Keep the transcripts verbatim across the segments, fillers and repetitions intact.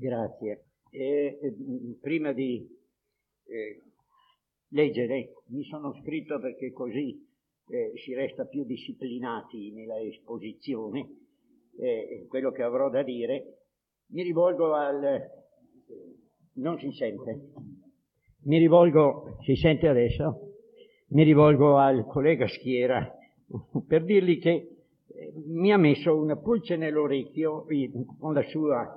Grazie. E, e, prima di eh, leggere, mi sono scritto perché così eh, si resta più disciplinati nella esposizione, eh, quello che avrò da dire. Mi rivolgo al... non si sente? Mi rivolgo... si sente adesso? Mi rivolgo al collega Schiera per dirgli che mi ha messo una pulce nell'orecchio con la sua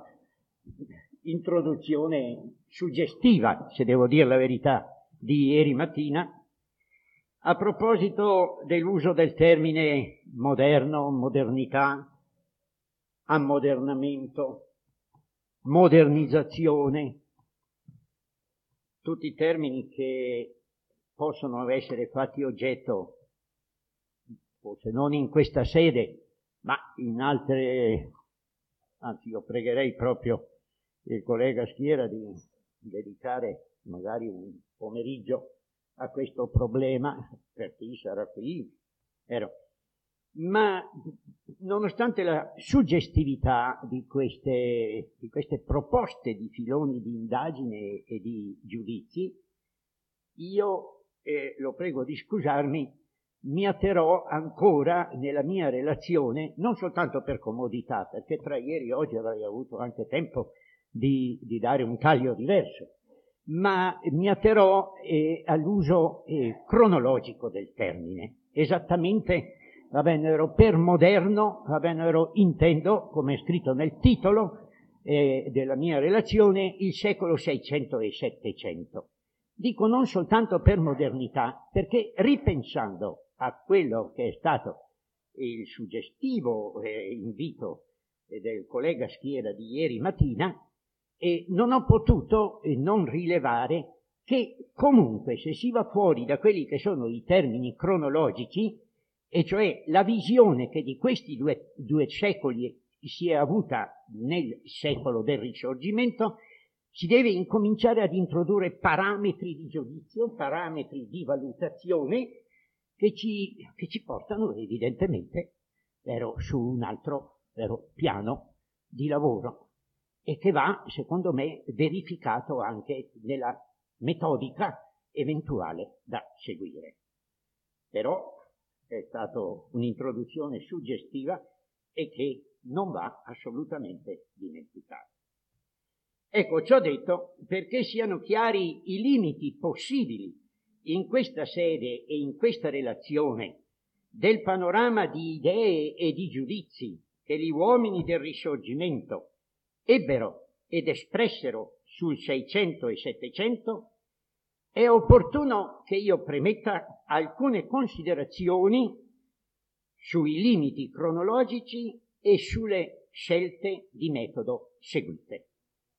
introduzione suggestiva, se devo dire la verità, di ieri mattina, a proposito dell'uso del termine moderno, modernità, ammodernamento, modernizzazione, tutti termini che possono essere fatti oggetto, forse non in questa sede, ma in altre, anzi io pregherei proprio il collega Schiera di dedicare magari un pomeriggio a questo problema, per chi sarà qui, vero? Ma nonostante la suggestività di queste, di queste proposte di filoni di indagine e di giudizi, io, eh, lo prego di scusarmi, mi atterrò ancora nella mia relazione, non soltanto per comodità, perché tra ieri e oggi avrei avuto anche tempo di, di dare un taglio diverso, ma mi atterrò eh, all'uso eh, cronologico del termine. Esattamente, va bene, per moderno, va bene, intendo, come è scritto nel titolo eh, della mia relazione, il secolo seicento e settecento. Dico non soltanto per modernità, perché ripensando a quello che è stato il suggestivo eh, invito eh, del collega Schiera di ieri mattina, e non ho potuto eh, non rilevare che comunque se si va fuori da quelli che sono i termini cronologici, e cioè la visione che di questi due, due secoli si è avuta nel secolo del Risorgimento, si deve incominciare ad introdurre parametri di giudizio, parametri di valutazione che ci, che ci portano evidentemente vero, su un altro vero, piano di lavoro e che va, secondo me, verificato anche nella metodica eventuale da seguire. Però è stata un'introduzione suggestiva e che non va assolutamente dimenticata. Ecco, ciò detto, perché siano chiari i limiti possibili in questa sede e in questa relazione del panorama di idee e di giudizi che gli uomini del Risorgimento ebbero ed espressero sul Seicento e Settecento, è opportuno che io premetta alcune considerazioni sui limiti cronologici e sulle scelte di metodo seguite.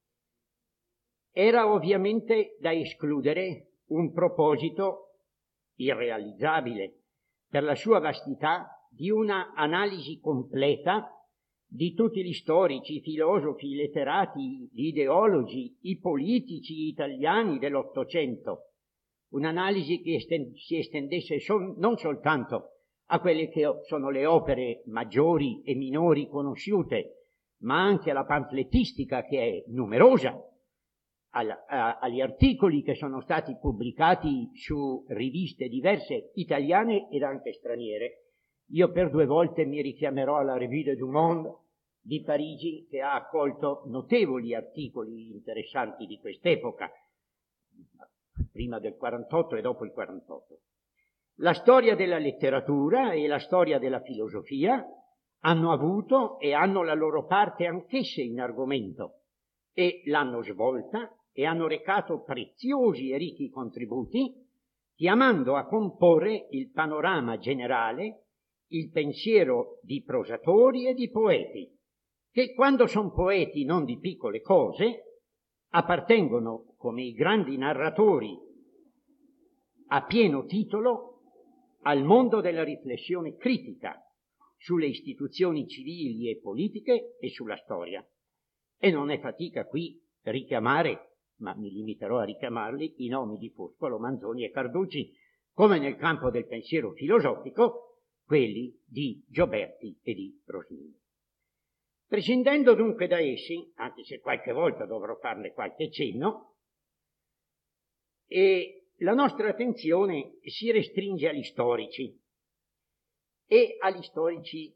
Era ovviamente da escludere un proposito irrealizzabile per la sua vastità di una analisi completa di tutti gli storici, i filosofi, i letterati, gli ideologi, i politici italiani dell'Ottocento, un'analisi che esten- si estendesse sol- non soltanto a quelle che sono le opere maggiori e minori conosciute, ma anche alla pamflettistica che è numerosa, al, a, agli articoli che sono stati pubblicati su riviste diverse, italiane ed anche straniere. Io per due volte mi richiamerò alla Revue du Monde di Parigi, che ha accolto notevoli articoli interessanti di quest'epoca, prima del quarantotto e dopo il quarantotto. La storia della letteratura e la storia della filosofia hanno avuto e hanno la loro parte anch'esse in argomento e l'hanno svolta e hanno recato preziosi e ricchi contributi, chiamando a comporre il panorama generale il pensiero di prosatori e di poeti, che quando sono poeti non di piccole cose, appartengono come i grandi narratori a pieno titolo al mondo della riflessione critica sulle istituzioni civili e politiche e sulla storia. E non è fatica qui richiamare, ma mi limiterò a richiamarli, i nomi di Foscolo, Manzoni e Carducci, come nel campo del pensiero filosofico, quelli di Gioberti e di Rosmini. Prescindendo dunque da essi, anche se qualche volta dovrò farne qualche cenno, e la nostra attenzione si restringe agli storici e agli storici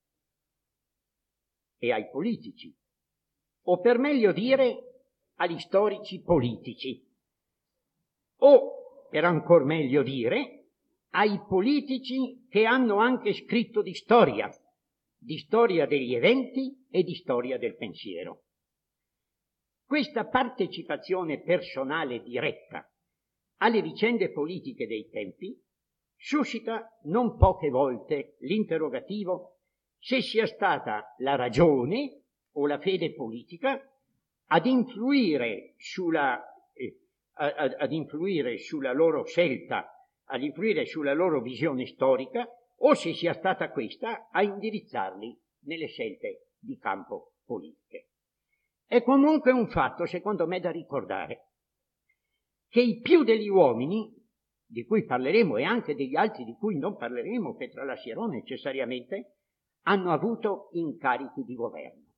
e ai politici, o per meglio dire agli storici politici, o per ancor meglio dire ai politici che hanno anche scritto di storia, di storia degli eventi e di storia del pensiero. Questa partecipazione personale diretta alle vicende politiche dei tempi suscita non poche volte l'interrogativo se sia stata la ragione o la fede politica ad influire sulla, eh, ad, ad influire sulla loro scelta, ad influire sulla loro visione storica, o se sia stata questa a indirizzarli nelle scelte di campo politiche. È comunque un fatto, secondo me, da ricordare, che i più degli uomini, di cui parleremo e anche degli altri di cui non parleremo, che tralascerò necessariamente, hanno avuto incarichi di governo.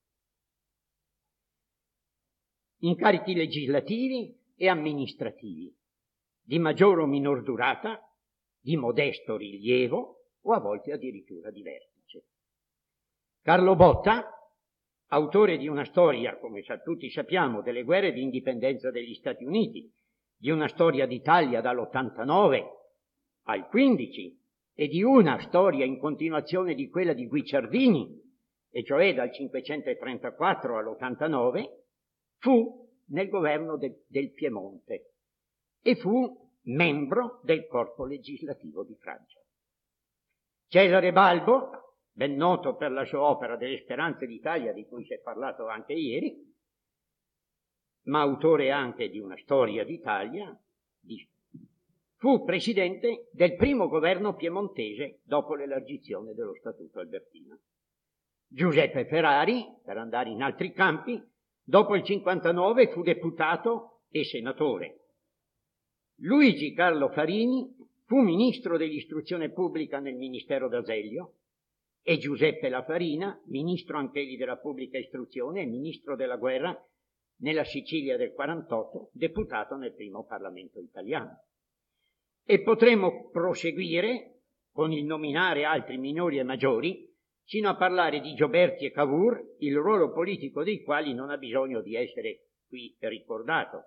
Incarichi legislativi e amministrativi, di maggior o minor durata, di modesto rilievo o a volte addirittura di vertice. Carlo Botta, autore di una storia, come tutti sappiamo, delle guerre di indipendenza degli Stati Uniti, di una storia d'Italia dall'ottantanove al quindici e di una storia in continuazione di quella di Guicciardini, e cioè dal cinquecentotrentaquattro all'ottantanove, fu nel governo de- del Piemonte e fu membro del corpo legislativo di Francia. Cesare Balbo, ben noto per la sua opera delle Speranze d'Italia, di cui si è parlato anche ieri, ma autore anche di una storia d'Italia, fu presidente del primo governo piemontese dopo l'elargizione dello Statuto albertino. Giuseppe Ferrari, per andare in altri campi, dopo il cinquantanove fu deputato e senatore. Luigi Carlo Farini fu ministro dell'istruzione pubblica nel Ministero d'Azeglio e Giuseppe La Farina, ministro anch'egli della pubblica istruzione e ministro della guerra nella Sicilia del quarantotto, deputato nel primo Parlamento italiano. E potremo proseguire con il nominare altri minori e maggiori, sino a parlare di Gioberti e Cavour, il ruolo politico dei quali non ha bisogno di essere qui ricordato.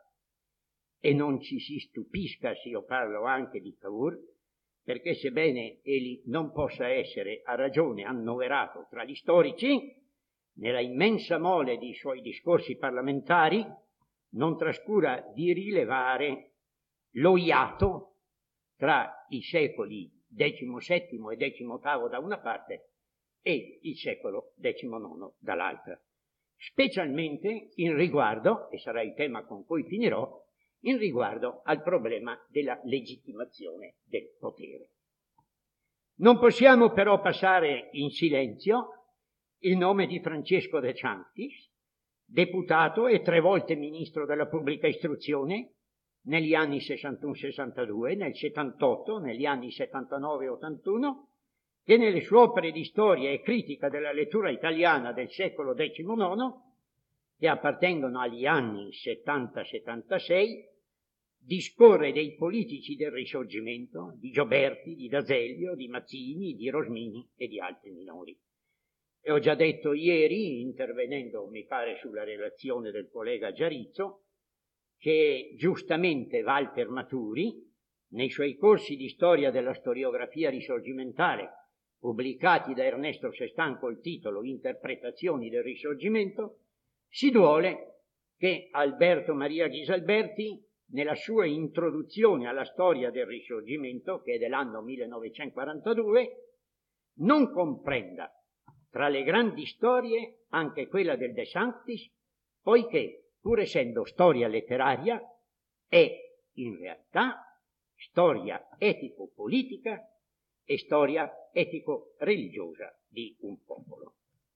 E non ci si stupisca se io parlo anche di Cavour, perché sebbene egli non possa essere a ragione annoverato tra gli storici, nella immensa mole dei suoi discorsi parlamentari non trascura di rilevare lo iato tra i secoli diciannovesimo e diciottavo da una parte e il secolo diciannove dall'altra, specialmente in riguardo, e sarà il tema con cui finirò, in riguardo al problema della legittimazione del potere. Non possiamo però passare in silenzio il nome di Francesco De Sanctis, deputato e tre volte ministro della pubblica istruzione negli anni sessantuno sessantadue, nel settantotto, negli anni settantanove ottantuno, che nelle sue opere di storia e critica della lettura italiana del secolo diciannove, che appartengono agli anni settanta settantasei, discorre dei politici del Risorgimento, di Gioberti, di D'Azeglio, di Mazzini, di Rosmini e di altri minori. E ho già detto ieri, intervenendo mi pare sulla relazione del collega Giarizzo, che giustamente Walter Maturi, nei suoi corsi di storia della storiografia risorgimentale, pubblicati da Ernesto Sestan col titolo Interpretazioni del Risorgimento, si duole che Alberto Maria Ghisalberti, nella sua introduzione alla storia del Risorgimento, che è dell'anno millenovecentoquarantadue, non comprenda tra le grandi storie anche quella del De Sanctis, poiché, pur essendo storia letteraria, è in realtà storia etico-politica e storia etico-religiosa di un popolo.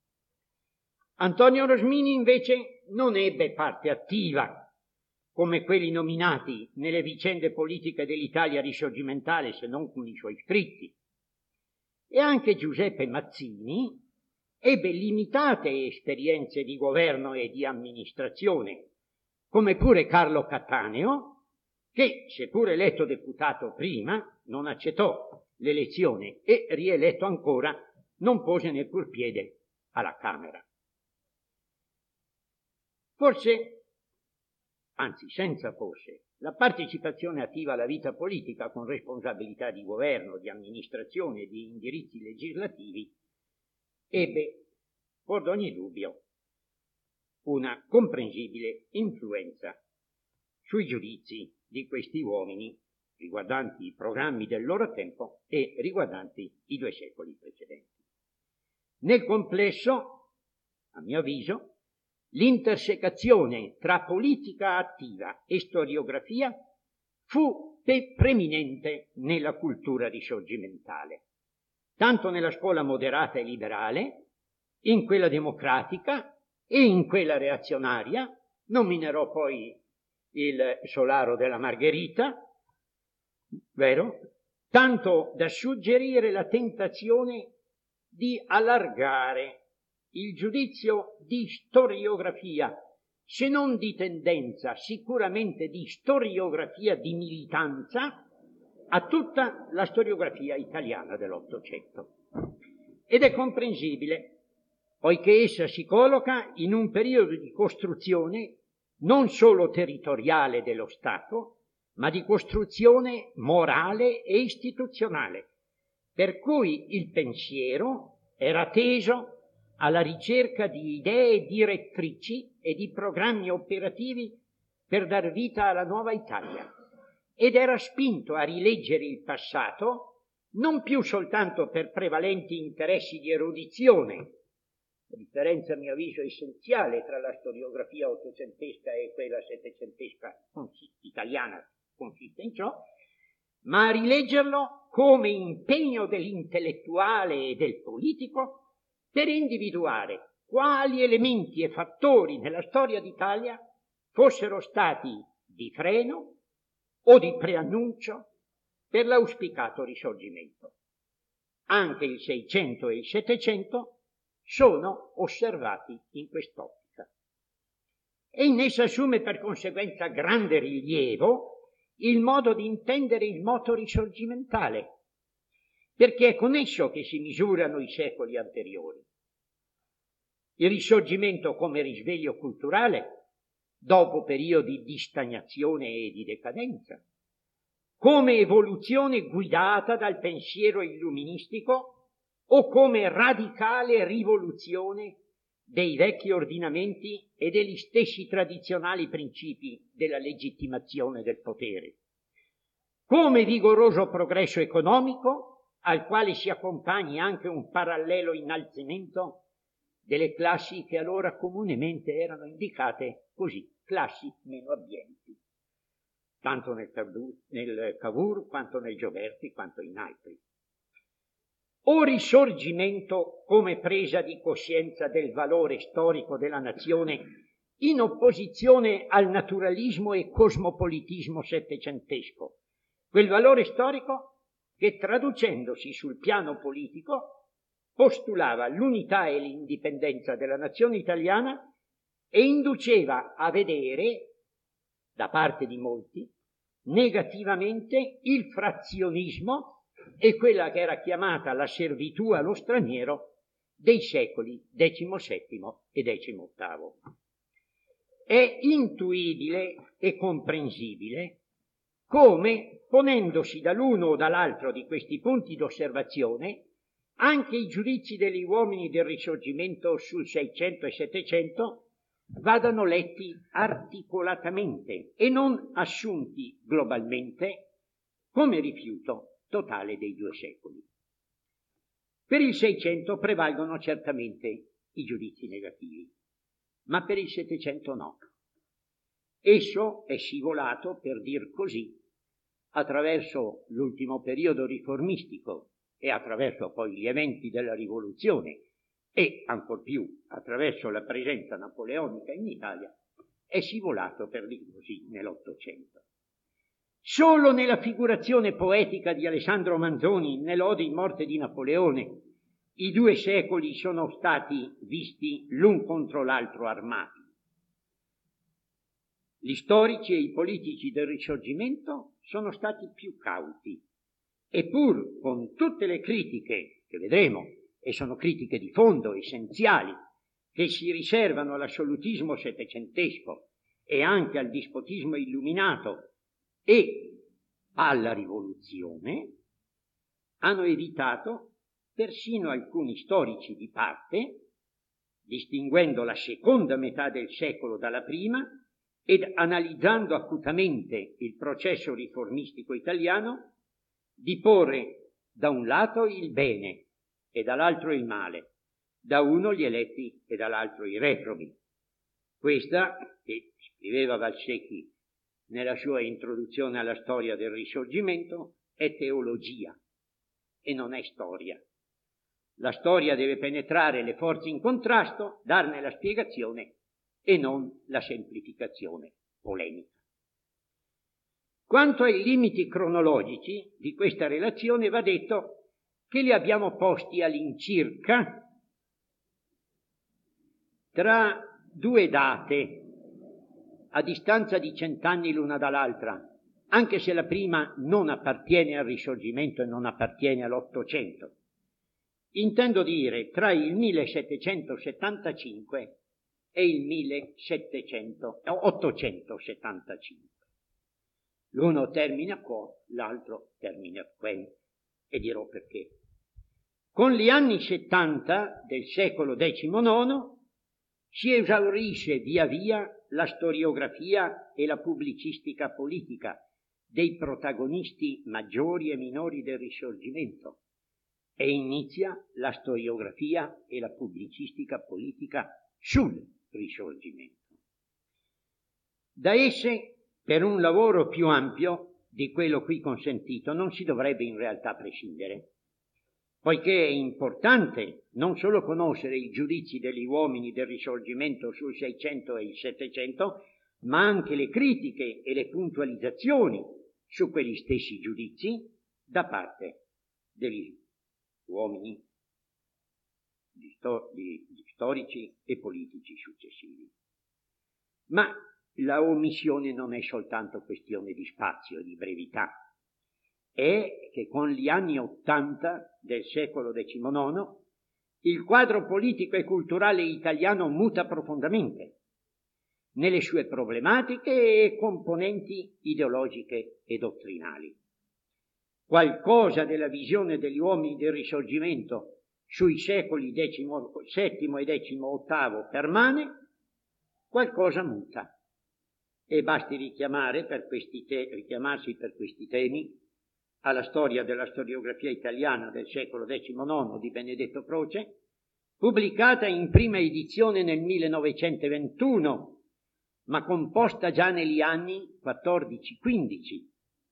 Antonio Rosmini invece non ebbe parte attiva, come quelli nominati, nelle vicende politiche dell'Italia risorgimentale, se non con i suoi scritti. E anche Giuseppe Mazzini ebbe limitate esperienze di governo e di amministrazione, come pure Carlo Cattaneo, che, seppur eletto deputato prima, non accettò l'elezione e, rieletto ancora, non pose neppur piede alla Camera. Forse, anzi senza forse, la partecipazione attiva alla vita politica con responsabilità di governo, di amministrazione e di indirizzi legislativi ebbe, fuor d'ogni dubbio, una comprensibile influenza sui giudizi di questi uomini riguardanti i programmi del loro tempo e riguardanti i due secoli precedenti. Nel complesso, a mio avviso, l'intersecazione tra politica attiva e storiografia fu preminente nella cultura risorgimentale, tanto nella scuola moderata e liberale, in quella democratica e in quella reazionaria. Nominerò poi il Solaro della Margherita, vero? Tanto da suggerire la tentazione di allargare il giudizio di storiografia, se non di tendenza, sicuramente di storiografia di militanza, a tutta la storiografia italiana dell'Ottocento. Ed è comprensibile, poiché essa si colloca in un periodo di costruzione non solo territoriale dello Stato, ma di costruzione morale e istituzionale, per cui il pensiero era teso alla ricerca di idee direttrici e di programmi operativi per dar vita alla nuova Italia, ed era spinto a rileggere il passato non più soltanto per prevalenti interessi di erudizione, la differenza a mio avviso essenziale tra la storiografia ottocentesca e quella settecentesca italiana consiste in ciò, ma a rileggerlo come impegno dell'intellettuale e del politico per individuare quali elementi e fattori nella storia d'Italia fossero stati di freno o di preannuncio per l'auspicato risorgimento. Anche il Seicento e il Settecento sono osservati in quest'ottica. E in essa assume per conseguenza grande rilievo il modo di intendere il moto risorgimentale, perché è con esso che si misurano i secoli anteriori. Il risorgimento come risveglio culturale, dopo periodi di stagnazione e di decadenza, come evoluzione guidata dal pensiero illuministico o come radicale rivoluzione dei vecchi ordinamenti e degli stessi tradizionali principi della legittimazione del potere, come vigoroso progresso economico al quale si accompagni anche un parallelo innalzamento delle classi che allora comunemente erano indicate così, classi meno abbienti, tanto nel Cavour, nel Cavour quanto nel Gioberti quanto in altri. O risorgimento come presa di coscienza del valore storico della nazione in opposizione al naturalismo e cosmopolitismo settecentesco, quel valore storico che, traducendosi sul piano politico, postulava l'unità e l'indipendenza della nazione italiana e induceva a vedere, da parte di molti, negativamente il frazionismo e quella che era chiamata la servitù allo straniero dei secoli diciannovesimo e diciotto. È intuibile e comprensibile come, ponendosi dall'uno o dall'altro di questi punti d'osservazione, anche i giudizi degli uomini del Risorgimento sul Seicento e Settecento vadano letti articolatamente e non assunti globalmente come rifiuto totale dei due secoli. Per il Seicento prevalgono certamente i giudizi negativi, ma per il Settecento no. Esso è scivolato, per dir così, attraverso l'ultimo periodo riformistico e attraverso poi gli eventi della rivoluzione e ancor più attraverso la presenza napoleonica in Italia, è scivolato, per dir così, nell'Ottocento. Solo nella figurazione poetica di Alessandro Manzoni, nell'Ode in morte di Napoleone, i due secoli sono stati visti l'un contro l'altro armati. Gli storici e i politici del Risorgimento sono stati più cauti, e pur con tutte le critiche che vedremo, e sono critiche di fondo, essenziali, che si riservano all'assolutismo settecentesco e anche al dispotismo illuminato e alla rivoluzione, hanno evitato persino alcuni storici di parte, distinguendo la seconda metà del secolo dalla prima ed analizzando acutamente il processo riformistico italiano, di porre da un lato il bene e dall'altro il male, da uno gli eletti e dall'altro i reprobi. Questa, che scriveva Valsecchi nella sua introduzione alla storia del Risorgimento, è teologia e non è storia. La storia deve penetrare le forze in contrasto, darne la spiegazione e non la semplificazione polemica. Quanto ai limiti cronologici di questa relazione va detto che li abbiamo posti all'incirca tra due date a distanza di cent'anni l'una dall'altra, anche se la prima non appartiene al Risorgimento e non appartiene all'Ottocento. Intendo dire tra il millesettecentosettantacinque e il milleottocentosettantacinque. L'uno termina quo, l'altro termina quem, e dirò perché. Con gli anni settanta del secolo diciannove si esaurisce via via la storiografia e la pubblicistica politica dei protagonisti maggiori e minori del Risorgimento e inizia la storiografia e la pubblicistica politica sul Risorgimento. Da esse, per un lavoro più ampio di quello qui consentito, non si dovrebbe in realtà prescindere, poiché è importante non solo conoscere i giudizi degli uomini del Risorgimento sul Seicento e il Settecento, ma anche le critiche e le puntualizzazioni su quegli stessi giudizi da parte degli uomini di, sto- di, di storici e politici successivi. Ma la omissione non è soltanto questione di spazio e di brevità, è che con gli anni Ottanta del secolo diciannove il quadro politico e culturale italiano muta profondamente nelle sue problematiche e componenti ideologiche e dottrinali. Qualcosa della visione degli uomini del Risorgimento sui secoli settimo e ottavo permane, qualcosa muta. E basti richiamare per questi te- richiamarsi per questi temi alla storia della storiografia italiana del secolo diciannove di Benedetto Croce, pubblicata in prima edizione nel millenovecentoventuno, ma composta già negli anni quattordici quindici,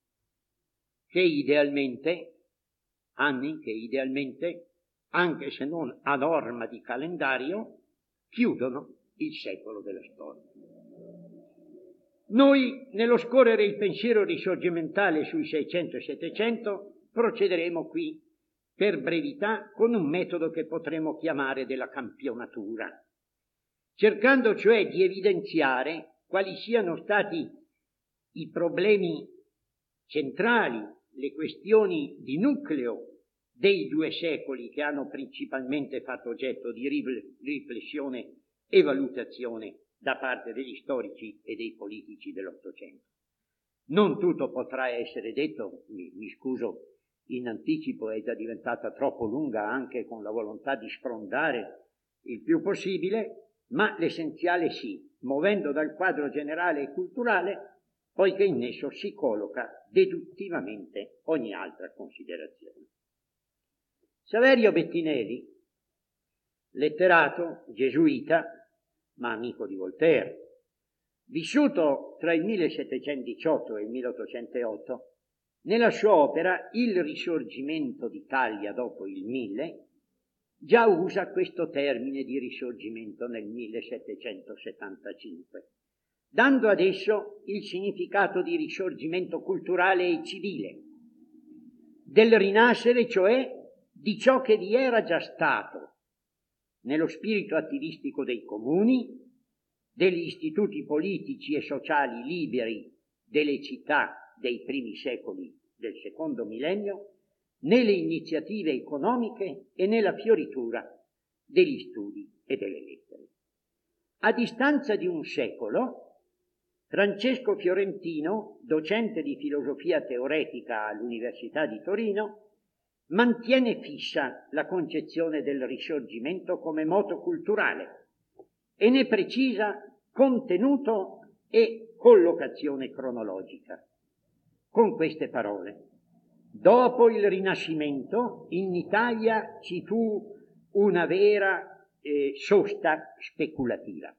che idealmente, anni che idealmente, anche se non a norma di calendario, chiudono il secolo della storia. Noi, nello scorrere il pensiero risorgimentale sui Seicento e Settecento, procederemo qui, per brevità, con un metodo che potremmo chiamare della campionatura, cercando cioè di evidenziare quali siano stati i problemi centrali, le questioni di nucleo dei due secoli che hanno principalmente fatto oggetto di riflessione e valutazione da parte degli storici e dei politici dell'Ottocento. Non tutto potrà essere detto, mi, mi scuso in anticipo, è già diventata troppo lunga anche con la volontà di sfrondare il più possibile, ma l'essenziale sì, muovendo dal quadro generale e culturale, poiché in esso si colloca deduttivamente ogni altra considerazione. Saverio Bettinelli, letterato, gesuita, ma amico di Voltaire, vissuto tra il millesettecentodiciotto e il milleottocentootto, nella sua opera Il Risorgimento d'Italia dopo il Mille, già usa questo termine di risorgimento nel millesettecentosettantacinque, dando ad esso il significato di risorgimento culturale e civile, del rinascere, cioè di ciò che vi era già stato nello spirito attivistico dei comuni, degli istituti politici e sociali liberi delle città dei primi secoli del secondo millennio, nelle iniziative economiche e nella fioritura degli studi e delle lettere. A distanza di un secolo, Francesco Fiorentino, docente di filosofia teoretica all'Università di Torino, mantiene fissa la concezione del Risorgimento come moto culturale e ne precisa contenuto e collocazione cronologica. Con queste parole: dopo il Rinascimento in Italia ci fu una vera eh, sosta speculativa.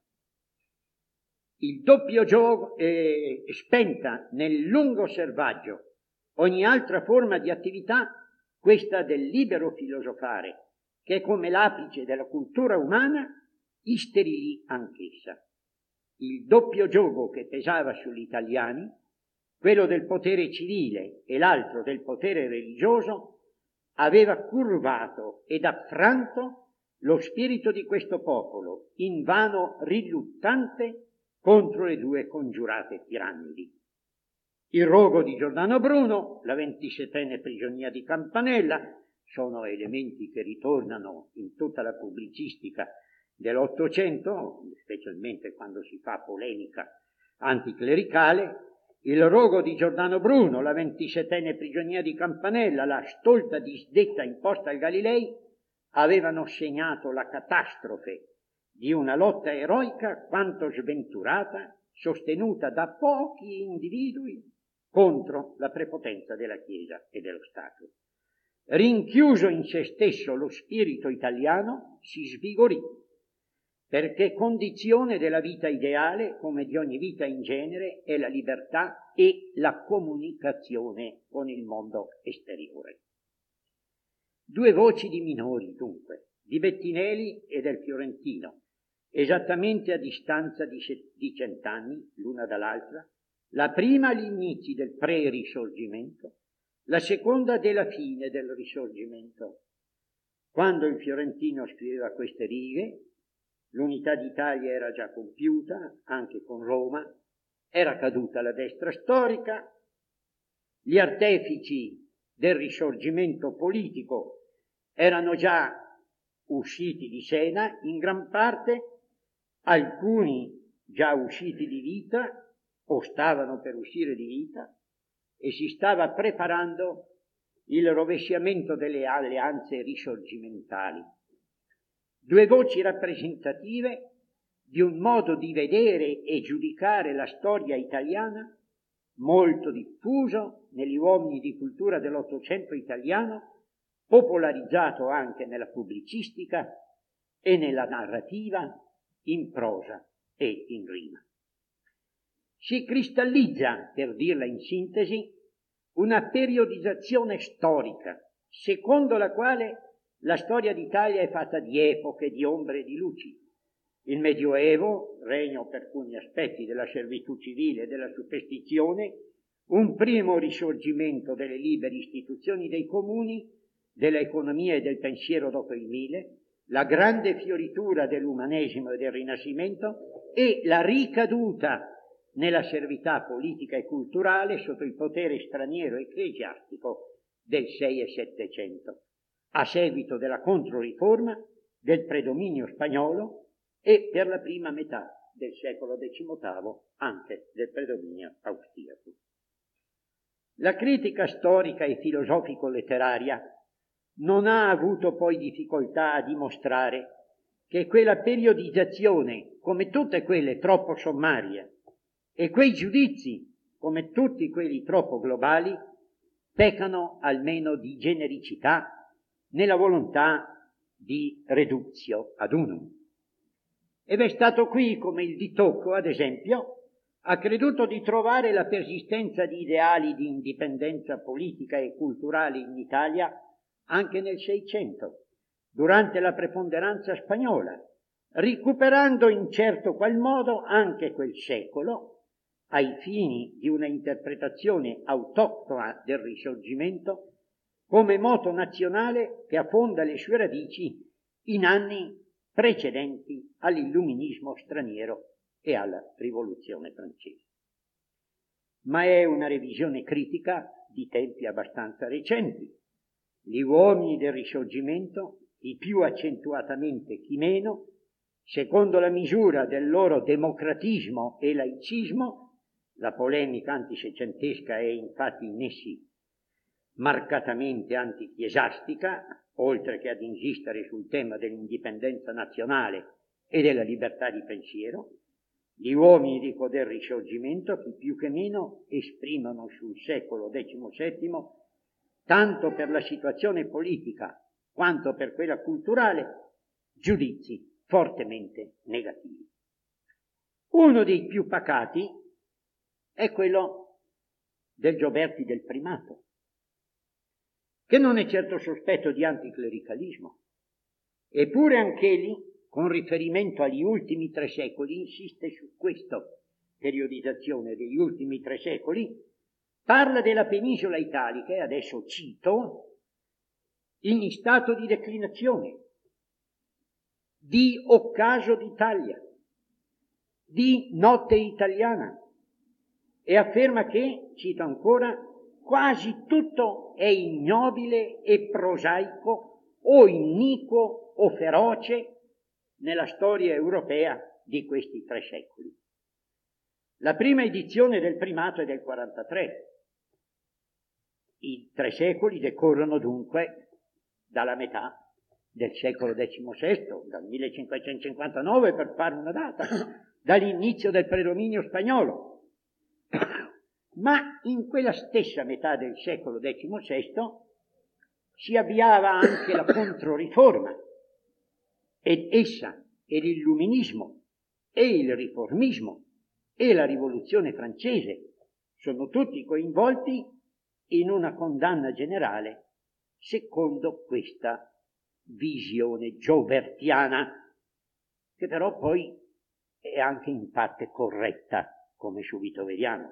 Il doppio gioco eh, spenta nel lungo selvaggio ogni altra forma di attività, questa del libero filosofare, che è come l'apice della cultura umana, isterilì anch'essa. Il doppio gioco che pesava sugli italiani, quello del potere civile e l'altro del potere religioso, aveva curvato ed affranto lo spirito di questo popolo, invano riluttante contro le due congiurate tirannidi. Il rogo di Giordano Bruno, la ventisettenne prigionia di Campanella, sono elementi che ritornano in tutta la pubblicistica dell'Ottocento, specialmente quando si fa polemica anticlericale. Il rogo di Giordano Bruno, la ventisettenne prigionia di Campanella, la stolta disdetta imposta al Galilei, avevano segnato la catastrofe di una lotta eroica quanto sventurata, sostenuta da pochi individui contro la prepotenza della Chiesa e dello Stato. Rinchiuso in se stesso lo spirito italiano si svigorì, perché condizione della vita ideale, come di ogni vita in genere, è la libertà e la comunicazione con il mondo esteriore. Due voci di minori, dunque, di Bettinelli e del Fiorentino, esattamente a distanza di, di cent'anni l'una dall'altra, la prima agli inizi del pre-risorgimento, la seconda della fine del risorgimento. Quando il Fiorentino scriveva queste righe, l'unità d'Italia era già compiuta, anche con Roma, era caduta la destra storica, gli artefici del risorgimento politico erano già usciti di scena in gran parte, alcuni già usciti di vita o stavano per uscire di vita, e si stava preparando il rovesciamento delle alleanze risorgimentali. Due voci rappresentative di un modo di vedere e giudicare la storia italiana molto diffuso negli uomini di cultura dell'Ottocento italiano, popolarizzato anche nella pubblicistica e nella narrativa, in prosa e in rima. Si cristallizza, per dirla in sintesi, una periodizzazione storica, secondo la quale la storia d'Italia è fatta di epoche, di ombre e di luci. Il Medioevo, regno per alcuni aspetti della servitù civile e della superstizione, un primo risorgimento delle libere istituzioni dei comuni, dell'economia e del pensiero dopo il Mille, la grande fioritura dell'umanesimo e del Rinascimento e la ricaduta nella servità politica e culturale sotto il potere straniero ecclesiastico del sei e settecento, a seguito della Controriforma, del predominio spagnolo e per la prima metà del secolo decimottavo anche del predominio austriaco. La critica storica e filosofico-letteraria non ha avuto poi difficoltà a dimostrare che quella periodizzazione, come tutte quelle troppo sommarie, e quei giudizi, come tutti quelli troppo globali, peccano almeno di genericità nella volontà di reduzio ad unum. Ed è stato qui come il Di Tocco, ad esempio, ha creduto di trovare la persistenza di ideali di indipendenza politica e culturale in Italia anche nel Seicento, durante la preponderanza spagnola, recuperando in certo qual modo anche quel secolo ai fini di una interpretazione autoctona del Risorgimento, come moto nazionale che affonda le sue radici in anni precedenti all'illuminismo straniero e alla rivoluzione francese. Ma è una revisione critica di tempi abbastanza recenti. Gli uomini del Risorgimento, chi più accentuatamente chi meno, secondo la misura del loro democratismo e laicismo, la polemica antisecentesca è infatti in essi marcatamente antichiesastica, oltre che ad insistere sul tema dell'indipendenza nazionale e della libertà di pensiero, gli uomini dico del Risorgimento, chi più che meno, esprimono sul secolo diciannovesimo, tanto per la situazione politica quanto per quella culturale, giudizi fortemente negativi. Uno dei più pacati è quello del Gioberti del Primato, che non è certo sospetto di anticlericalismo, eppure anch'egli, con riferimento agli ultimi tre secoli, insiste su questa periodizzazione degli ultimi tre secoli, parla della penisola italica, e adesso cito, in stato di declinazione, di occaso d'Italia, di notte italiana, e afferma che, cito ancora, quasi tutto è ignobile e prosaico o iniquo o feroce nella storia europea di questi tre secoli. La prima edizione del Primato è del quarantatré. I tre secoli decorrono dunque dalla metà del secolo diciannovesimo, dal millecinquecentocinquantanove per fare una data, dall'inizio del predominio spagnolo. Ma in quella stessa metà del secolo diciannovesimo si avviava anche la Controriforma, ed essa e l'illuminismo e il riformismo e la rivoluzione francese sono tutti coinvolti in una condanna generale secondo questa visione giobertiana, che però poi è anche in parte corretta, come subito vediamo.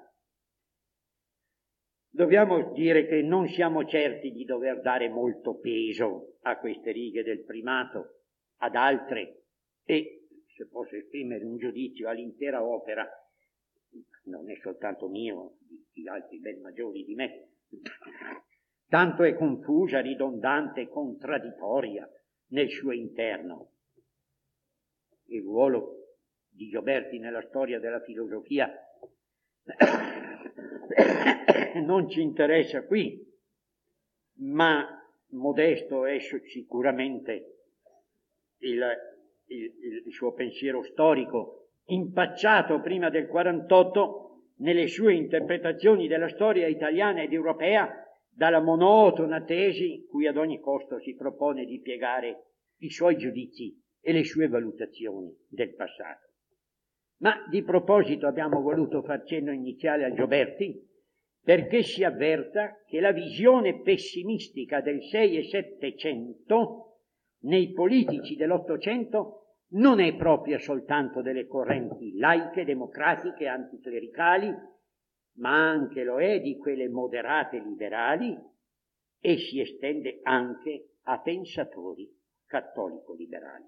Dobbiamo dire che non siamo certi di dover dare molto peso a queste righe del Primato, ad altre, e se posso esprimere un giudizio all'intera opera, non è soltanto mio, di altri ben maggiori di me, tanto è confusa, ridondante e contraddittoria nel suo interno. Il ruolo di Gioberti nella storia della filosofia non ci interessa qui, ma modesto è sicuramente il, il, il suo pensiero storico, impacciato prima del quarantotto nelle sue interpretazioni della storia italiana ed europea dalla monotona tesi cui ad ogni costo si propone di piegare i suoi giudizi e le sue valutazioni del passato. Ma di proposito abbiamo voluto far cenno iniziale a Gioberti, perché si avverta che la visione pessimistica del sei e settecento nei politici dell'Ottocento non è propria soltanto delle correnti laiche, democratiche, anticlericali, ma anche lo è di quelle moderate liberali e si estende anche a pensatori cattolico-liberali.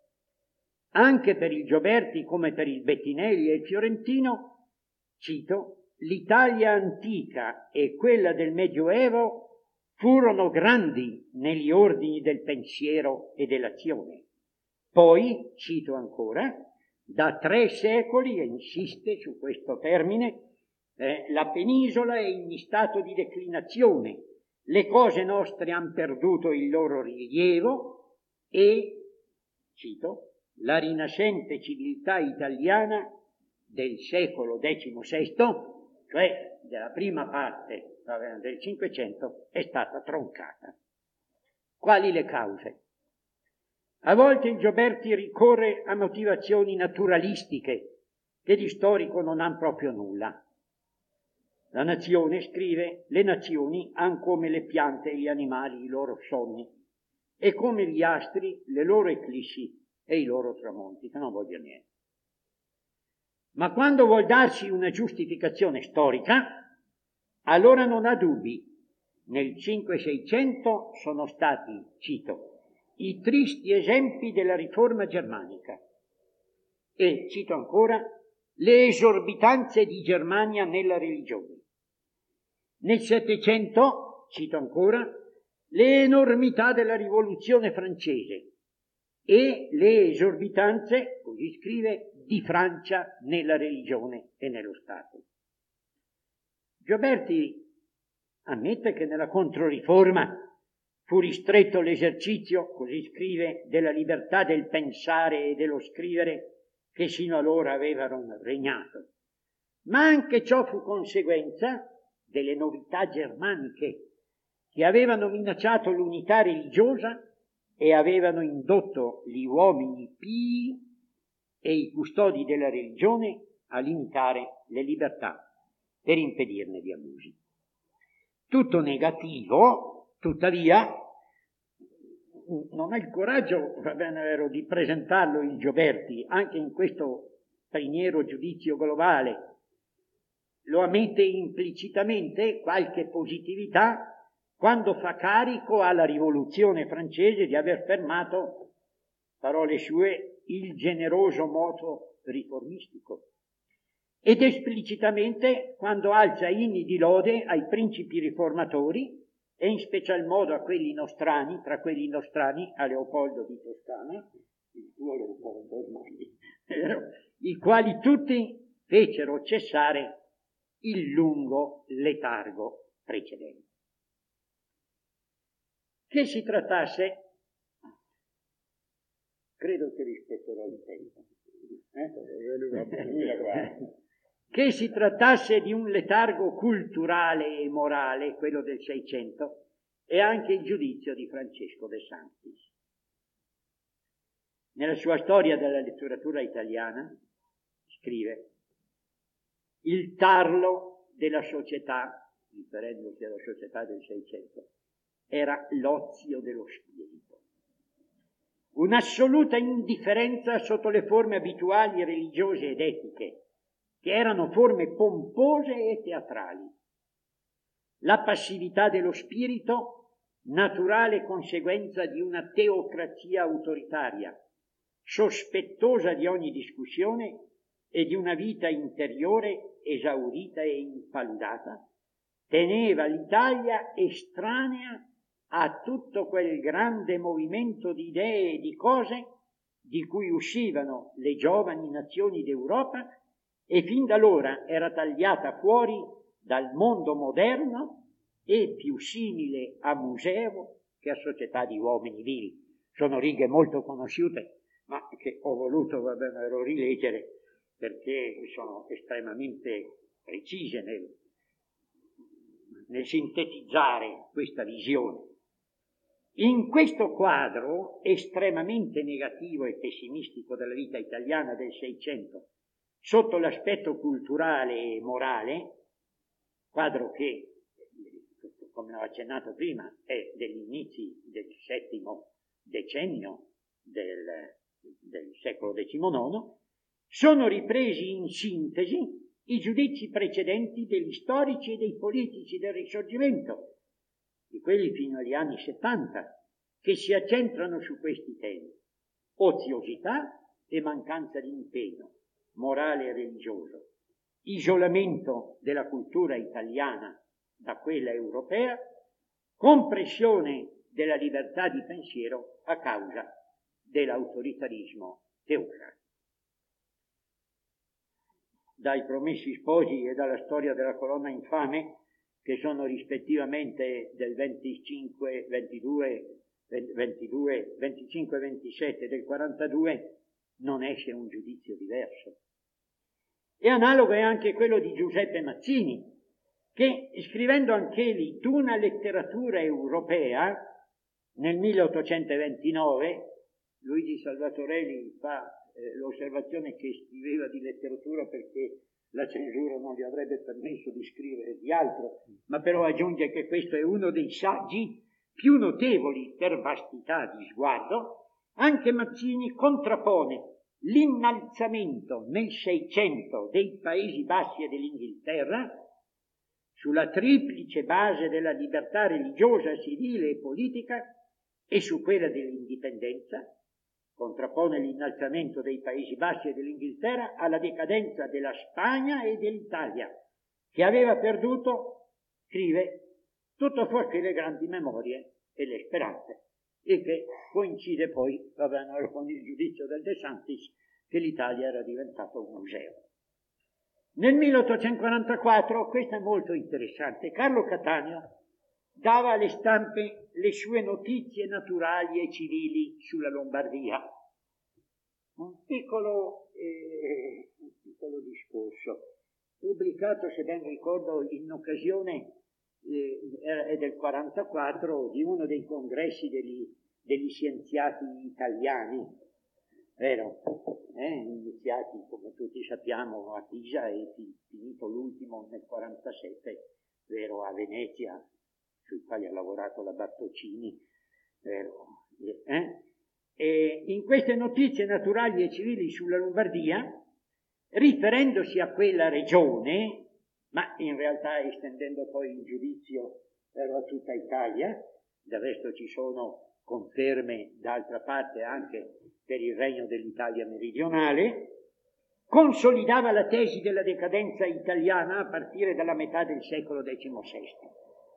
Anche per il Gioberti, come per il Bettinelli e il Fiorentino, cito, l'Italia antica e quella del Medioevo furono grandi negli ordini del pensiero e dell'azione. Poi, cito ancora, da tre secoli, e insiste su questo termine, eh, la penisola è in stato di declinazione, le cose nostre han perduto il loro rilievo e, cito, la rinascente civiltà italiana del secolo diciannovesimo, cioè della prima parte del Cinquecento, è stata troncata. Quali le cause? A volte il Gioberti ricorre a motivazioni naturalistiche che di storico non hanno proprio nulla. La nazione, scrive, le nazioni han come le piante e gli animali i loro sogni e come gli astri le loro eclissi e i loro tramonti, che non voglio niente. Ma quando vuol darsi una giustificazione storica, allora non ha dubbi nel cinque seicento sono stati, cito, i tristi esempi della riforma germanica e, cito ancora, le esorbitanze di Germania nella religione. Nel Settecento, cito ancora, le enormità della rivoluzione francese e le esorbitanze, così scrive, di Francia nella religione e nello Stato. Gioberti ammette che nella Controriforma fu ristretto l'esercizio, così scrive, della libertà del pensare e dello scrivere che sino allora avevano regnato, ma anche ciò fu conseguenza delle novità germaniche che avevano minacciato l'unità religiosa e avevano indotto gli uomini pii e i custodi della religione a limitare le libertà per impedirne gli abusi. Tutto negativo, tuttavia, non ha il coraggio, va bene, vero, di presentarlo il Gioberti anche in questo primiero giudizio globale. Lo ammette implicitamente qualche positività quando fa carico alla rivoluzione francese di aver fermato, parole sue, il generoso moto riformistico, ed esplicitamente quando alza inni di lode ai principi riformatori e in special modo a quelli nostrani, tra quelli nostrani a Leopoldo di Toscana, il tuo Leopoldo ormai, i quali tutti fecero cessare il lungo letargo precedente. Che si trattasse, credo che rispetterò il tempo, eh? che si trattasse di un letargo culturale e morale, quello del Seicento, è anche il giudizio di Francesco De Sanctis. Nella sua storia della letteratura italiana scrive: il tarlo della società, riferendosi alla società del Seicento, era l'ozio dello spirito. Un'assoluta indifferenza sotto le forme abituali religiose ed etiche, che erano forme pompose e teatrali. La passività dello spirito, naturale conseguenza di una teocrazia autoritaria, sospettosa di ogni discussione e di una vita interiore esaurita e impaludata, teneva l'Italia estranea a tutto quel grande movimento di idee e di cose di cui uscivano le giovani nazioni d'Europa e fin da allora era tagliata fuori dal mondo moderno e più simile a museo che a società di uomini vili. Sono righe molto conosciute, ma che ho voluto, va bene, rileggere perché sono estremamente precise nel, nel sintetizzare questa visione. In questo quadro estremamente negativo e pessimistico della vita italiana del Seicento, sotto l'aspetto culturale e morale, quadro che, come ho accennato prima, è degli inizi del settimo decennio del, del secolo diciannove, sono ripresi in sintesi i giudizi precedenti degli storici e dei politici del Risorgimento, di quelli fino agli anni settanta, che si accentrano su questi temi: oziosità e mancanza di impegno morale e religioso, isolamento della cultura italiana da quella europea, compressione della libertà di pensiero a causa dell'autoritarismo teocratico. Dai Promessi Sposi e dalla storia della colonna infame, che sono rispettivamente del venticinque, ventidue, ventidue, venticinque, ventisette e del quarantadue, non esce un giudizio diverso. E analogo è anche quello di Giuseppe Mazzini, che, scrivendo anch'egli d'una letteratura europea, nel milleottocentoventinove, Luigi Salvatorelli fa eh, l'osservazione che scriveva di letteratura perché la censura non gli avrebbe permesso di scrivere di altro, ma però aggiunge che questo è uno dei saggi più notevoli per vastità di sguardo. Anche Mazzini contrappone l'innalzamento nel Seicento dei Paesi Bassi e dell'Inghilterra sulla triplice base della libertà religiosa, civile e politica e su quella dell'indipendenza, contrappone l'innalzamento dei Paesi Bassi e dell'Inghilterra alla decadenza della Spagna e dell'Italia, che aveva perduto, scrive, tutto fuorché le grandi memorie e le speranze, e che coincide poi vabbè, con il giudizio del De Santis che l'Italia era diventato un museo. Nel milleottocentoquarantaquattro, questo è molto interessante, Carlo Cattaneo dava alle stampe le sue notizie naturali e civili sulla Lombardia. Un piccolo, eh, un piccolo discorso, pubblicato, se ben ricordo, in occasione eh, è del quarantaquattro, di uno dei congressi degli, degli scienziati italiani, vero? Eh, iniziati, come tutti sappiamo, a Pisa e finito l'ultimo nel quarantasette, vero, a Venezia, sui quali ha lavorato la Bartocini, vero? Eh? E in queste notizie naturali e civili sulla Lombardia, riferendosi a quella regione, ma in realtà estendendo poi il giudizio vero, a tutta Italia, del resto ci sono conferme d'altra parte anche per il regno dell'Italia meridionale, consolidava la tesi della decadenza italiana a partire dalla metà del secolo diciannovesimo.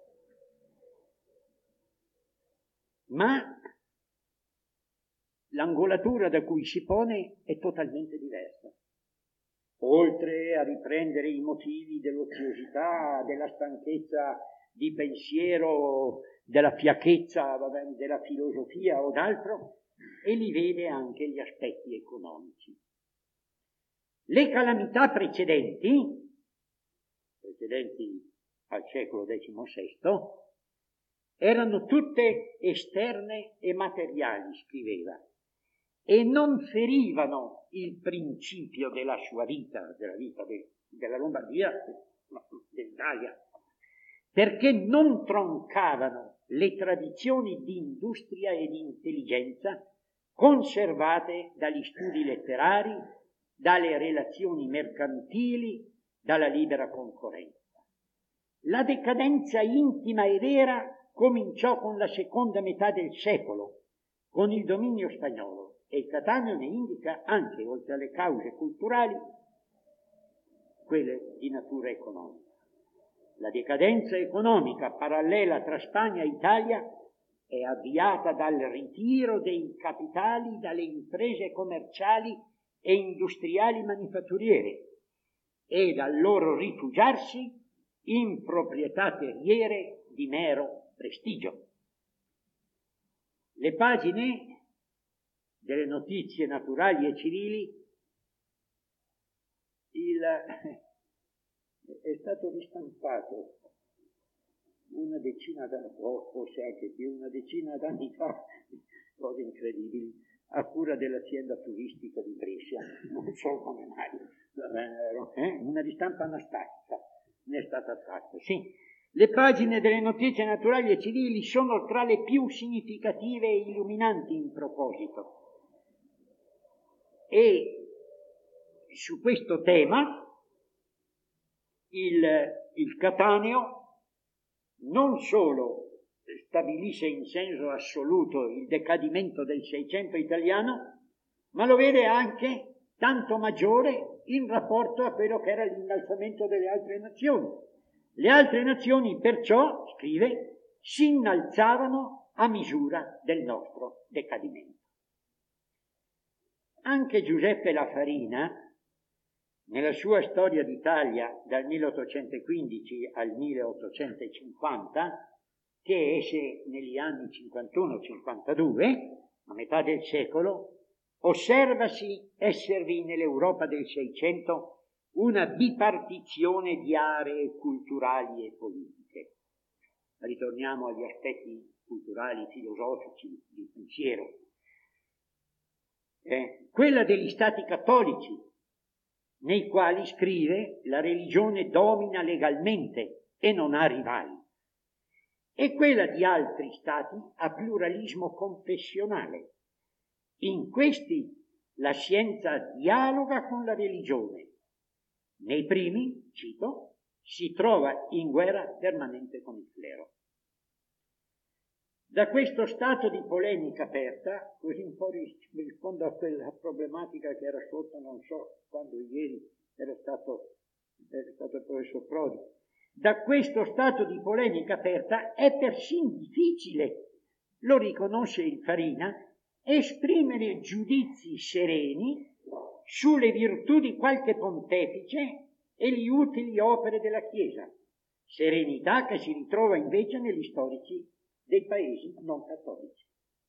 Ma l'angolatura da cui si pone è totalmente diversa. Oltre a riprendere i motivi dell'oziosità, della stanchezza di pensiero, della fiacchezza, va bene, della filosofia o d'altro, e li vede anche gli aspetti economici. Le calamità precedenti, precedenti al secolo diciannovesimo, erano tutte esterne e materiali, scriveva, e non ferivano il principio della sua vita, della vita de, della Lombardia, dell'Italia, perché non troncavano le tradizioni di industria e di intelligenza conservate dagli studi letterari, dalle relazioni mercantili, dalla libera concorrenza. La decadenza intima e vera cominciò con la seconda metà del secolo, con il dominio spagnolo, e Cattaneo ne indica anche, oltre alle cause culturali, quelle di natura economica. La decadenza economica parallela tra Spagna e Italia è avviata dal ritiro dei capitali dalle imprese commerciali e industriali manifatturiere e dal loro rifugiarsi in proprietà terriere di mero prestigio. Le pagine delle notizie naturali e civili, il, è stato ristampato una decina d'anni, o forse anche più, una decina d'anni fa, cose incredibili, a cura dell'azienda turistica di Brescia, non so come mai, eh? Una di stampa anastatica ne è stata fatta, sì. Le pagine delle notizie naturali e civili sono tra le più significative e illuminanti in proposito. E su questo tema il, il Cattaneo non solo stabilisce in senso assoluto il decadimento del Seicento italiano, ma lo vede anche tanto maggiore in rapporto a quello che era l'innalzamento delle altre nazioni. Le altre nazioni perciò, scrive, si innalzavano a misura del nostro decadimento. Anche Giuseppe La Farina, nella sua storia d'Italia dal milleottocentoquindici al milleottocentocinquanta, che esce negli anni cinquantuno cinquantadue, a metà del secolo, osservasi esservi nell'Europa del Seicento una bipartizione di aree culturali e politiche. Ritorniamo agli aspetti culturali, filosofici, di pensiero. Eh, quella degli stati cattolici, nei quali, scrive, la religione domina legalmente e non ha rivali, e quella di altri stati a pluralismo confessionale. In questi la scienza dialoga con la religione. Nei primi, cito, si trova in guerra permanente con il clero. Da questo stato di polemica aperta, così un po' rispondo a quella problematica che era sotto, non so, quando ieri era stato, era stato il professor Prodi, da questo stato di polemica aperta è persino difficile, lo riconosce il Farina, esprimere giudizi sereni sulle virtù di qualche pontefice e le utili opere della Chiesa, serenità che si ritrova invece negli storici dei paesi non cattolici.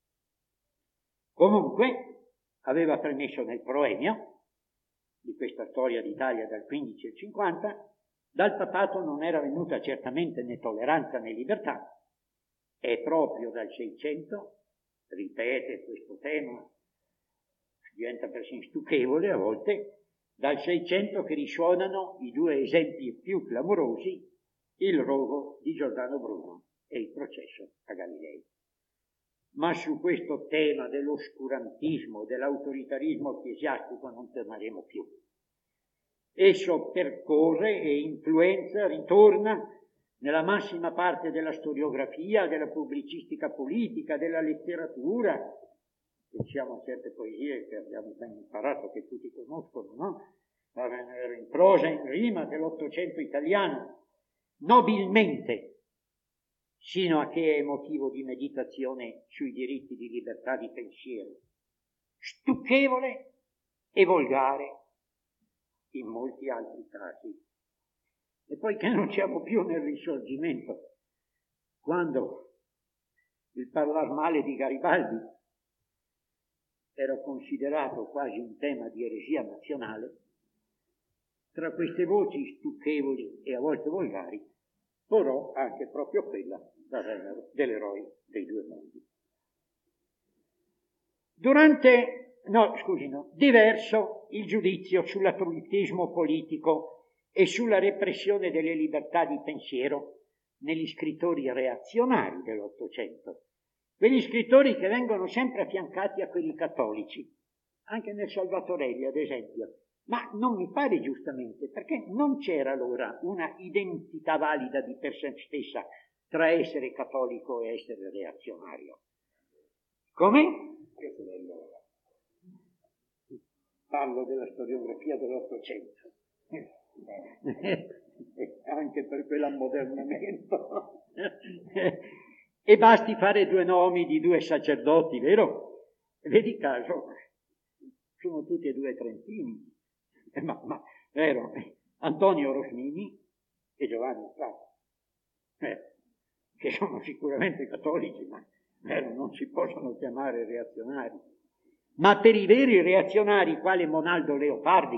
Comunque, aveva premesso nel proemio di questa storia d'Italia dal quindici al cinquanta, dal papato non era venuta certamente né tolleranza né libertà, è proprio dal Seicento, ripete questo tema, diventa persino stucchevole a volte, dal Seicento che risuonano i due esempi più clamorosi, il rogo di Giordano Bruno e il processo a Galilei. Ma su questo tema dell'oscurantismo, dell'autoritarismo ecclesiastico non torneremo più. Esso percorre e influenza, ritorna nella massima parte della storiografia, della pubblicistica politica, della letteratura. Pensiamo a certe poesie che abbiamo ben imparato, che tutti conoscono, no? In prosa, in rima dell'Ottocento italiano, nobilmente, sino a che è motivo di meditazione sui diritti di libertà di pensiero, stucchevole e volgare in molti altri casi. E poi che non siamo più nel Risorgimento, quando il parlar male di Garibaldi era considerato quasi un tema di eresia nazionale, tra queste voci stucchevoli e a volte volgari, porrò anche proprio quella dell'eroe dei due mondi. Durante, no, scusino, diverso il giudizio sull'assolutismo politico e sulla repressione delle libertà di pensiero negli scrittori reazionari dell'Ottocento, quegli scrittori che vengono sempre affiancati a quelli cattolici, anche nel Salvatorelli ad esempio, ma non mi pare giustamente, perché non c'era allora una identità valida di per sé stessa tra essere cattolico e essere reazionario. Come? Parlo della storiografia dell'Ottocento. Anche per quell'ammodernamento. E basti fare due nomi di due sacerdoti, vero? Vedi caso, sono tutti e due trentini. Eh, ma, ma, vero, Antonio Rosmini e Giovanni Frati, eh, che sono sicuramente cattolici, ma vero, non si possono chiamare reazionari. Ma per i veri reazionari, quale Monaldo Leopardi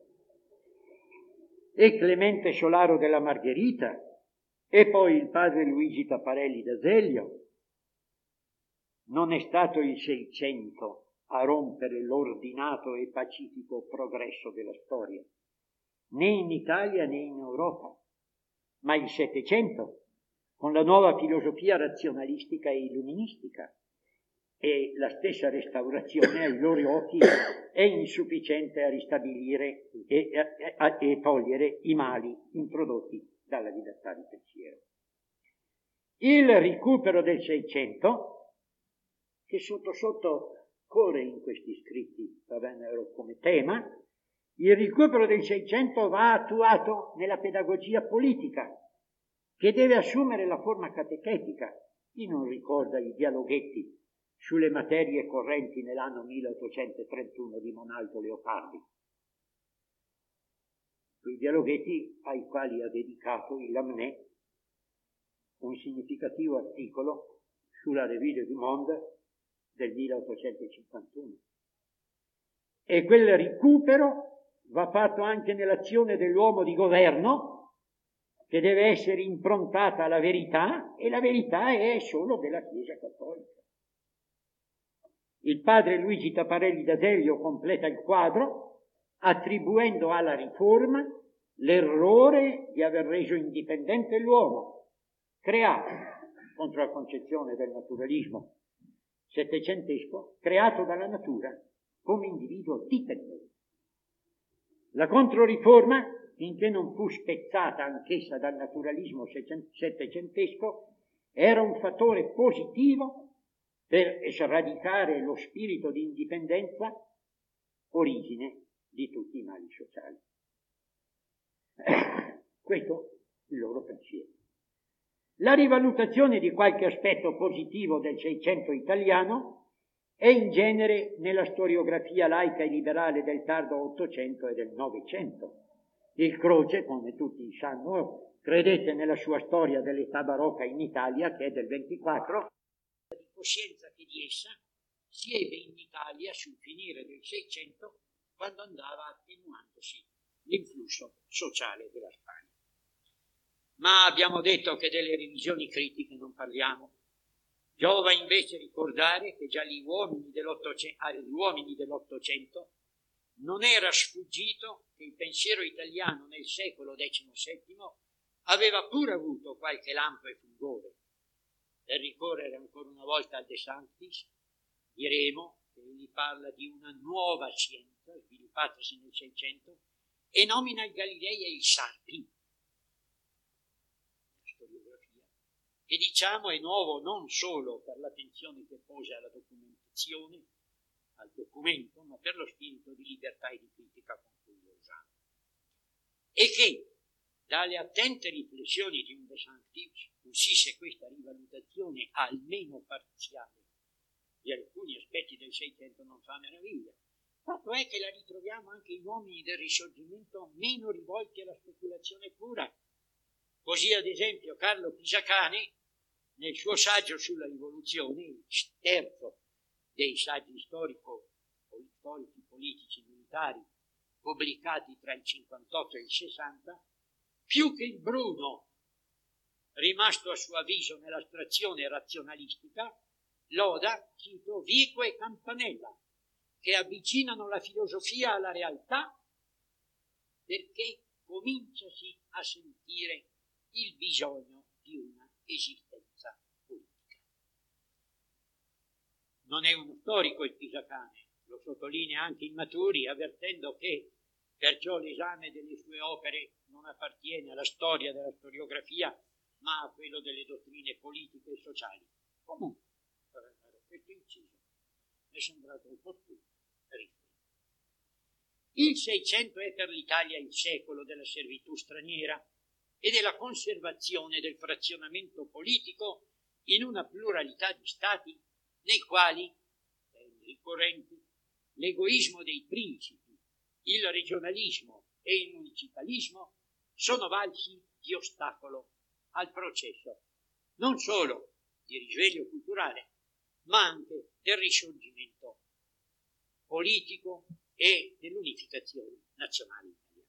e Clemente Solaro della Margherita, e poi il padre Luigi Taparelli d'Azeglio, non è stato il Seicento a rompere l'ordinato e pacifico progresso della storia, né in Italia né in Europa, ma il Settecento, con la nuova filosofia razionalistica e illuministica, e la stessa restaurazione ai loro occhi è insufficiente a ristabilire e, a, e togliere i mali introdotti dalla libertà di pensiero. Il recupero del Seicento, che sotto sotto corre in questi scritti, va bene, come tema, il recupero del Seicento va attuato nella pedagogia politica, che deve assumere la forma catechetica. Chi non ricorda i dialoghetti sulle materie correnti nell'anno milleottocentotrentuno di Monaldo Leopardi? Quei dialoghetti ai quali ha dedicato il Lamennais un significativo articolo sulla Revue du Monde del milleottocentocinquantuno. E quel recupero va fatto anche nell'azione dell'uomo di governo, che deve essere improntata alla verità, e la verità è solo della Chiesa Cattolica. Il padre Luigi Taparelli d'Azeglio completa il quadro attribuendo alla Riforma l'errore di aver reso indipendente l'uomo, creato, contro la concezione del naturalismo settecentesco, creato dalla natura come individuo dipendente. La Controriforma finché non fu spezzata anch'essa dal naturalismo settecentesco, era un fattore positivo per sradicare lo spirito di indipendenza, origine di tutti i mali sociali. Questo è il loro pensiero. La rivalutazione di qualche aspetto positivo del Seicento italiano è in genere nella storiografia laica e liberale del tardo Ottocento e del Novecento. Il Croce, come tutti sanno, credete nella sua storia dell'età barocca in Italia, che è del ventiquattro, di coscienza che di essa si ebbe in Italia sul finire del Seicento, quando andava attenuandosi l'influsso sociale della Spagna. Ma abbiamo detto che delle revisioni critiche non parliamo. Giova invece ricordare che già agli uomini dell'Ottocento, agli uomini dell'Ottocento non era sfuggito che il pensiero italiano nel secolo diciannovesimo aveva pure avuto qualche lampo e fulgore. Per ricorrere ancora una volta al De Sanctis, diremo che egli parla di una nuova scienza sviluppatasi nel Seicento e nomina il Galilei e il Sarpi, la storiografia, che diciamo è nuovo non solo per l'attenzione che pose alla documentazione, al documento, ma per lo spirito di libertà e di critica con cui lo usava. E che dalle attente riflessioni di un De Sanctis uscisse questa rivalutazione almeno parziale di alcuni aspetti del Seicento non fa meraviglia. Fatto è che la ritroviamo anche in uomini del Risorgimento meno rivolti alla speculazione pura. Così ad esempio Carlo Pisacane, nel suo saggio sulla rivoluzione, il terzo dei saggi storico, storici, politici, militari, pubblicati tra il cinquantotto e il sessanta, più che il Bruno, rimasto a suo avviso nell'astrazione razionalistica, loda, cito, Vico e Campanella, che avvicinano la filosofia alla realtà perché cominciasi a sentire il bisogno di una esistenza politica. Non è uno storico il Pisacane, lo sottolinea anche in Maturi, avvertendo che perciò l'esame delle sue opere non appartiene alla storia della storiografia, ma a quello delle dottrine politiche e sociali. Comunque, per questo inciso, mi è sembrato opportuno riferire. Il Seicento è per l'Italia il secolo della servitù straniera e della conservazione del frazionamento politico in una pluralità di stati nei quali, ricorrenti, l'egoismo dei principi, il regionalismo e il municipalismo sono valsi di ostacolo al processo non solo di risveglio culturale, ma anche del risorgimento politico e dell'unificazione nazionale italiana.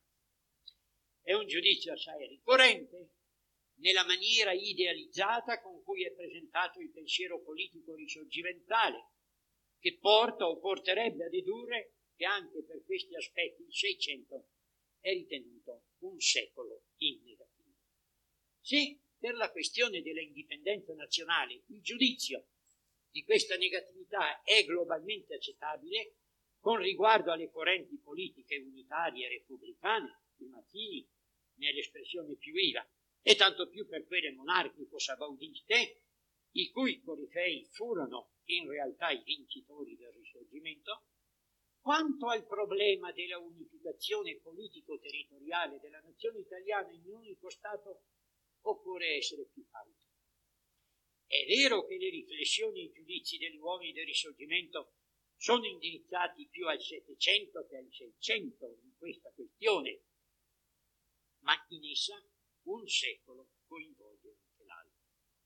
È un giudizio assai ricorrente nella maniera idealizzata con cui è presentato il pensiero politico risorgimentale, che porta o porterebbe a dedurre che anche per questi aspetti il Seicento è ritenuto un secolo in negativo. Se per la questione dell'indipendenza nazionale il giudizio di questa negatività è globalmente accettabile, con riguardo alle correnti politiche unitarie e repubblicane, i Mazzini nell'espressione più viva, e tanto più per quelle monarchico-sabaudiste, i cui corifei furono in realtà i vincitori del Risorgimento, quanto al problema della unificazione politico-territoriale della nazione italiana in un unico Stato occorre essere più cauti. È vero che le riflessioni e i giudizi degli uomini del Risorgimento sono indirizzati più al Settecento che al Seicento in questa questione, ma in essa un secolo coinvolge anche l'altro.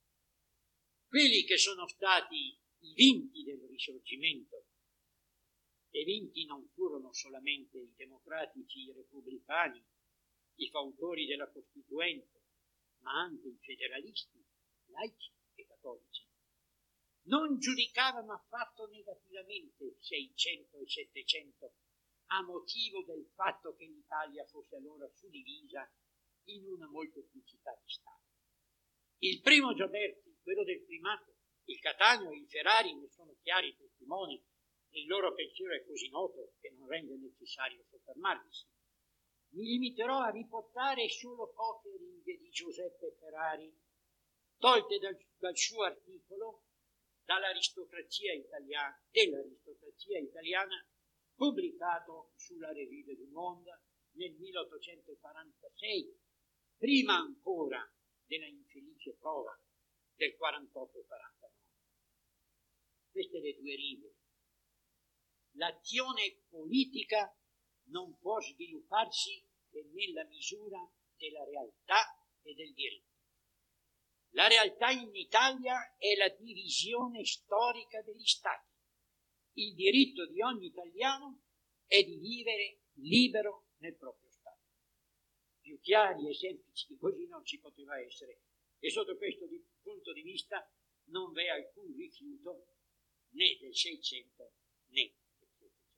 Quelli che sono stati i vinti del Risorgimento, e vinti non furono solamente i democratici, i repubblicani, i fautori della Costituente, ma anche i federalisti, laici e cattolici, non giudicavano affatto negativamente Seicento e Settecento a motivo del fatto che l'Italia fosse allora suddivisa in una molteplicità di stati. Il primo Gioberti, quello del primato, il Cattaneo e il Ferrari ne sono chiari testimoni, e il loro pensiero è così noto che non rende necessario soffermarvisi. mi limiterò a riportare solo poche righe di Giuseppe Ferrari, tolte dal, dal suo articolo dall'aristocrazia italiana, dell'aristocrazia italiana, pubblicato sulla Revue du Monde nel milleottocentoquarantasei, prima ancora della infelice prova del quarantotto quarantanove. Queste le due righe. L'azione politica non può svilupparsi che nella misura della realtà e del diritto. La realtà in Italia è la divisione storica degli Stati. Il diritto di ogni italiano è di vivere libero nel proprio Stato. Più chiari e semplici di così non ci poteva essere, e sotto questo di, punto di vista non v'è alcun rifiuto né del Seicento né del Settecento.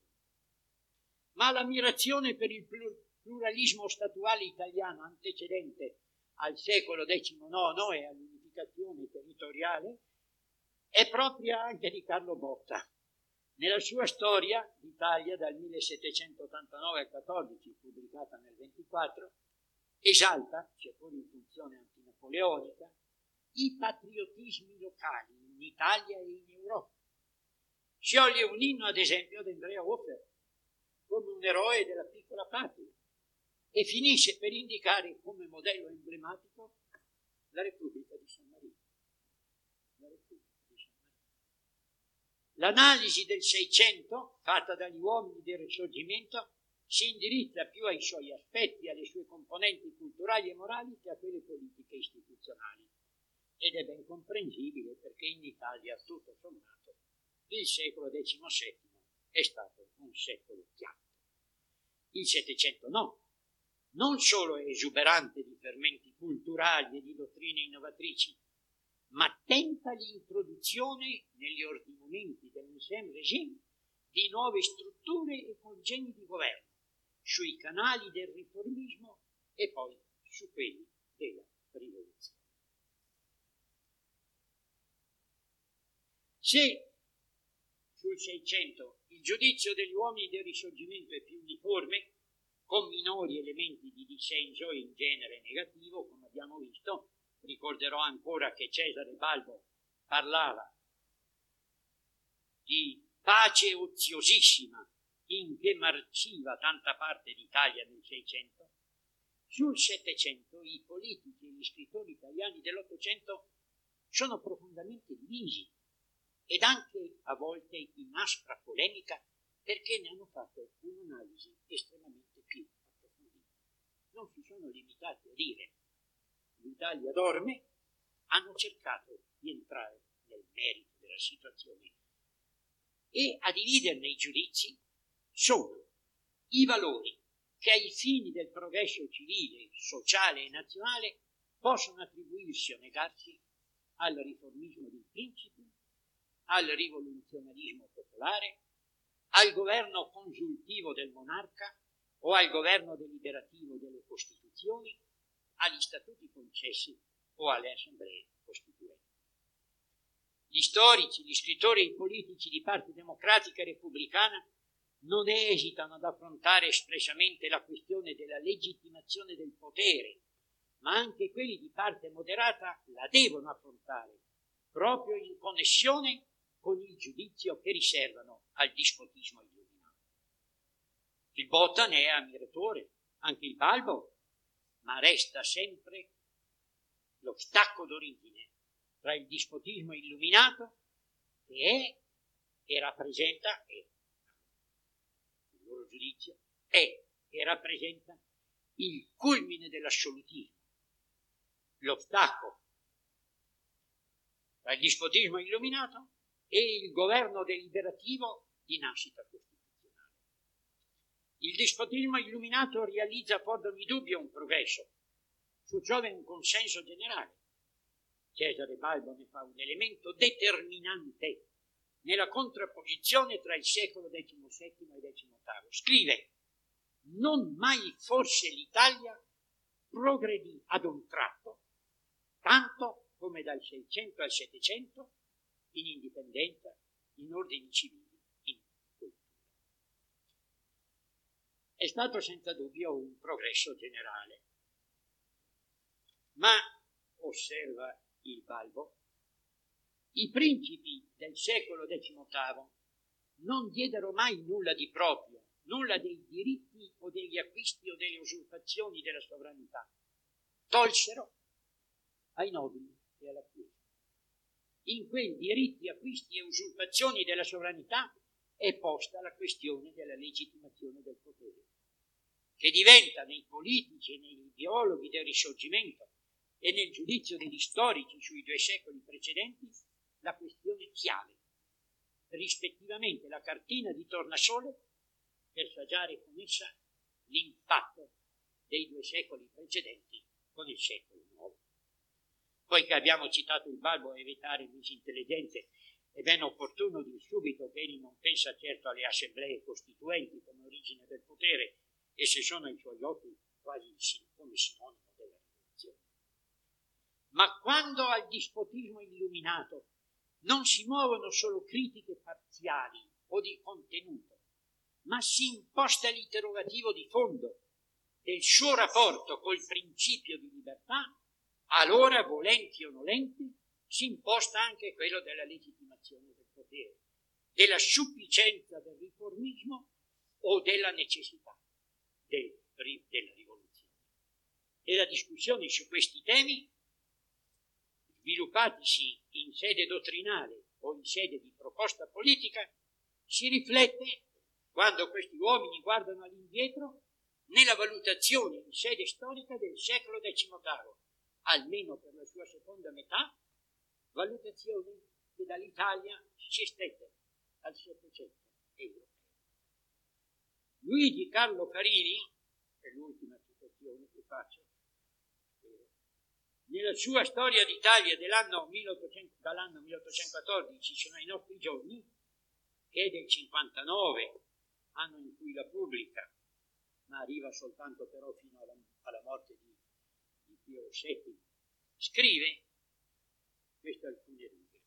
Ma l'ammirazione per il pluralismo statuale italiano antecedente al secolo diciannove e all'unificazione territoriale è propria anche di Carlo Botta. Nella sua storia d'Italia dal millesettecentottantanove al quattordici, pubblicata nel ventiquattro, esalta, seppur in funzione antinapoleonica, i patriottismi locali in Italia e in Europa. Scioglie un inno, ad esempio, ad Andrea Hofer come un eroe della piccola patria e finisce per indicare come modello emblematico la Repubblica di San Marino. La Repubblica di San Marino. L'analisi del Seicento, fatta dagli uomini del Risorgimento, si indirizza più ai suoi aspetti, alle sue componenti culturali e morali, che a quelle politiche e istituzionali. Ed è ben comprensibile perché in Italia, tutto sommato, il secolo diciannovesimo è stato un secolo piatto. Il Settecento no. Non solo è esuberante di fermenti culturali e di dottrine innovatrici, ma tenta l'introduzione negli ordinamenti dell'Ancien Régime di nuove strutture e congegni di governo, sui canali del riformismo e poi su quelli della rivoluzione. Se sul Seicento il giudizio degli uomini del Risorgimento è più uniforme, con minori elementi di dissenso in genere negativo, come abbiamo visto, ricorderò ancora che Cesare Balbo parlava di pace oziosissima in che marciva tanta parte d'Italia nel Seicento. Sul Settecento i politici e gli scrittori italiani dell'Ottocento sono profondamente divisi ed anche a volte in aspra polemica perché ne hanno fatto un'analisi estremamente più approfondita. Non si sono limitati a dire l'Italia dorme, hanno cercato di entrare nel merito della situazione e a dividerne i giudizi sono i valori che ai fini del progresso civile, sociale e nazionale possono attribuirsi o negarsi al riformismo dei principi, al rivoluzionarismo popolare, al governo consultivo del monarca o al governo deliberativo delle Costituzioni, agli statuti concessi o alle assemblee costituenti. Gli storici, gli scrittori e i politici di parte democratica e repubblicana non esitano ad affrontare espressamente la questione della legittimazione del potere, ma anche quelli di parte moderata la devono affrontare proprio in connessione con il giudizio che riservano al dispotismo illuminato. Il Botta ne è ammiratore, anche il Balbo, ma resta sempre lo stacco d'origine tra il dispotismo illuminato che è e rappresenta, è, il loro giudizio, è e rappresenta il culmine dell'assolutismo, lo stacco tra il dispotismo illuminato e il governo deliberativo di nascita costituzionale. Il dispotismo illuminato realizza fuori da ogni dubbio un progresso, su ciò è un consenso generale. Cesare Balbo ne fa un elemento determinante nella contrapposizione tra il secolo diciannovesimo e diciottesimo. Scrive: non mai forse l'Italia progredì ad un tratto, tanto come dal Seicento al Settecento, in indipendenza, in ordini civili, in cultura. è stato senza dubbio un progresso generale. Ma, osserva il Balbo, i principi del secolo decimottavo non diedero mai nulla di proprio, nulla dei diritti o degli acquisti o delle usurpazioni della sovranità. Tolsero ai nobili e alla Chiesa. In quei diritti, acquisti e usurpazioni della sovranità è posta la questione della legittimazione del potere, che diventa nei politici e negli ideologhi del Risorgimento e nel giudizio degli storici sui due secoli precedenti la questione chiave, rispettivamente la cartina di tornasole per saggiare con essa l'impatto dei due secoli precedenti con il secolo nuovo. Poiché abbiamo citato il Balbo a evitare disintelligenze, è ben opportuno dir subito che egli non pensa certo alle assemblee costituenti come origine del potere, e se sono ai suoi occhi quasi come sinonimo della rivoluzione. Ma quando al dispotismo illuminato non si muovono solo critiche parziali o di contenuto, ma si imposta l'interrogativo di fondo del suo rapporto col principio di libertà, allora, volenti o nolenti, si imposta anche quello della legittimazione del potere, della sufficienza del riformismo o della necessità del, della rivoluzione. E la discussione su questi temi, sviluppatisi in sede dottrinale o in sede di proposta politica, si riflette, quando questi uomini guardano all'indietro, nella valutazione in sede storica del secolo decimottavo, almeno per la sua seconda metà, valutazione che dall'Italia si estende al Settecento europeo. Luigi Carlo Carini, è l'ultima citazione che faccio, nella sua storia d'Italia dell'anno milleottocento, dall'anno milleottocentoquattordici fino ai nostri giorni, che è del cinquantanove, anno in cui la pubblica, ma arriva soltanto però fino alla, alla morte di, di Pio settimo, scrive queste alcune righe.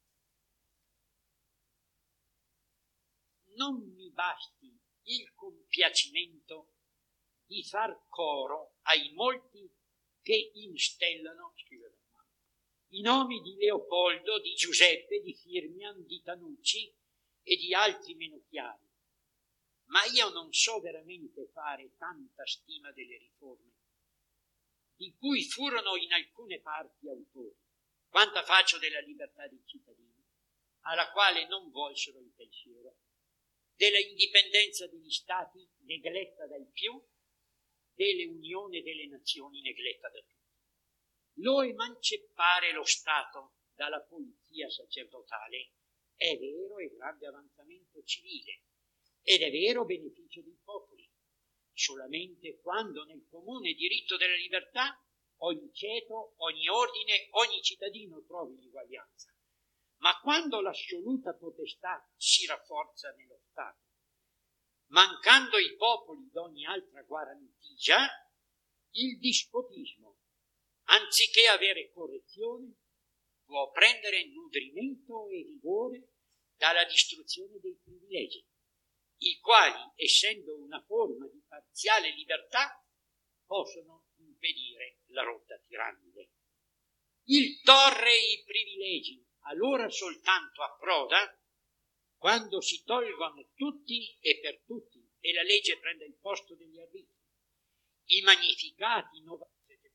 Non mi basti il compiacimento di far coro ai molti che instellano, scrive i nomi di Leopoldo, di Giuseppe, di Firmian, di Tanucci e di altri meno chiari, ma io non so veramente fare tanta stima delle riforme, di cui furono in alcune parti autori, quanta faccio della libertà dei cittadini, alla quale non volsero il pensiero, della indipendenza degli stati negletta dai più, delle unioni delle nazioni negletta da tutti. Lo emancipare lo Stato dalla polizia sacerdotale è vero e grande avanzamento civile, ed è vero beneficio dei popoli, solamente quando nel comune diritto della libertà ogni ceto, ogni ordine, ogni cittadino trovi l'uguaglianza. Ma quando l'assoluta potestà si rafforza nello Stato, mancando i popoli d'ogni altra guarentigia, il dispotismo, anziché avere correzione, può prendere nutrimento e rigore dalla distruzione dei privilegi, i quali, essendo una forma di parziale libertà, possono impedire la rotta tirannide. Il torre i privilegi allora soltanto approda quando si tolgono tutti e per tutti e la legge prende il posto degli arbitri. I magnificati innovatori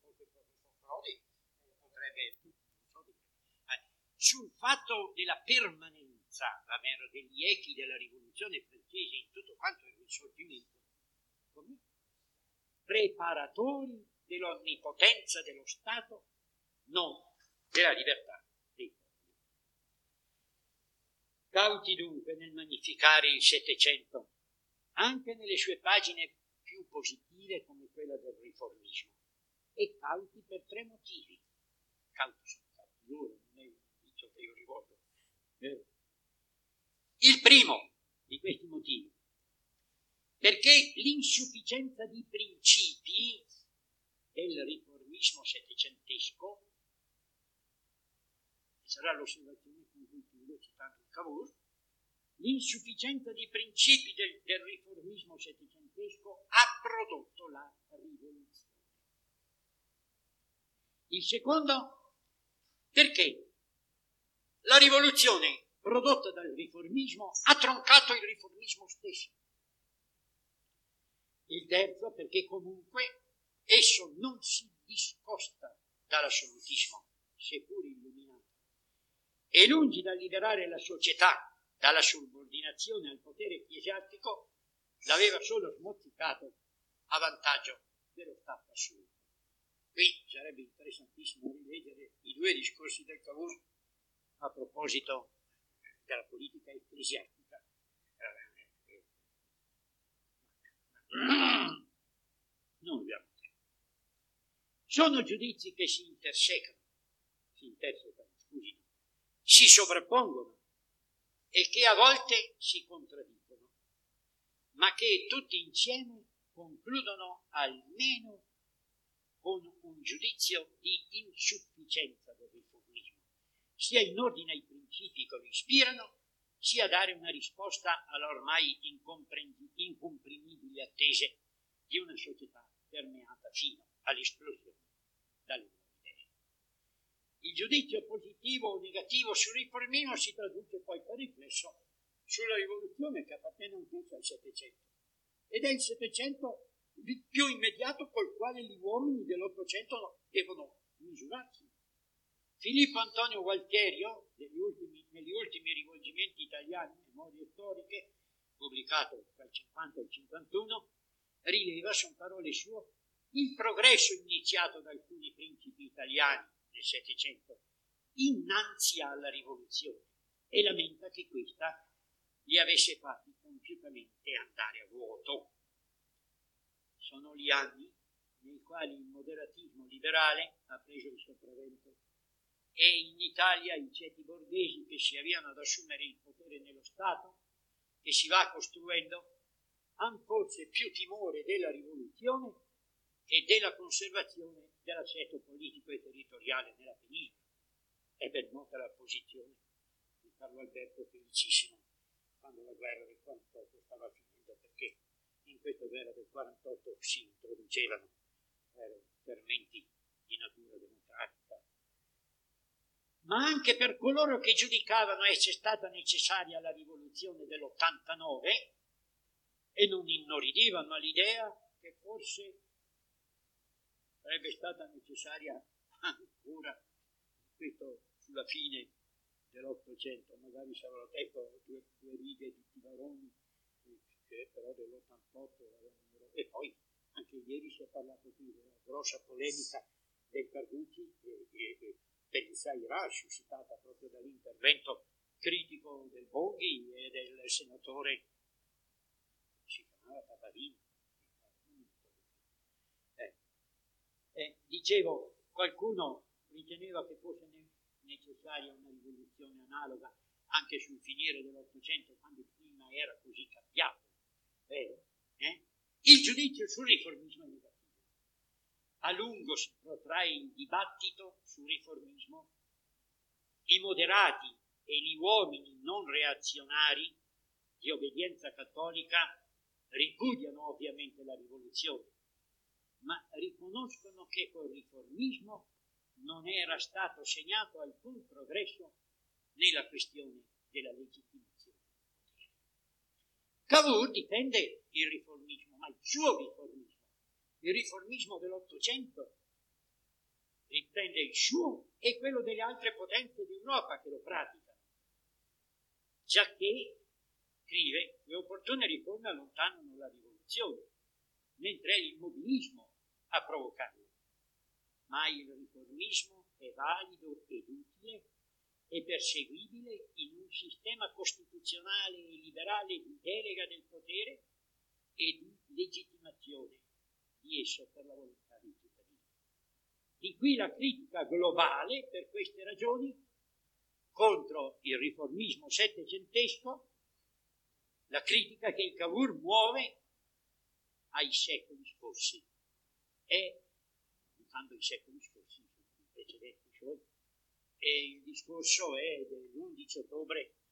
potrebbe sul fatto della permanenza davvero degli echi della rivoluzione francese in tutto quanto il risorgimento, come preparatori dell'onnipotenza dello Stato, non della libertà dei popoli. Cauti dunque nel magnificare il Settecento, anche nelle sue pagine più positive come quella del riformismo, e cauti per tre motivi. Cauti sono cauti loro, non è un dicio che io rivolgo. Il primo di questi motivi, perché l'insufficienza di principi del riformismo settecentesco, che sarà l'osservazione con cui chiudo citando il Cavour, L'insufficienza dei principi del, del riformismo settecentesco ha prodotto la rivoluzione. Il secondo, perché la rivoluzione prodotta dal riformismo ha troncato il riformismo stesso. Il terzo, perché comunque esso non si discosta dall'assolutismo, seppur illuminato, e lungi dal liberare la società dalla subordinazione al potere ecclesiastico, l'aveva solo smozzicato a vantaggio dello Stato assoluto. Qui sarebbe interessantissimo rileggere i due discorsi del Cavour a proposito della politica ecclesiastica. Non abbiamo tempo. Sono giudizi che si intersecano, si intersecano, scusi, si sovrappongono e che a volte si contraddicono, ma che tutti insieme concludono almeno con un giudizio di insufficienza del riformismo, sia in ordine ai principi che lo ispirano, sia dare una risposta alle ormai incomprimibili attese di una società permeata fino all'esplosione dalle nuove idee. Il giudizio positivo o negativo sul riformismo si traduce poi per riflesso sulla rivoluzione che appartiene anch'essa al Settecento, ed è il Settecento più immediato col quale gli uomini dell'Ottocento devono misurarsi. Filippo Antonio Gualtierio, negli ultimi, negli ultimi rivolgimenti italiani, Memorie storiche, pubblicato tra il cinquanta e il cinquantuno, rileva, sono parole sue, il progresso iniziato da alcuni principi italiani nel Settecento innanzi alla rivoluzione e lamenta che questa li avesse fatti compiutamente andare a vuoto. Sono gli anni nei quali il moderatismo liberale ha preso il sopravvento e in Italia i ceti borghesi che si avviano ad assumere il potere nello Stato, che si va costruendo, hanno forse più timore della rivoluzione che della conservazione dell'assetto politico e territoriale nella penisola. È ben nota la posizione di Carlo Alberto Felicissimo quando la guerra del quarantotto stava finendo, perché in questa guerra del quarantotto si introducevano eh, fermenti di natura democratica. Ma anche per coloro che giudicavano essere stata necessaria la rivoluzione dell'ottantanove e non inorridivano all'idea che forse sarebbe stata necessaria ancora, questo sulla fine dell'Ottocento, magari se avrò detto due, due righe di Tivaroni, che però dell'ottantotto, e poi anche ieri si è parlato qui della grossa polemica del Carducci e, e, e dell'Insairà, suscitata proprio dall'intervento critico del Boghi e del senatore, si chiamava Tabarino. Eh, eh, dicevo, qualcuno riteneva che fosse ne- necessaria una rivoluzione analoga anche sul finire dell'Ottocento, quando il clima era così cambiato. Vero? Eh? Il giudizio sul riformismo è negativo. A lungo si protrae il dibattito sul riformismo. I moderati e gli uomini non reazionari di obbedienza cattolica ripudiano ovviamente la rivoluzione, ma riconoscono che col riformismo non era stato segnato alcun progresso nella questione della legittimazione. Cavour difende il riformismo, ma il suo riformismo, il riformismo dell'Ottocento, riprende il suo e quello delle altre potenze d'Europa che lo praticano, giacché, scrive, le opportune riforme allontanano la rivoluzione, mentre è l'immobilismo a provocarlo. Ma il riformismo è valido ed utile e perseguibile in un sistema costituzionale e liberale di delega del potere e di legittimazione di esso per la volontà dei cittadini. Di qui la critica globale, per queste ragioni, contro il riformismo settecentesco, la critica che il Cavour muove ai secoli scorsi e, usando i secoli scorsi, i precedenti, cioè, e il discorso è dell'undici ottobre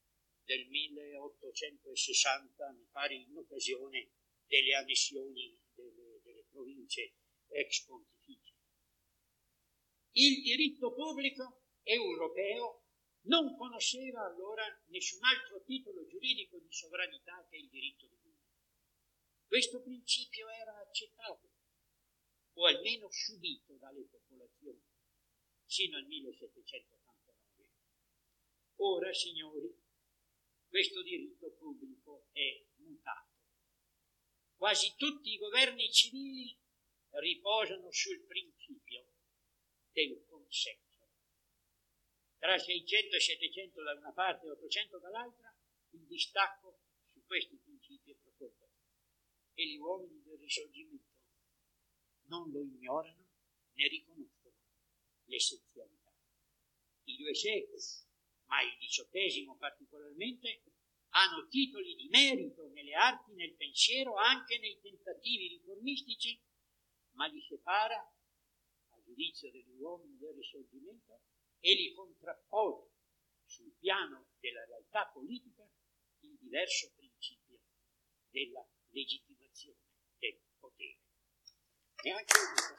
del milleottocentosessanta, mi pare in occasione delle annessioni delle, delle province ex pontificie. Il diritto pubblico europeo non conosceva allora nessun altro titolo giuridico di sovranità che il diritto di Dio. Questo principio era accettato, o almeno subito dalle popolazioni, sino al millesettecentottantanove. Ora, signori, questo diritto pubblico è mutato. Quasi tutti i governi civili riposano sul principio del consenso. Tra seicento e settecento da una parte e ottocento dall'altra, il distacco su questi principi è profondo. E gli uomini del Risorgimento non lo ignorano né riconoscono l'essenzialità. I due secoli, ma il diciottesimo particolarmente, hanno titoli di merito nelle arti, nel pensiero, anche nei tentativi riformistici, ma li separa, a giudizio degli uomini del Risorgimento, e li contrappone sul piano della realtà politica il diverso principio della legittimazione del potere. E anche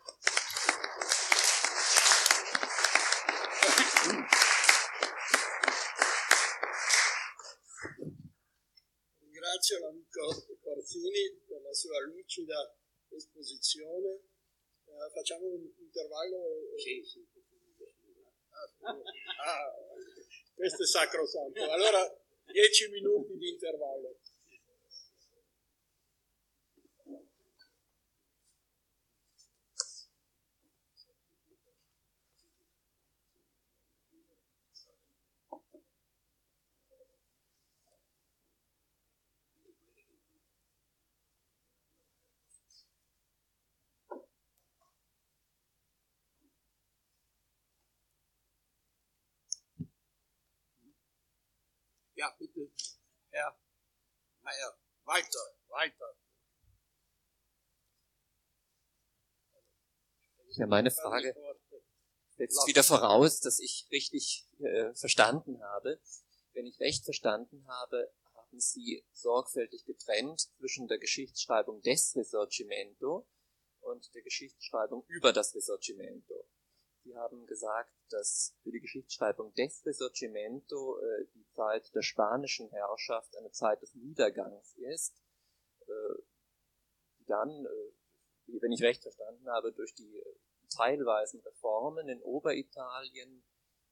Ringrazio l'amico Corzini per la sua lucida esposizione. Eh, facciamo un intervallo. sì, sì. Ah, questo è sacrosanto. Allora, dieci minuti di intervallo. Ja, bitte, Herr Meyer, weiter, weiter. Ja, meine Frage setzt wieder voraus, dass ich richtig äh, verstanden habe. Wenn ich recht verstanden habe, haben Sie sorgfältig getrennt zwischen der Geschichtsschreibung des Risorgimento und der Geschichtsschreibung über das Risorgimento. Sie haben gesagt, dass für die Geschichtsschreibung des Risorgimento äh, die Zeit der spanischen Herrschaft eine Zeit des Niedergangs ist, äh, die dann, äh, wenn ich recht verstanden habe, durch die äh, teilweisen Reformen in Oberitalien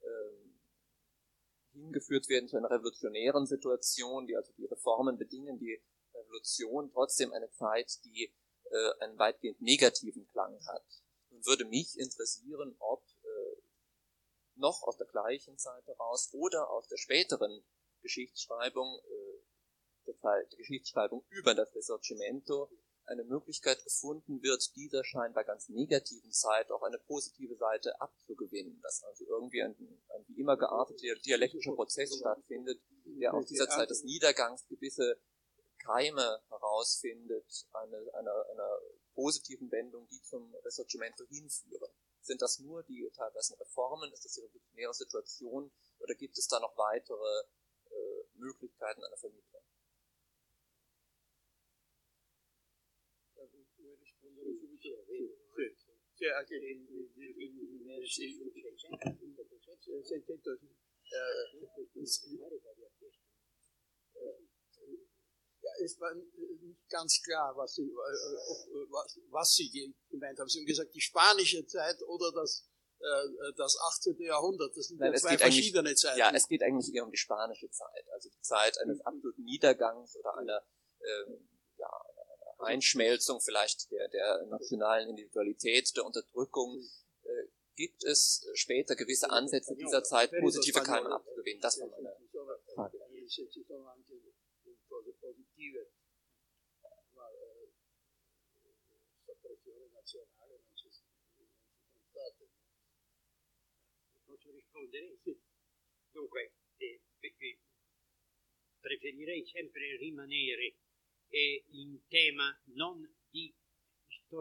äh, hingeführt werden zu einer revolutionären Situation, die also die Reformen bedingen, die Revolution, trotzdem eine Zeit, die äh, einen weitgehend negativen Klang hat. Nun würde mich interessieren, ob äh, noch aus der gleichen Zeit heraus oder aus der späteren Geschichtsschreibung, äh, der, Zeit, der Geschichtsschreibung über das Risorgimento, eine Möglichkeit gefunden wird, dieser scheinbar ganz negativen Zeit auch eine positive Seite abzugewinnen, dass also irgendwie ein, ein wie immer gearteter dialektischer Prozess stattfindet, der aus dieser Zeit des Niedergangs gewisse Keime herausfindet, eine, einer, einer positiven Wendung, die zum Risorgimento hinführen. Sind das nur die teilweise Reformen, ist das die revolutionäre Situation, oder gibt es da noch weitere äh, Möglichkeiten einer Vermittlung? Ja, es war nicht ganz klar, was Sie, was, was Sie gemeint haben. Sie haben gesagt, die spanische Zeit oder das, das achtzehnte. Jahrhundert. Das sind Nein, ja es zwei geht verschiedene Zeiten. Ja, es geht eigentlich eher um die spanische Zeit, also die Zeit eines absoluten Niedergangs oder einer, ähm, ja, einer Einschmelzung vielleicht der, der nationalen Individualität, der Unterdrückung. Äh, gibt es später gewisse Ansätze dieser Zeit, positive Keime abzugewinnen? Das war meine Frage. Posso rispondere? Sì. Dunque, eh, perché preferirei sempre rimanere eh, in tema non di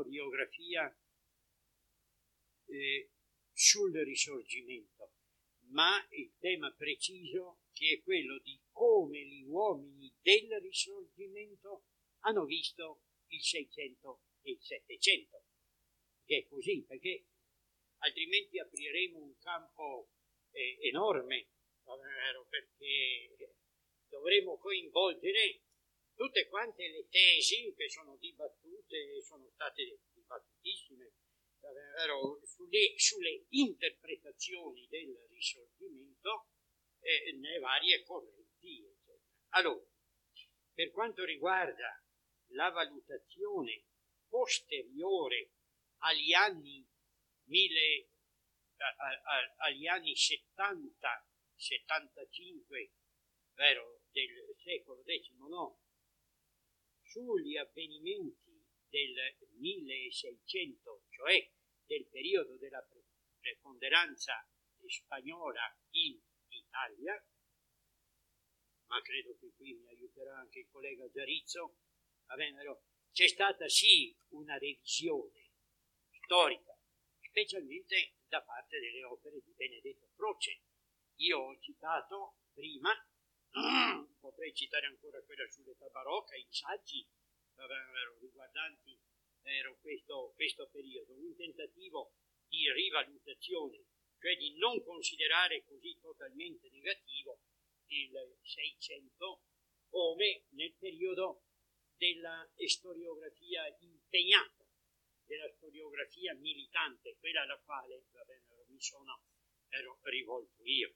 storiografia eh, sul Risorgimento, ma il tema preciso che è quello di come gli uomini del Risorgimento hanno visto il Seicento e il Settecento, che è così, perché altrimenti apriremo un campo eh, enorme, perché dovremo coinvolgere tutte quante le tesi che sono dibattute, sono state dibattutissime, sulle, sulle interpretazioni del Risorgimento eh, nelle varie correnti, eccetera. Allora, per quanto riguarda la valutazione posteriore agli anni mille, a, a, agli anni settanta settantacinque, vero, del secolo diciannove, sugli avvenimenti del milleseicento, cioè del periodo della preponderanza spagnola in Italia, ma credo che qui mi aiuterà anche il collega Giarizzo, c'è stata sì una revisione storica, specialmente da parte delle opere di Benedetto Croce. Io ho citato prima, potrei citare ancora quella sull'età barocca, i saggi riguardanti ero questo, questo periodo, un tentativo di rivalutazione, cioè di non considerare così totalmente negativo il Seicento come nel periodo della storiografia impegnata, della storiografia militante, quella alla quale va bene, mi sono ero rivolto io.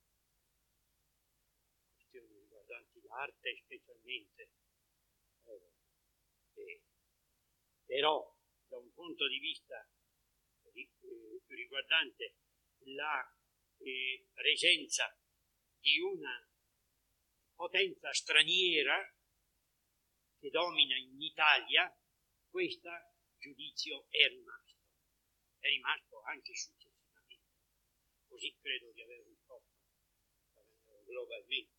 Questioni riguardanti l'arte specialmente. Eh, eh, però da un punto di vista eh, riguardante la eh, presenza di una potenza straniera che domina in Italia, questo giudizio è rimasto, è rimasto anche successivamente. Così credo di aver risposto globalmente.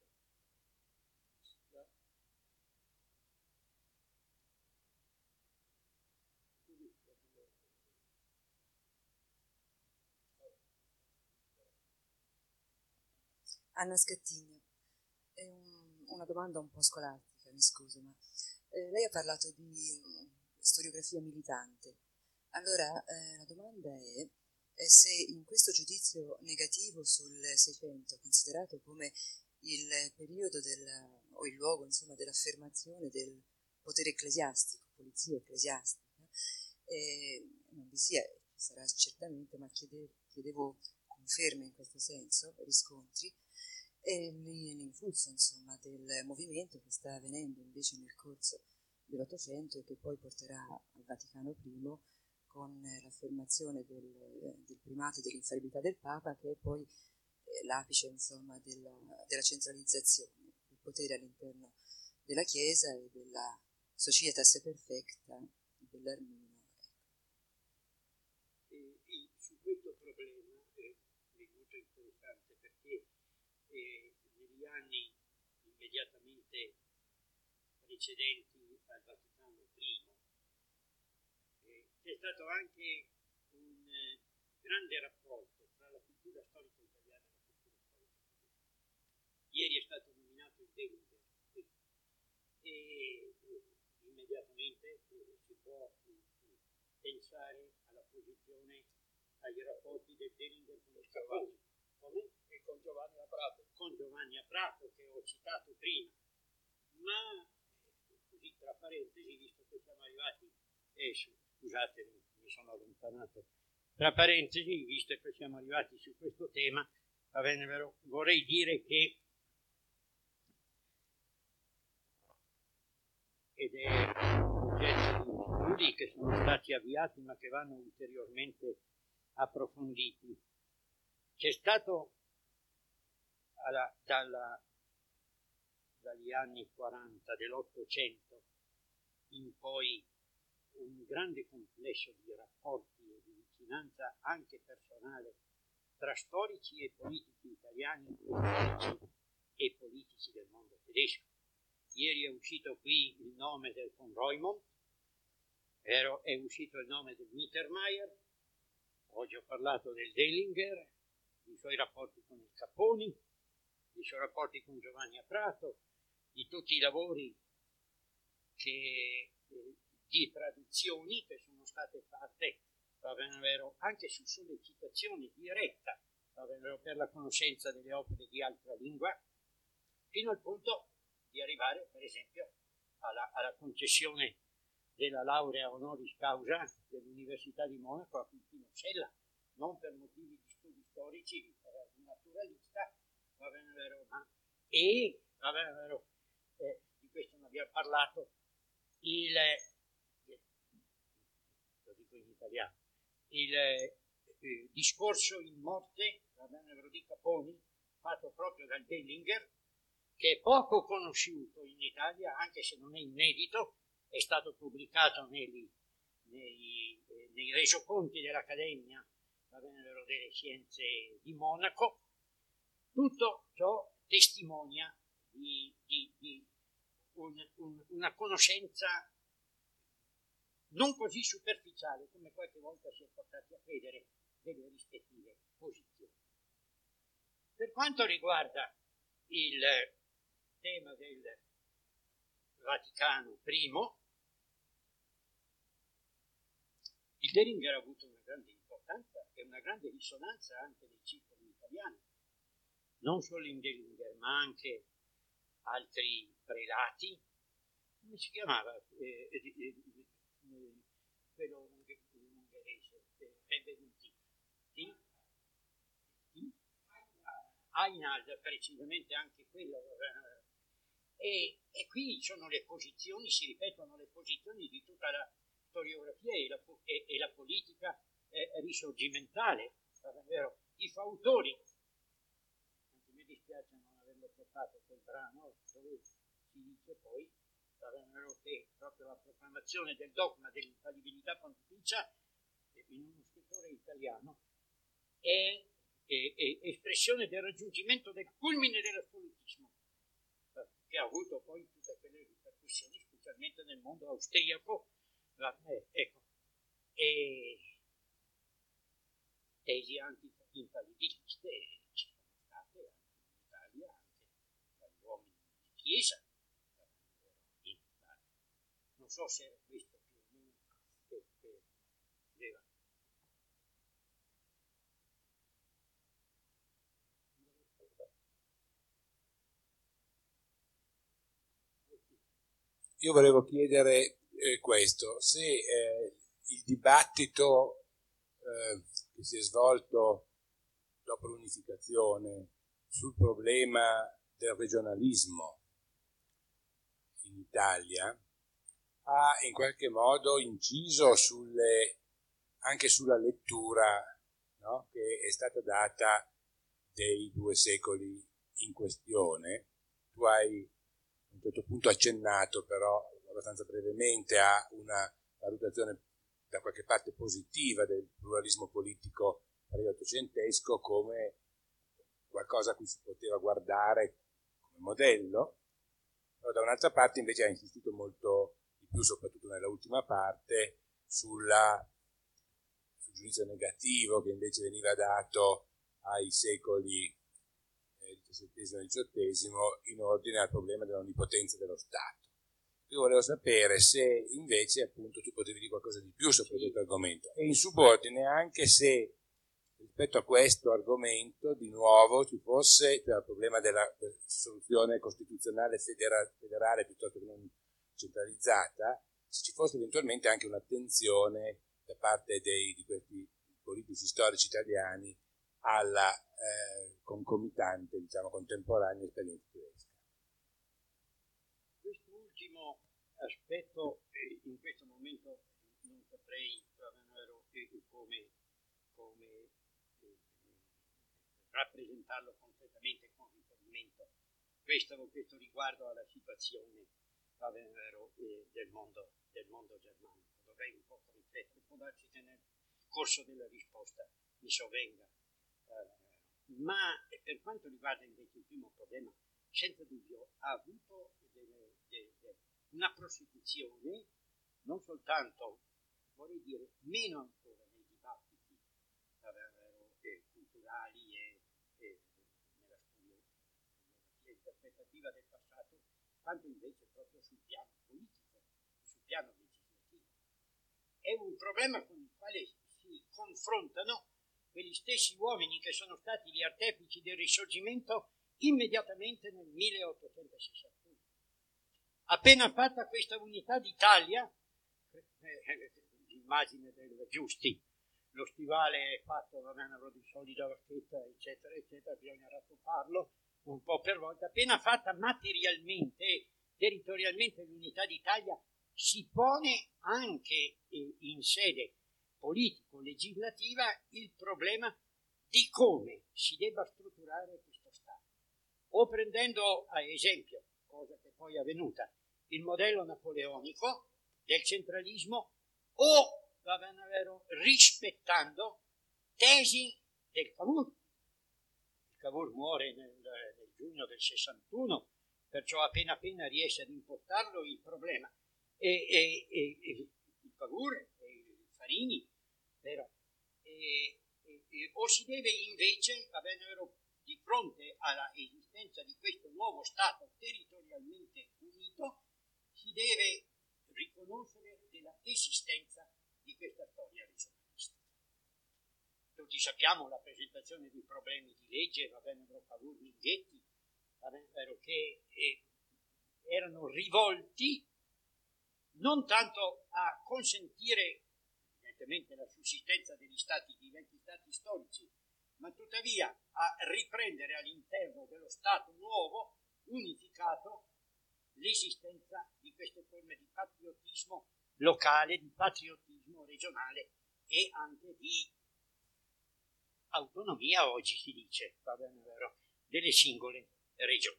Anna Scattigno, è un, una domanda un po' scolastica, mi scuso, ma eh, lei ha parlato di um, storiografia militante. Allora, eh, la domanda è, è se in questo giudizio negativo sul Seicento, considerato come il periodo del, o il luogo, insomma, dell'affermazione del potere ecclesiastico, polizia ecclesiastica, eh, non vi sia, ci sarà certamente, ma chiede, chiedevo conferme in questo senso, riscontri, e l'influsso, insomma, del movimento che sta avvenendo invece nel corso dell'Ottocento e che poi porterà al Vaticano I con l'affermazione del, del primato e dell'infallibilità del Papa, che è poi eh, l'apice, insomma, della, della centralizzazione del potere all'interno della Chiesa e della societas perfecta dell'Arminio. E, e su questo problema è, è molto interessante perché eh, negli anni immediatamente precedenti al Vaticano I eh, c'è stato anche un eh, grande rapporto tra la cultura storica italiana e la cultura storica tedesca. Ieri è stato nominato il Delinger e, e, e immediatamente eh, si può eh, pensare alla posizione, ai rapporti del Delinger con lo Scaffoni. Come? E con Giovanni a Prato. Con Giovanni a Prato, che ho citato prima. Ma, così tra parentesi, visto che siamo arrivati, eh, scusate, mi sono allontanato, tra parentesi, visto che siamo arrivati su questo tema, vorrei dire che, ed è oggetto di studi che sono stati avviati ma che vanno ulteriormente approfonditi, c'è stato alla, dalla, dagli anni quaranta dell'Ottocento in poi un grande complesso di rapporti e di vicinanza anche personale tra storici e politici italiani e storici e politici del mondo tedesco. Ieri è uscito qui il nome del von Roimond, è uscito il nome del Mittermeier, oggi ho parlato del Delinger, i suoi rapporti con il Capponi, i suoi rapporti con Giovanni Aprato, di tutti i lavori che, eh, di traduzioni che sono state fatte, va bene vero, anche su sollecitazione diretta, va bene vero, per la conoscenza delle opere di altra lingua, fino al punto di arrivare, per esempio, alla, alla concessione della laurea honoris causa dell'Università di Monaco a Quintino Sella, non per motivi di studi storici, era un naturalista, va bene vero, ma e, va bene vero, eh, di questo ne abbiamo parlato, il, eh, lo dico in italiano, il eh, discorso in morte, va bene vero, di Capponi, fatto proprio dal Dellinger, che è poco conosciuto in Italia, anche se non è inedito, è stato pubblicato nei, nei, eh, nei resoconti dell'Accademia, va bene vero, delle Scienze di Monaco. Tutto ciò testimonia di, di, di un, un, una conoscenza non così superficiale come qualche volta si è portati a credere delle rispettive posizioni. Per quanto riguarda il tema del Vaticano I, il Dellinger ha avuto una grande importanza e una grande risonanza anche nei circoli italiani, non solo in Dellinger, ma anche altri prelati. Come si chiamava? Eh, eh, eh, eh, quello ungherese, eh, benvenuti. Sì? Sì? Einhard, precisamente anche quello. E, e qui sono le posizioni, si ripetono le posizioni di tutta la storiografia e la, e, e la politica eh, risorgimentale, davvero, i fautori. Anche mi dispiace non averlo portato quel brano dove si dice poi davvero che proprio la proclamazione del dogma dell'infallibilità pontificia in uno scrittore italiano è, è, è espressione del raggiungimento del culmine dell'assolutismo, che ha avuto poi tutte quelle ripercussioni, specialmente nel mondo austriaco, eh, ecco, e tesi anti-infallibiliste ci sono state anche in Italia, anche dagli uomini di chiesa, in Italia. Non so se era questo più o meno che vedeva. Io volevo chiedere eh, questo, se eh, il dibattito eh, che si è svolto dopo l'unificazione sul problema del regionalismo in Italia ha in qualche modo inciso sulle, anche sulla lettura, no, che è stata data dei due secoli in questione. Tu hai a un certo punto accennato, però abbastanza brevemente, a una valutazione da qualche parte positiva del pluralismo politico pre-ottocentesco come qualcosa a cui si poteva guardare come modello, però da un'altra parte invece ha insistito molto di più, soprattutto nella ultima parte, sulla, sul giudizio negativo che invece veniva dato ai secoli diciassettesimo e diciottesimo in ordine al problema dell'onnipotenza dello Stato. Io volevo sapere se invece appunto tu potevi dire qualcosa di più su questo argomento, e in subordine anche se rispetto a questo argomento di nuovo ci fosse, cioè il problema della soluzione costituzionale federa, federale piuttosto che non centralizzata, se ci fosse eventualmente anche un'attenzione da parte dei, di questi politici storici italiani alla eh, concomitante, diciamo, contemporanea esperienza tedesca. Quest'ultimo aspetto eh, in questo momento non saprei eh, come, come eh, rappresentarlo concretamente con riferimento questo, questo riguardo alla situazione vero, eh, del, mondo, del mondo germanico. Dovrei un po' riflettere, può darsi che nel corso della risposta mi sovvenga. Ma per quanto riguarda invece il primo problema, senza dubbio ha avuto delle, delle, una prosecuzione non soltanto, vorrei dire, meno ancora nei dibattiti eh, culturali e interpretativa del passato, quanto invece proprio sul piano politico, sul piano legislativo. È un problema con il quale si confrontano quegli stessi uomini che sono stati gli artefici del Risorgimento immediatamente nel milleottocentosessantuno. Appena fatta questa unità d'Italia, eh, l'immagine del Giusti, lo stivale è fatto, va bene, di solida vacchetta, eccetera, eccetera, bisogna rattopparlo un po' per volta. Appena fatta materialmente, territorialmente l'unità d'Italia, si pone anche eh, in sede politico-legislativa il problema di come si debba strutturare questo Stato. O prendendo a esempio, cosa che poi è avvenuta, il modello napoleonico del centralismo, o va bene vero, rispettando tesi del Cavour. Il Cavour muore nel, nel giugno del sessantuno, perciò appena appena riesce ad importarlo il problema. E, e, e, e il Cavour e il Farini, vero? E, e, e, o si deve invece, va bene vero, di fronte alla esistenza di questo nuovo Stato territorialmente unito, si deve riconoscere della esistenza di questa storia regionalistica. Tutti sappiamo la presentazione di problemi di legge, va bene, Cavour, Minghetti, va bene, vero, che eh, erano rivolti non tanto a consentire evidentemente la sussistenza degli stati, di vecchi stati storici, ma tuttavia a riprendere all'interno dello Stato nuovo, unificato, l'esistenza di queste forme di patriottismo locale, di patriottismo regionale e anche di autonomia, oggi si dice, va bene, vero, delle singole regioni.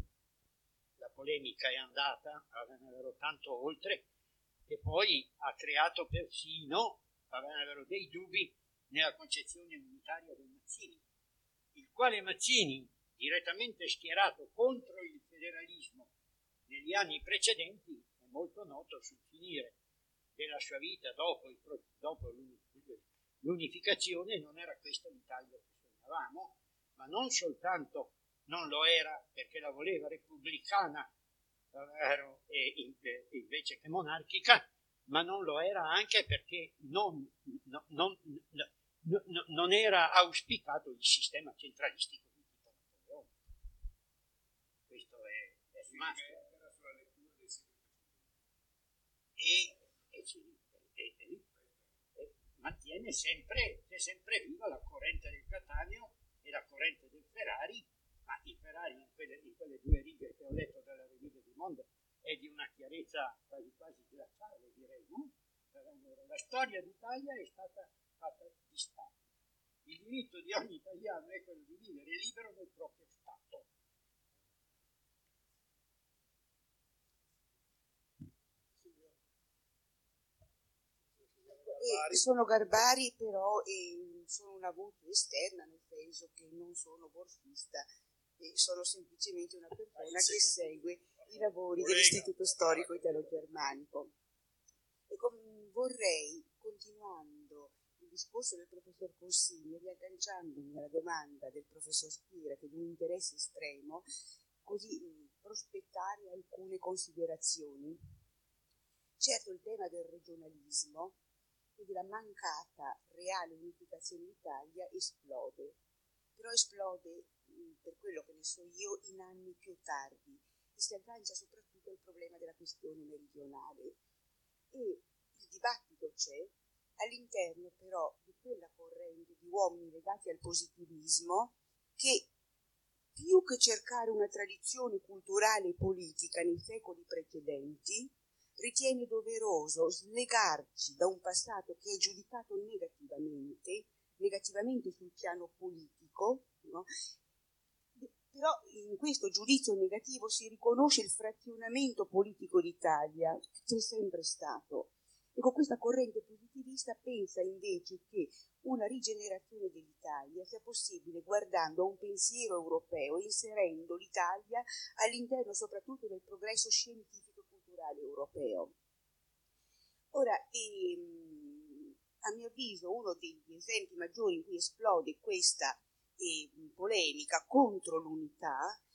La polemica è andata, va bene, vero, tanto oltre che poi ha creato persino, va bene, vero, dei dubbi nella concezione unitaria del Mazzini, il quale Mazzini, direttamente schierato contro il federalismo negli anni precedenti, è molto noto sul finire della sua vita dopo, il, dopo l'unificazione, non era questa l'Italia che sognavamo, ma non soltanto non lo era perché la voleva repubblicana e invece che monarchica, ma non lo era anche perché non, no, non, no, no, non era auspicato il sistema centralistico di tipo napoleonico. Questo è, è rimasto. E, e, e, e, e mantiene sempre, è sempre viva la corrente del Cattaneo e la corrente del Ferrari, ma il Ferrari in quelle, in quelle due righe che ho letto dalla Revue du Monde è di una chiarezza quasi quasi glaciale, direi, no? La storia d'Italia è stata fatta di Stato. Il diritto di ogni italiano è quello di vivere libero nel proprio Stato. E sono Garbari, però e sono una voce esterna, nel senso che non sono borsista, e sono semplicemente una persona che segue i lavori dell'Istituto Storico Italo-Germanico. E com- vorrei, continuando il discorso del professor Corsini, riagganciandomi alla domanda del professor Spira, che è di un interesse estremo, così mh, prospettare alcune considerazioni. Certo, il tema del regionalismo e della mancata reale unificazione d'Italia esplode, però esplode, mh, per quello che ne so io, in anni più tardi, e si aggancia soprattutto al problema della questione meridionale. E il dibattito c'è all'interno però di quella corrente di uomini legati al positivismo che, più che cercare una tradizione culturale e politica nei secoli precedenti, ritiene doveroso slegarci da un passato che è giudicato negativamente, negativamente sul piano politico, no? Però in questo giudizio negativo si riconosce il frazionamento politico d'Italia, che c'è sempre stato. Ecco, questa corrente positivista pensa invece che una rigenerazione dell'Italia sia possibile guardando a un pensiero europeo, inserendo l'Italia all'interno soprattutto del progresso scientifico e culturale europeo. Ora, ehm, a mio avviso, uno degli esempi maggiori in cui esplode questa e polemica contro l'unità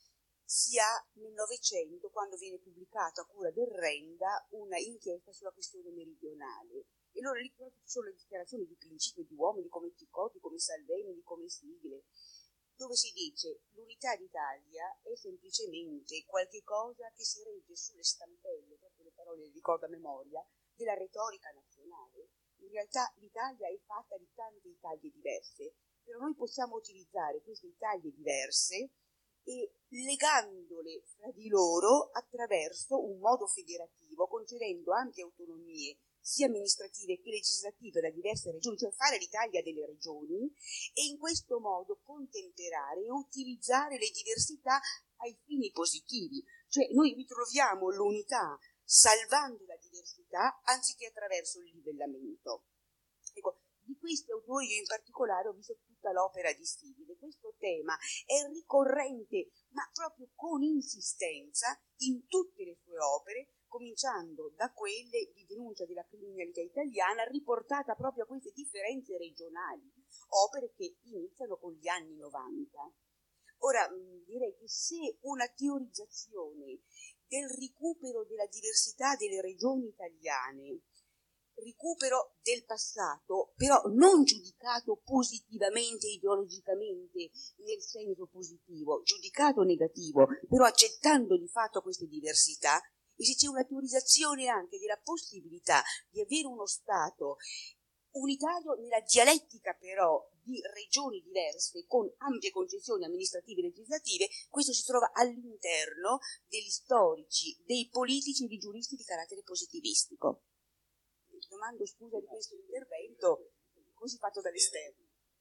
si ha nel Novecento, quando viene pubblicato a cura del Renda una inchiesta sulla questione meridionale. E allora lì ci sono le dichiarazioni di principio di uomini come Chicotti, come Salvemini, come Sigle, dove si dice l'unità d'Italia è semplicemente qualche cosa che si regge sulle stampelle, proprio le parole le ricordo a memoria, della retorica nazionale. In realtà l'Italia è fatta di tante Italie diverse, però noi possiamo utilizzare queste Italie diverse e legandole fra di loro attraverso un modo federativo, concedendo ampie autonomie sia amministrative che legislative da diverse regioni, cioè fare l'Italia delle regioni, e in questo modo contemperare e utilizzare le diversità ai fini positivi. Cioè noi ritroviamo l'unità salvando la diversità anziché attraverso il livellamento. Ecco, di questi autori io in particolare ho visto tutta l'opera di Sigile. Questo tema è ricorrente, ma proprio con insistenza, in tutte le sue opere, cominciando da quelle di denuncia della criminalità italiana riportata proprio a queste differenze regionali, opere che iniziano con gli anni novanta. Ora, direi che se una teorizzazione del recupero della diversità delle regioni italiane, recupero del passato, però non giudicato positivamente, ideologicamente, nel senso positivo, giudicato negativo, però accettando di fatto queste diversità, e se c'è una teorizzazione anche della possibilità di avere uno Stato unitario nella dialettica però di regioni diverse con ampie concessioni amministrative e legislative, questo si trova all'interno degli storici, dei politici e dei giuristi di carattere positivistico. Domando scusa di questo intervento così fatto dall'esterno.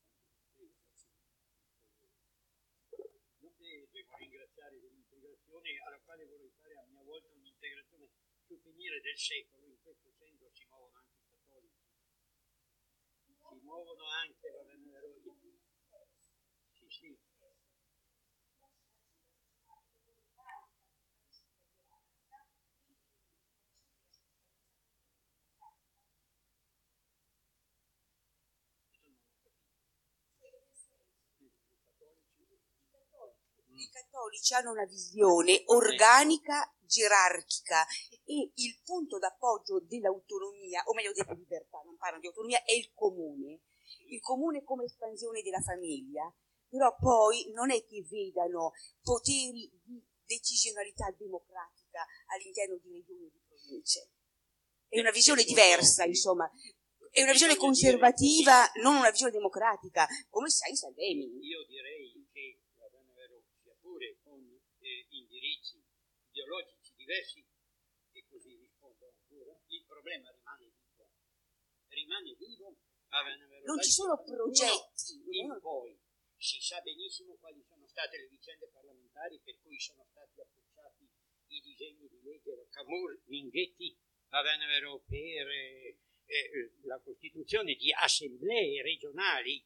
Devo ringraziare dell'integrazione alla quale vorrei fare a mia volta un'integrazione sul finire del secolo. In questo senso si muovono anche i cattolici, si muovono anche va bene, sì, sì. I cattolici hanno una visione organica, gerarchica, e il punto d'appoggio dell'autonomia, o meglio della libertà, non parlo di autonomia, è il comune. Il comune come espansione della famiglia, però poi non è che vedano poteri di decisionalità democratica all'interno di regioni e di province. È una visione diversa, insomma. È una visione conservativa, non una visione democratica, come sai Salvemini. Io direi che sia pure con eh, indirizzi ideologici diversi, e così rispondo ancora, il problema rimane vivo. Rimane vivo. Non ci sono progetti. In poi si sa benissimo quali sono state le vicende parlamentari per cui sono stati appoggiati i disegni di legge Camur, Minghetti, per eh, eh, la costituzione di assemblee regionali,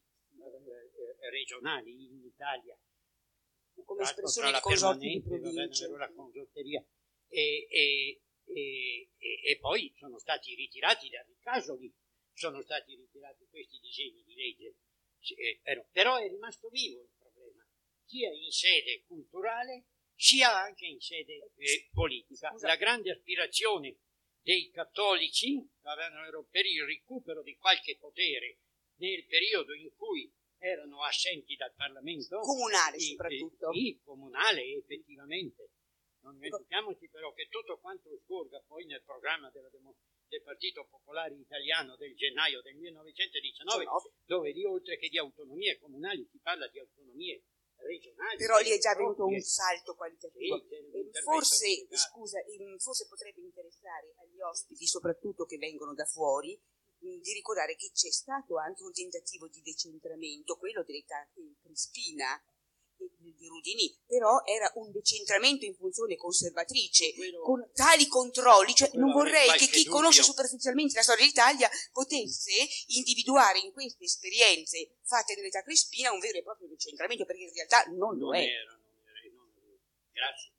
eh, regionali in Italia, come espressione di consorti di province, la consorteria, e, e, e, e poi sono stati ritirati da Ricasoli, sono stati ritirati questi disegni di legge, eh, però, però è rimasto vivo il problema, sia in sede culturale sia anche in sede eh, politica. La grande aspirazione dei cattolici per il recupero di qualche potere nel periodo in cui erano assenti dal Parlamento comunale, i, soprattutto sì, comunale effettivamente. Non dimentichiamoci però che tutto quanto scorga poi nel programma della demo, del Partito Popolare Italiano del gennaio del millenovecentodiciannove, dove lì oltre che di autonomie comunali si parla di autonomie regionali. Però lì è già venuto un salto qualitativo. Sì, forse, scusa, forse potrebbe interessare agli ospiti, soprattutto che vengono da fuori, di ricordare che c'è stato anche un tentativo di decentramento, quello dell'età Crispina e di Rudinì, però era un decentramento in funzione conservatrice, quello, con tali controlli, cioè non vorrei che chi dubbio. conosce superficialmente la storia d'Italia potesse individuare in queste esperienze fatte nell'età Crispina un vero e proprio decentramento, perché in realtà non, non lo è. Era, non era, non era. Grazie.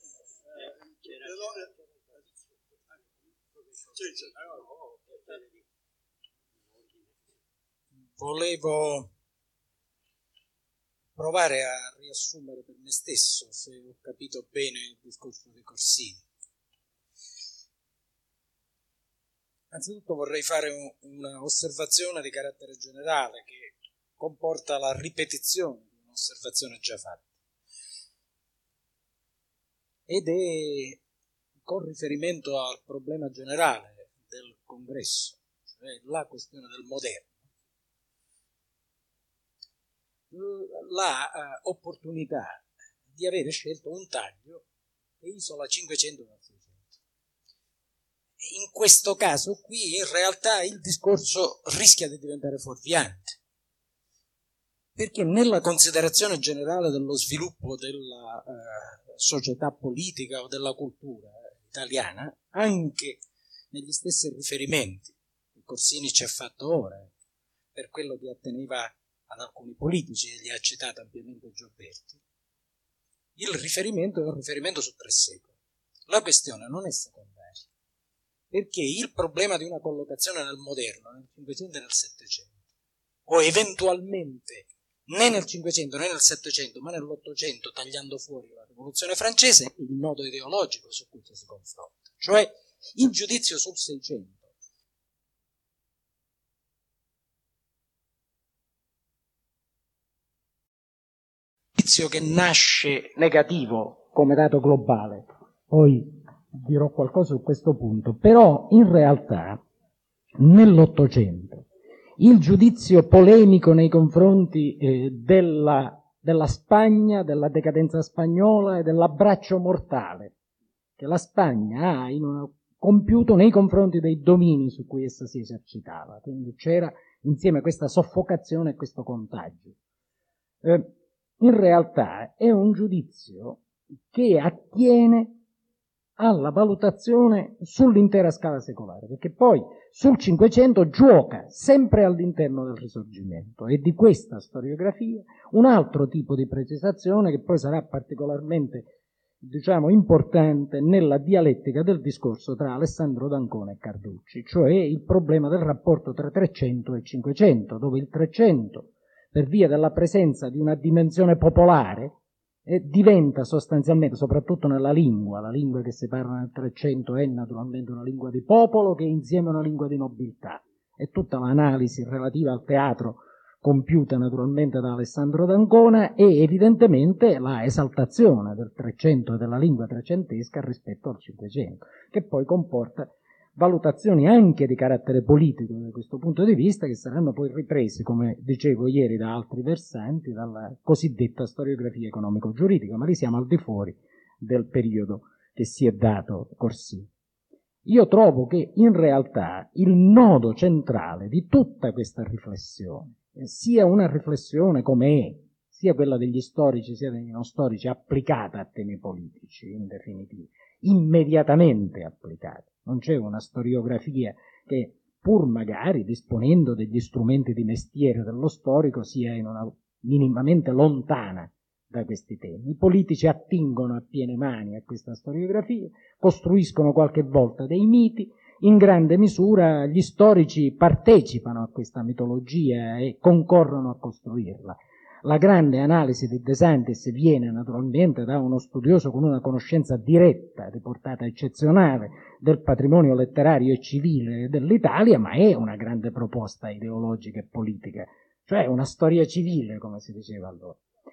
Eh, c'era, c'era. Sì, sì. Volevo provare a riassumere per me stesso, se ho capito bene il discorso di Corsini. Anzitutto vorrei fare un, una osservazione di carattere generale che comporta la ripetizione di un'osservazione già fatta. Ed è con riferimento al problema generale del congresso, cioè la questione del moderno. La uh, opportunità di avere scelto un taglio che isola cinquecento dal seicento. In questo caso qui in realtà il discorso rischia di diventare fuorviante, perché nella considerazione generale dello sviluppo della uh, società politica o della cultura italiana, anche negli stessi riferimenti che Corsini ci ha fatto ora, per quello che atteneva ad alcuni politici, e li ha citato ampiamente Gioberti, il riferimento è un riferimento su tre secoli. La questione non è secondaria, perché il problema di una collocazione nel moderno, nel Cinquecento e nel Settecento, o eventualmente né nel Cinquecento né nel Settecento, ma nell'Ottocento, tagliando fuori la Rivoluzione francese, è il nodo ideologico su cui ci si confronta. Cioè il giudizio sul Seicento che nasce negativo come dato globale. Poi dirò qualcosa su questo punto, però in realtà nell'Ottocento il giudizio polemico nei confronti eh, della, della Spagna, della decadenza spagnola e dell'abbraccio mortale che la Spagna ha in una, compiuto nei confronti dei domini su cui essa si esercitava. Quindi c'era insieme questa soffocazione e questo contagio. Eh, in realtà è un giudizio che attiene alla valutazione sull'intera scala secolare, perché poi sul Cinquecento gioca sempre all'interno del Risorgimento, e di questa storiografia un altro tipo di precisazione che poi sarà particolarmente, diciamo, importante nella dialettica del discorso tra Alessandro d'Ancona e Carducci, cioè il problema del rapporto tra Trecento e Cinquecento, dove il Trecento, per via della presenza di una dimensione popolare, eh, diventa sostanzialmente, soprattutto nella lingua, la lingua che si parla nel Trecento è naturalmente una lingua di popolo che è insieme una lingua di nobiltà, e tutta l'analisi relativa al teatro compiuta naturalmente da Alessandro d'Ancona è evidentemente la esaltazione del Trecento e della lingua trecentesca rispetto al Cinquecento, che poi comporta valutazioni anche di carattere politico da questo punto di vista, che saranno poi riprese, come dicevo ieri, da altri versanti, dalla cosiddetta storiografia economico-giuridica, ma lì siamo al di fuori del periodo che si è dato Corsini. Io trovo che in realtà il nodo centrale di tutta questa riflessione sia una riflessione come è, sia quella degli storici sia degli non storici, applicata a temi politici, in definitiva, immediatamente applicata. Non c'è una storiografia che, pur magari disponendo degli strumenti di mestiere dello storico, sia in una, minimamente lontana da questi temi. I politici attingono a piene mani a questa storiografia, costruiscono qualche volta dei miti, in grande misura gli storici partecipano a questa mitologia e concorrono a costruirla. La grande analisi di De Santis viene naturalmente da uno studioso con una conoscenza diretta, di portata eccezionale, del patrimonio letterario e civile dell'Italia, ma è una grande proposta ideologica e politica, cioè una storia civile, come si diceva allora.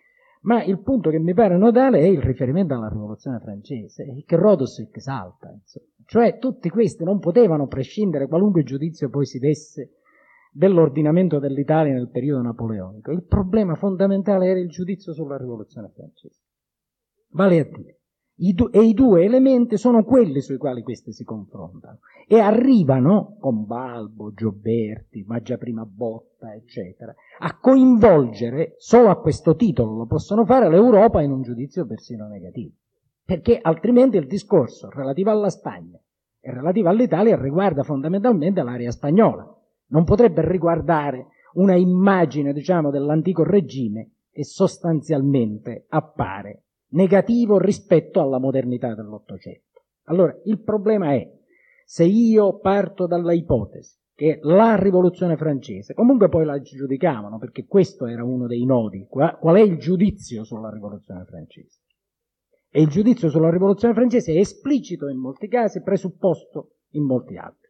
Ma il punto che mi pare nodale è il riferimento alla Rivoluzione francese, che Rodosik salta, insomma. Cioè tutti questi non potevano prescindere, qualunque giudizio poi si desse dell'ordinamento dell'Italia nel periodo napoleonico. Il problema fondamentale era il giudizio sulla Rivoluzione francese. Vale a dire, i du- e i due elementi sono quelli sui quali questi si confrontano e arrivano, con Balbo, Gioberti, ma già prima Botta, eccetera, a coinvolgere, solo a questo titolo lo possono fare, l'Europa in un giudizio persino negativo, perché altrimenti il discorso relativo alla Spagna e relativo all'Italia riguarda fondamentalmente l'area spagnola. Non potrebbe riguardare una immagine, diciamo, dell'antico regime che sostanzialmente appare negativo rispetto alla modernità dell'Ottocento. Allora, il problema è, se io parto dalla ipotesi che la rivoluzione francese, comunque poi la giudicavano, perché questo era uno dei nodi, qual è il giudizio sulla rivoluzione francese? E il giudizio sulla rivoluzione francese è esplicito in molti casi, presupposto in molti altri.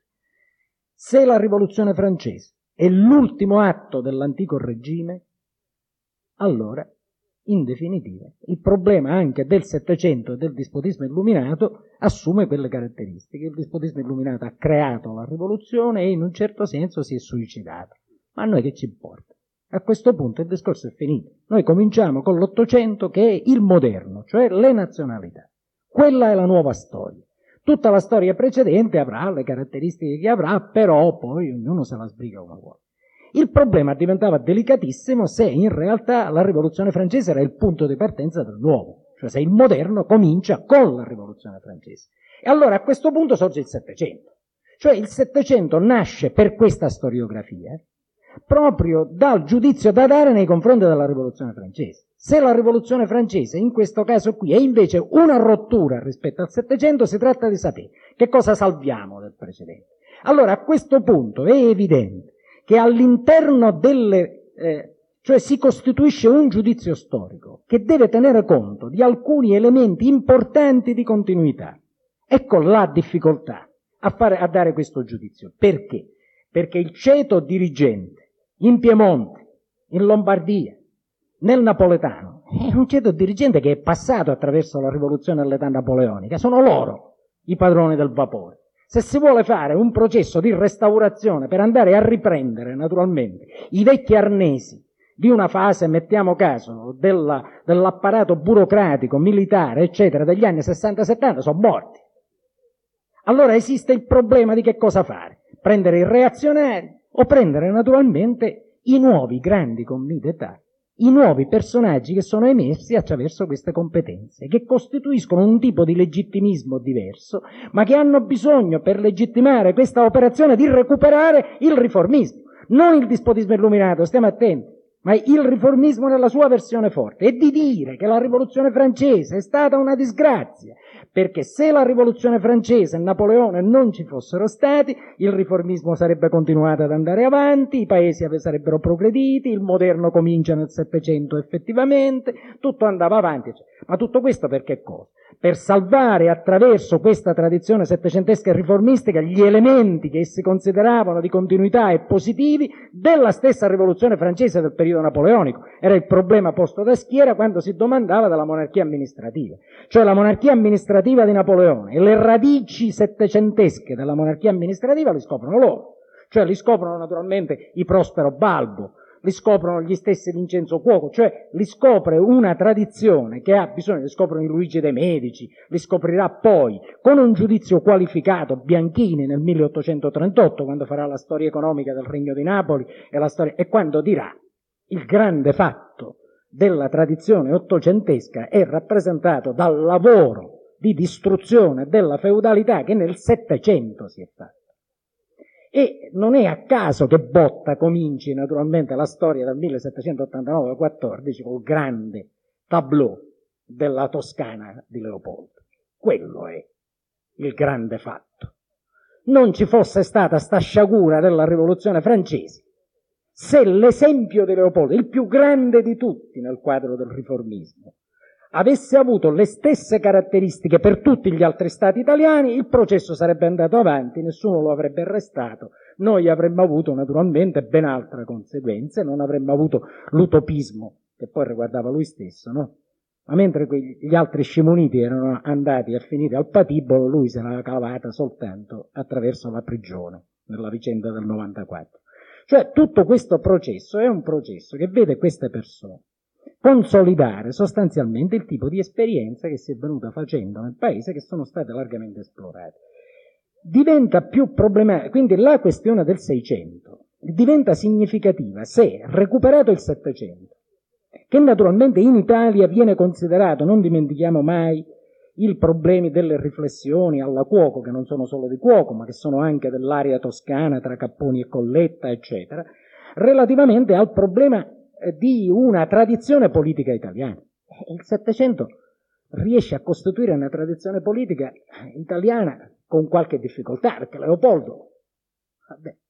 Se la rivoluzione francese è l'ultimo atto dell'antico regime, allora, in definitiva, il problema anche del Settecento e del dispotismo illuminato assume quelle caratteristiche. Il dispotismo illuminato ha creato la rivoluzione e in un certo senso si è suicidato. Ma a noi che ci importa? A questo punto il discorso è finito. Noi cominciamo con l'Ottocento, che è il moderno, cioè le nazionalità. Quella è la nuova storia. Tutta la storia precedente avrà le caratteristiche che avrà, però poi ognuno se la sbriga come vuole. Il problema diventava delicatissimo se in realtà la rivoluzione francese era il punto di partenza del nuovo, cioè se il moderno comincia con la rivoluzione francese. E allora a questo punto sorge il Settecento. Cioè il Settecento nasce per questa storiografia proprio dal giudizio da dare nei confronti della rivoluzione francese. Se la rivoluzione francese in questo caso qui è invece una rottura rispetto al Settecento, si tratta di sapere che cosa salviamo del precedente. Allora a questo punto è evidente che all'interno delle, eh, cioè si costituisce un giudizio storico che deve tenere conto di alcuni elementi importanti di continuità. Ecco la difficoltà a, fare, a dare questo giudizio. Perché? Perché il ceto dirigente in Piemonte, in Lombardia, nel napoletano, è un ceto dirigente che è passato attraverso la rivoluzione all'età napoleonica. Sono loro i padroni del vapore. Se si vuole fare un processo di restaurazione per andare a riprendere naturalmente i vecchi arnesi di una fase, mettiamo caso, della, dell'apparato burocratico, militare, eccetera, degli anni sessanta settanta, sono morti. Allora esiste il problema di che cosa fare. Prendere i reazionari o prendere naturalmente i nuovi grandi commi d'età, i nuovi personaggi che sono emersi attraverso queste competenze, che costituiscono un tipo di legittimismo diverso, ma che hanno bisogno per legittimare questa operazione di recuperare il riformismo, non il dispotismo illuminato, stiamo attenti, ma il riformismo nella sua versione forte, e di dire che la rivoluzione francese è stata una disgrazia, perché se la rivoluzione francese e Napoleone non ci fossero stati, il riformismo sarebbe continuato ad andare avanti, i paesi sarebbero progrediti, il moderno comincia nel Settecento effettivamente, tutto andava avanti. Ma tutto questo per che cosa? Per salvare attraverso questa tradizione settecentesca e riformistica gli elementi che essi consideravano di continuità e positivi della stessa rivoluzione francese del periodo napoleonico. Era il problema posto da Schiera quando si domandava della monarchia amministrativa. Cioè la monarchia amministrativa di Napoleone e le radici settecentesche della monarchia amministrativa li scoprono loro. Cioè li scoprono naturalmente i Prospero Balbo, li scoprono gli stessi Vincenzo Cuoco, cioè li scopre una tradizione che ha bisogno, li scoprono i Luigi de' Medici, li scoprirà poi con un giudizio qualificato Bianchini nel milleottocentotrentotto, quando farà la storia economica del Regno di Napoli e, la storia, e quando dirà il grande fatto della tradizione ottocentesca è rappresentato dal lavoro di distruzione della feudalità che nel Settecento si è fatto. E non è a caso che Botta cominci naturalmente la storia dal millesettecentottantanove al quattordici col grande tableau della Toscana di Leopoldo. Quello è il grande fatto. Non ci fosse stata sta sciagura della rivoluzione francese se l'esempio di Leopoldo, il più grande di tutti nel quadro del riformismo, avesse avuto le stesse caratteristiche per tutti gli altri stati italiani, il processo sarebbe andato avanti, nessuno lo avrebbe arrestato, noi avremmo avuto naturalmente ben altre conseguenze, non avremmo avuto l'utopismo che poi riguardava lui stesso, no? Ma mentre gli altri scimuniti erano andati a finire al patibolo, lui se l'era cavata soltanto attraverso la prigione, nella vicenda del novantaquattro. Cioè tutto questo processo è un processo che vede queste persone consolidare sostanzialmente il tipo di esperienza che si è venuta facendo nel paese, che sono state largamente esplorate. Diventa più problematica, quindi la questione del Seicento diventa significativa se, recuperato il Settecento, che naturalmente in Italia viene considerato, non dimentichiamo mai, i problemi delle riflessioni alla Cuoco, che non sono solo di Cuoco, ma che sono anche dell'area toscana tra Capponi e Colletta, eccetera, relativamente al problema di una tradizione politica italiana. Il Settecento riesce a costituire una tradizione politica italiana con qualche difficoltà, perché Leopoldo, vabbè,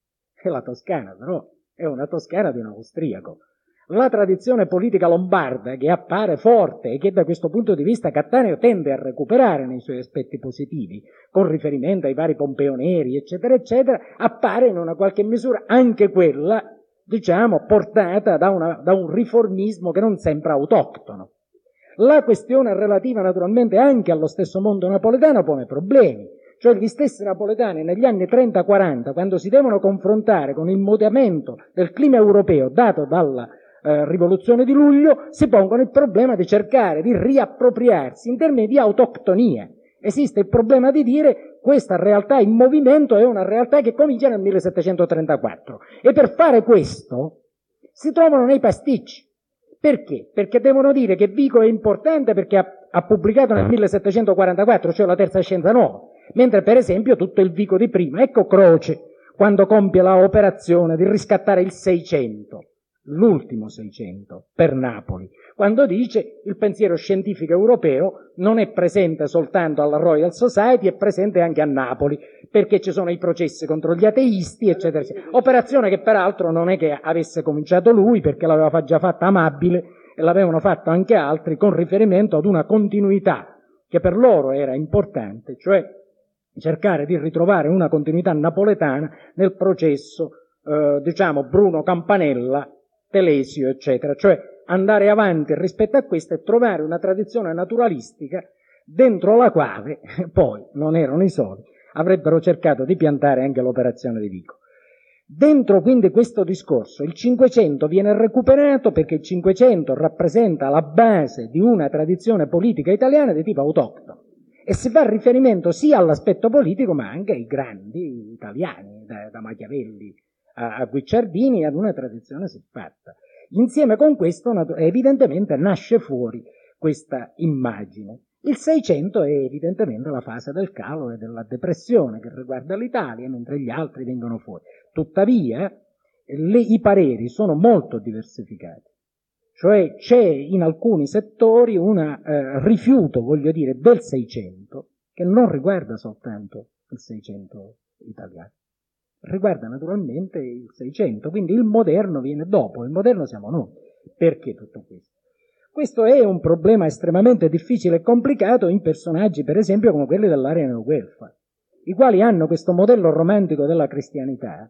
è la Toscana, però è una Toscana di un austriaco. La tradizione politica lombarda, che appare forte e che da questo punto di vista Cattaneo tende a recuperare nei suoi aspetti positivi, con riferimento ai vari Pompeo Neri, eccetera, eccetera, appare in una qualche misura anche quella, diciamo, portata da, una, da un riformismo che non sembra autoctono. La questione relativa naturalmente anche allo stesso mondo napoletano pone problemi, cioè gli stessi napoletani negli anni trenta quaranta, quando si devono confrontare con il mutamento del clima europeo dato dalla eh, rivoluzione di luglio, si pongono il problema di cercare di riappropriarsi in termini di autoctonia. Esiste il problema di dire questa realtà in movimento è una realtà che comincia nel millesettecentotrentaquattro, e per fare questo si trovano nei pasticci. Perché? Perché devono dire che Vico è importante perché ha, ha pubblicato nel millesettecentoquarantaquattro, cioè la terza scienza nuova, mentre per esempio tutto il Vico di prima, ecco Croce, quando compie la operazione di riscattare il Seicento, l'ultimo Seicento, per Napoli, quando dice il pensiero scientifico europeo non è presente soltanto alla Royal Society, è presente anche a Napoli, perché ci sono i processi contro gli ateisti, eccetera, eccetera. Operazione che peraltro non è che avesse cominciato lui, perché l'aveva già fatta Amabile e l'avevano fatto anche altri, con riferimento ad una continuità che per loro era importante, cioè cercare di ritrovare una continuità napoletana nel processo, eh, diciamo, Bruno Campanella, Telesio, eccetera, cioè andare avanti rispetto a questo e trovare una tradizione naturalistica dentro la quale poi non erano i soli, avrebbero cercato di piantare anche l'operazione di Vico. Dentro quindi questo discorso il Cinquecento viene recuperato perché il Cinquecento rappresenta la base di una tradizione politica italiana di tipo autoctono e si fa riferimento sia all'aspetto politico ma anche ai grandi italiani, da, da Machiavelli a, a Guicciardini, ad una tradizione siffatta. Insieme con questo evidentemente nasce fuori questa immagine. Il Seicento è evidentemente la fase del calo e della depressione che riguarda l'Italia, mentre gli altri vengono fuori. Tuttavia le, i pareri sono molto diversificati, cioè c'è in alcuni settori un eh, rifiuto, voglio dire, del Seicento che non riguarda soltanto il Seicento italiano. Riguarda naturalmente il Seicento, quindi il moderno viene dopo, il moderno siamo noi. Perché tutto questo? Questo è un problema estremamente difficile e complicato in personaggi, per esempio, come quelli dell'area neoguelfa, i quali hanno questo modello romantico della cristianità,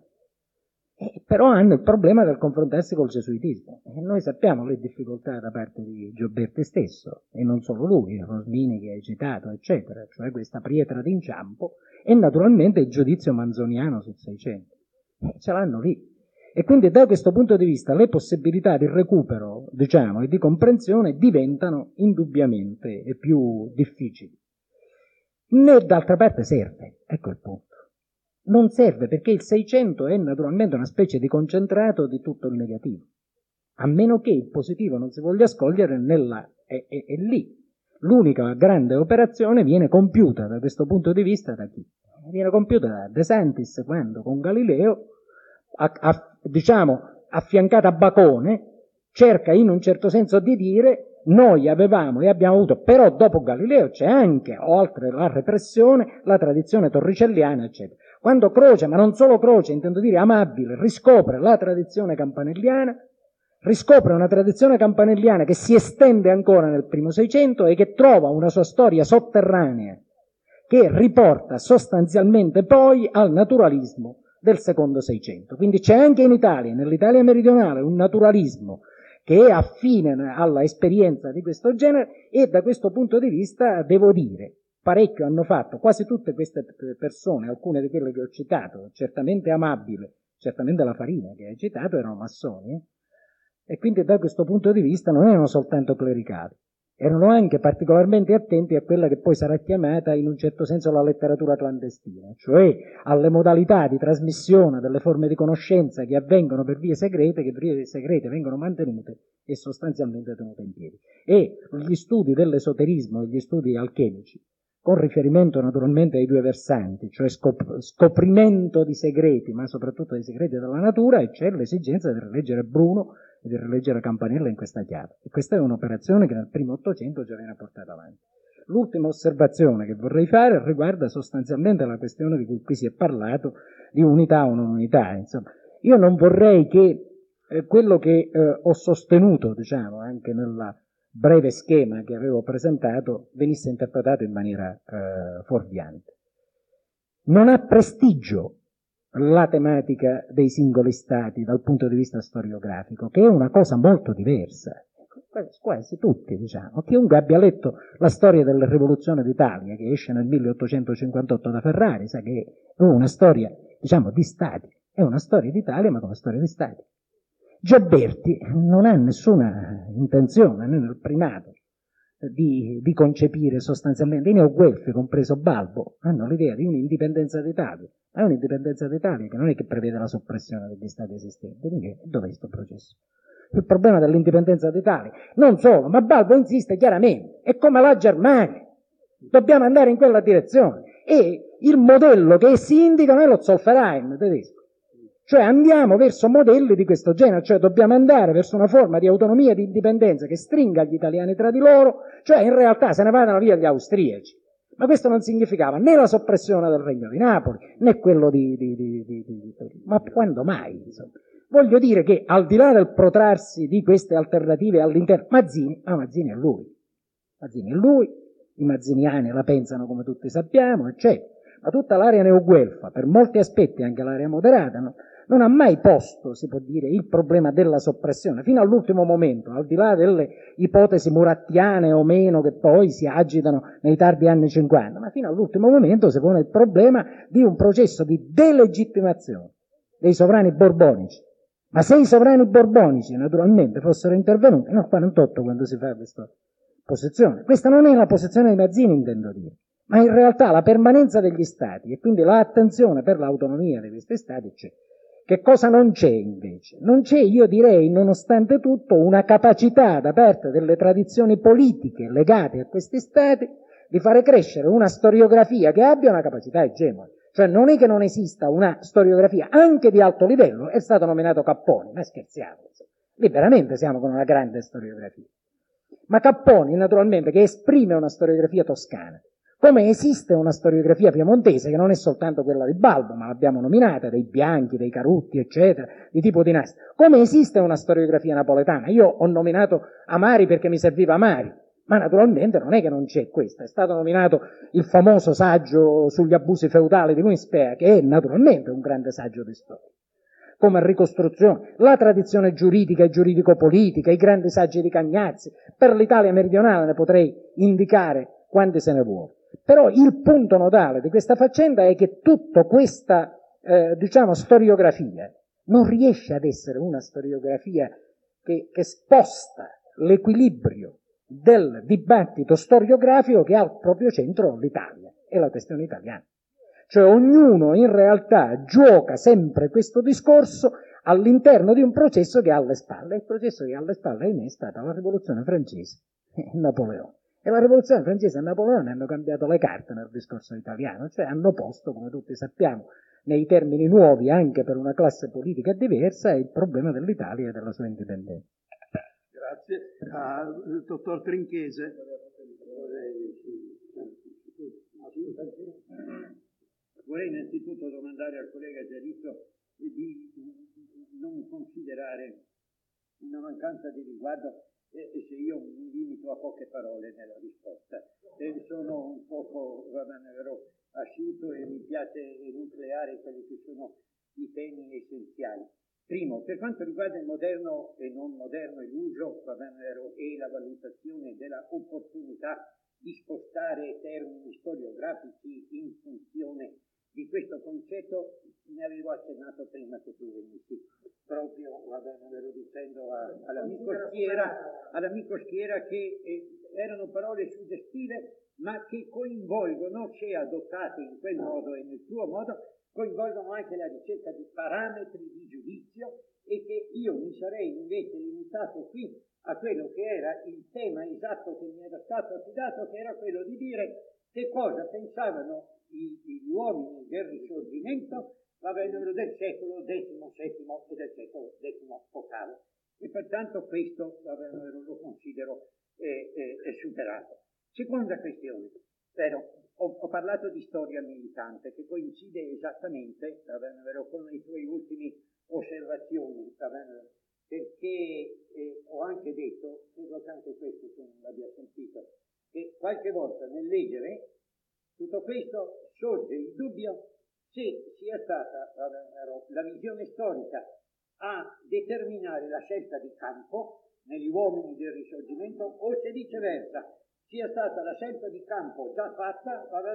eh, però hanno il problema del confrontarsi col gesuitismo. E noi sappiamo le difficoltà da parte di Gioberti stesso, e non solo lui, Rosmini che hai citato, eccetera, cioè questa pietra d'inciampo, e naturalmente il giudizio manzoniano sul Seicento. Eh, ce l'hanno lì. E quindi da questo punto di vista le possibilità di recupero, diciamo, e di comprensione diventano indubbiamente più difficili. Né d'altra parte serve, ecco il punto. Non serve perché il Seicento è naturalmente una specie di concentrato di tutto il negativo, a meno che il positivo non si voglia scogliere nella... è, è, è lì. L'unica grande operazione viene compiuta da questo punto di vista da chi? Viene compiuta da De Santis quando con Galileo, a, a, diciamo, affiancata a Bacone, cerca in un certo senso di dire noi avevamo e abbiamo avuto, però dopo Galileo c'è anche, oltre la repressione, la tradizione torricelliana, eccetera. Quando Croce, ma non solo Croce, intendo dire Amabile, riscopre la tradizione campanelliana, riscopre una tradizione campanelliana che si estende ancora nel primo Seicento e che trova una sua storia sotterranea che riporta sostanzialmente poi al naturalismo del secondo Seicento. Quindi c'è anche in Italia, nell'Italia meridionale, un naturalismo che è affine alla esperienza di questo genere e da questo punto di vista, devo dire, parecchio hanno fatto, quasi tutte queste persone, alcune di quelle che ho citato, certamente Amabile, certamente la Farina che hai citato, erano massoni, eh? E quindi da questo punto di vista non erano soltanto clericali, erano anche particolarmente attenti a quella che poi sarà chiamata in un certo senso la letteratura clandestina, cioè alle modalità di trasmissione delle forme di conoscenza che avvengono per vie segrete, che per vie segrete vengono mantenute e sostanzialmente tenute in piedi. E gli studi dell'esoterismo e gli studi alchemici, con riferimento naturalmente ai due versanti, cioè scop- scoprimento di segreti, ma soprattutto dei segreti della natura, e c'è l'esigenza di rileggere Bruno e di rileggere Campanella in questa chiave. E questa è un'operazione che nel primo Ottocento già viene portata avanti. L'ultima osservazione che vorrei fare riguarda sostanzialmente la questione di cui qui si è parlato, di unità o non unità. Insomma, io non vorrei che eh, quello che eh, ho sostenuto, diciamo, anche nel breve schema che avevo presentato, venisse interpretato in maniera eh, fuorviante. Non ha prestigio la tematica dei singoli stati dal punto di vista storiografico, che è una cosa molto diversa. Quasi tutti, diciamo. Chiunque abbia letto la storia della rivoluzione d'Italia, che esce nel milleottocentocinquantotto da Ferrari, sa che è una storia, diciamo, di stati. È una storia d'Italia, ma come storia di stati. Gioberti non ha nessuna intenzione, né nel primato, di, di concepire sostanzialmente, i neoguelfi, compreso Balbo, hanno l'idea di un'indipendenza d'Italia, ma è un'indipendenza d'Italia che non è che prevede la soppressione degli stati esistenti. Quindi dov'è questo processo? Il problema dell'indipendenza d'Italia. Non solo, ma Balbo insiste chiaramente, è come la Germania, dobbiamo andare in quella direzione. E il modello che si indica è lo Zollverein tedesco. Cioè andiamo verso modelli di questo genere, cioè dobbiamo andare verso una forma di autonomia e di indipendenza che stringa gli italiani tra di loro, cioè in realtà se ne vadano via gli austriaci. Ma questo non significava né la soppressione del Regno di Napoli, né quello di... di, di, di, di ma quando mai, insomma? Voglio dire che al di là del protrarsi di queste alternative all'interno, Mazzini, ma Mazzini è lui, Mazzini è lui, i mazziniani la pensano come tutti sappiamo, eccetera. Ma tutta l'area neoguelfa, per molti aspetti anche l'area moderata, no? Non ha mai posto, si può dire, il problema della soppressione, fino all'ultimo momento, al di là delle ipotesi murattiane o meno che poi si agitano nei tardi anni cinquanta, ma fino all'ultimo momento si pone il problema di un processo di delegittimazione dei sovrani borbonici. Ma se i sovrani borbonici, naturalmente, fossero intervenuti nel quarantotto, quando si fa questa posizione, questa non è la posizione di Mazzini, intendo dire, ma in realtà la permanenza degli stati e quindi l'attenzione per l'autonomia di questi stati c'è. Che cosa non c'è invece? Non c'è, io direi, nonostante tutto, una capacità da parte delle tradizioni politiche legate a questi stati di fare crescere una storiografia che abbia una capacità egemone. Cioè non è che non esista una storiografia anche di alto livello, è stato nominato Capponi, ma scherziamo, lì veramente siamo con una grande storiografia. Ma Capponi, naturalmente, che esprime una storiografia toscana, come esiste una storiografia piemontese che non è soltanto quella di Balbo, ma l'abbiamo nominata, dei Bianchi, dei Carutti, eccetera, di tipo dinastico. Come esiste una storiografia napoletana? Io ho nominato Amari perché mi serviva Amari, ma naturalmente non è che non c'è questa. È stato nominato il famoso saggio sugli abusi feudali di Luispea, che è naturalmente un grande saggio di storia. Come ricostruzione, la tradizione giuridica e giuridico-politica, i grandi saggi di Cagnazzi, per l'Italia meridionale ne potrei indicare quanti se ne vuole. Però il punto nodale di questa faccenda è che tutta questa, eh, diciamo, storiografia non riesce ad essere una storiografia che, che sposta l'equilibrio del dibattito storiografico che ha al proprio centro l'Italia e la questione italiana. Cioè ognuno in realtà gioca sempre questo discorso all'interno di un processo che ha alle spalle. Il processo che ha alle spalle, ahimè, è stata la rivoluzione francese e Napoleone. E la rivoluzione francese e Napoleone hanno cambiato le carte nel discorso italiano, cioè hanno posto, come tutti sappiamo, nei termini nuovi anche per una classe politica diversa, il problema dell'Italia e della sua indipendenza. Grazie. Uh, dottor Trinchese. Vorrei innanzitutto domandare al collega Giarito di non considerare una mancanza di riguardo e se io mi limito a poche parole nella risposta. E sono un poco, va bene, vero, asciutto e mi piace enucleare quelli che sono i temi essenziali. Primo, per quanto riguarda il moderno e non moderno e l'uso, va bene, vero, e la valutazione della opportunità di spostare termini storiografici in funzione di questo concetto, ne avevo accennato prima che tu venissi, proprio, va bene, ve lo dicendo a, all'amico Schiera, all'amico Schiera che eh, erano parole suggestive, ma che coinvolgono, se adottate in quel modo e nel tuo modo, coinvolgono anche la ricerca di parametri di giudizio e che io mi sarei invece limitato qui a quello che era il tema esatto che mi era stato affidato, che era quello di dire che cosa pensavano gli uomini del Risorgimento, va bene, del secolo diciassette e del secolo diciotto, e pertanto questo, va bene, lo considero eh, eh, superato. Seconda questione, però, ho, ho parlato di storia militante che coincide esattamente, va bene, con i tuoi ultimi osservazioni, perché eh, ho anche detto, credo che anche questo tu non l'abbia sentito, che qualche volta nel leggere tutto questo sorge il dubbio se sia stata la visione storica a determinare la scelta di campo negli uomini del Risorgimento o se viceversa sia stata la scelta di campo già fatta a,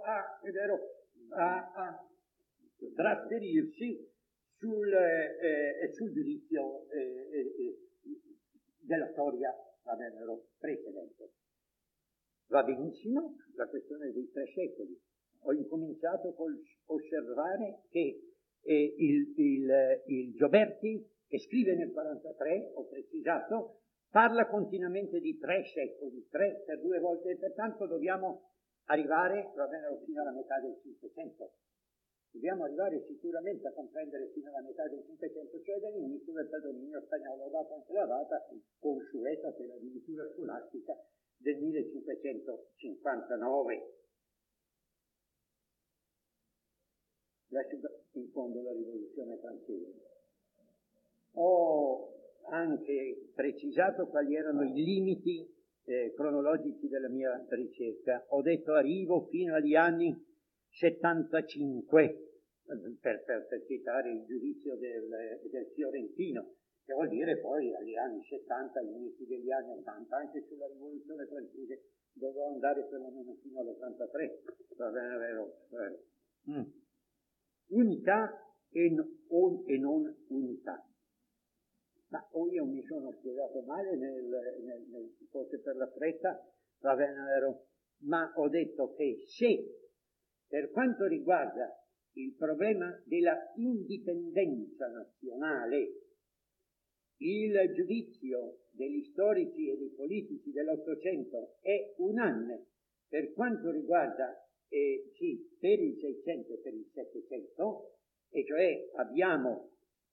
a, a trasferirsi sul, eh, sul giudizio eh, eh, della storia precedente. Va benissimo la questione dei tre secoli. Ho incominciato col osservare che eh, il, il, il Gioberti, che scrive nel quarantatré, ho precisato, parla continuamente di tre secoli, tre per due volte, e pertanto dobbiamo arrivare va bene, fino alla metà del Cinquecento. Dobbiamo arrivare sicuramente a comprendere fino alla metà del Cinquecento, cioè dall'inizio del predominio spagnolo. Ho dato anche la data consueta per la dirittura scolastica del millecinquecentocinquantanove. Lascio in fondo la rivoluzione francese. Ho anche precisato quali erano i limiti eh, cronologici della mia ricerca. Ho detto arrivo fino agli anni settantacinque, per, per, per citare il giudizio del, del Fiorentino, che vuol dire poi agli anni settanta, inizi degli anni ottanta, anche sulla rivoluzione francese dovevo andare perlomeno fino all'ottantatré, va bene, vero? Mm. Unità e, o, e non unità. Ma o io mi sono spiegato male, nel, nel, nel, forse per la fretta, va bene, vero? Ma ho detto che se per quanto riguarda il problema della indipendenza nazionale, il giudizio degli storici e dei politici dell'Ottocento è unanime per quanto riguarda eh, sì, per il Seicento e per il Settecento, e cioè abbiamo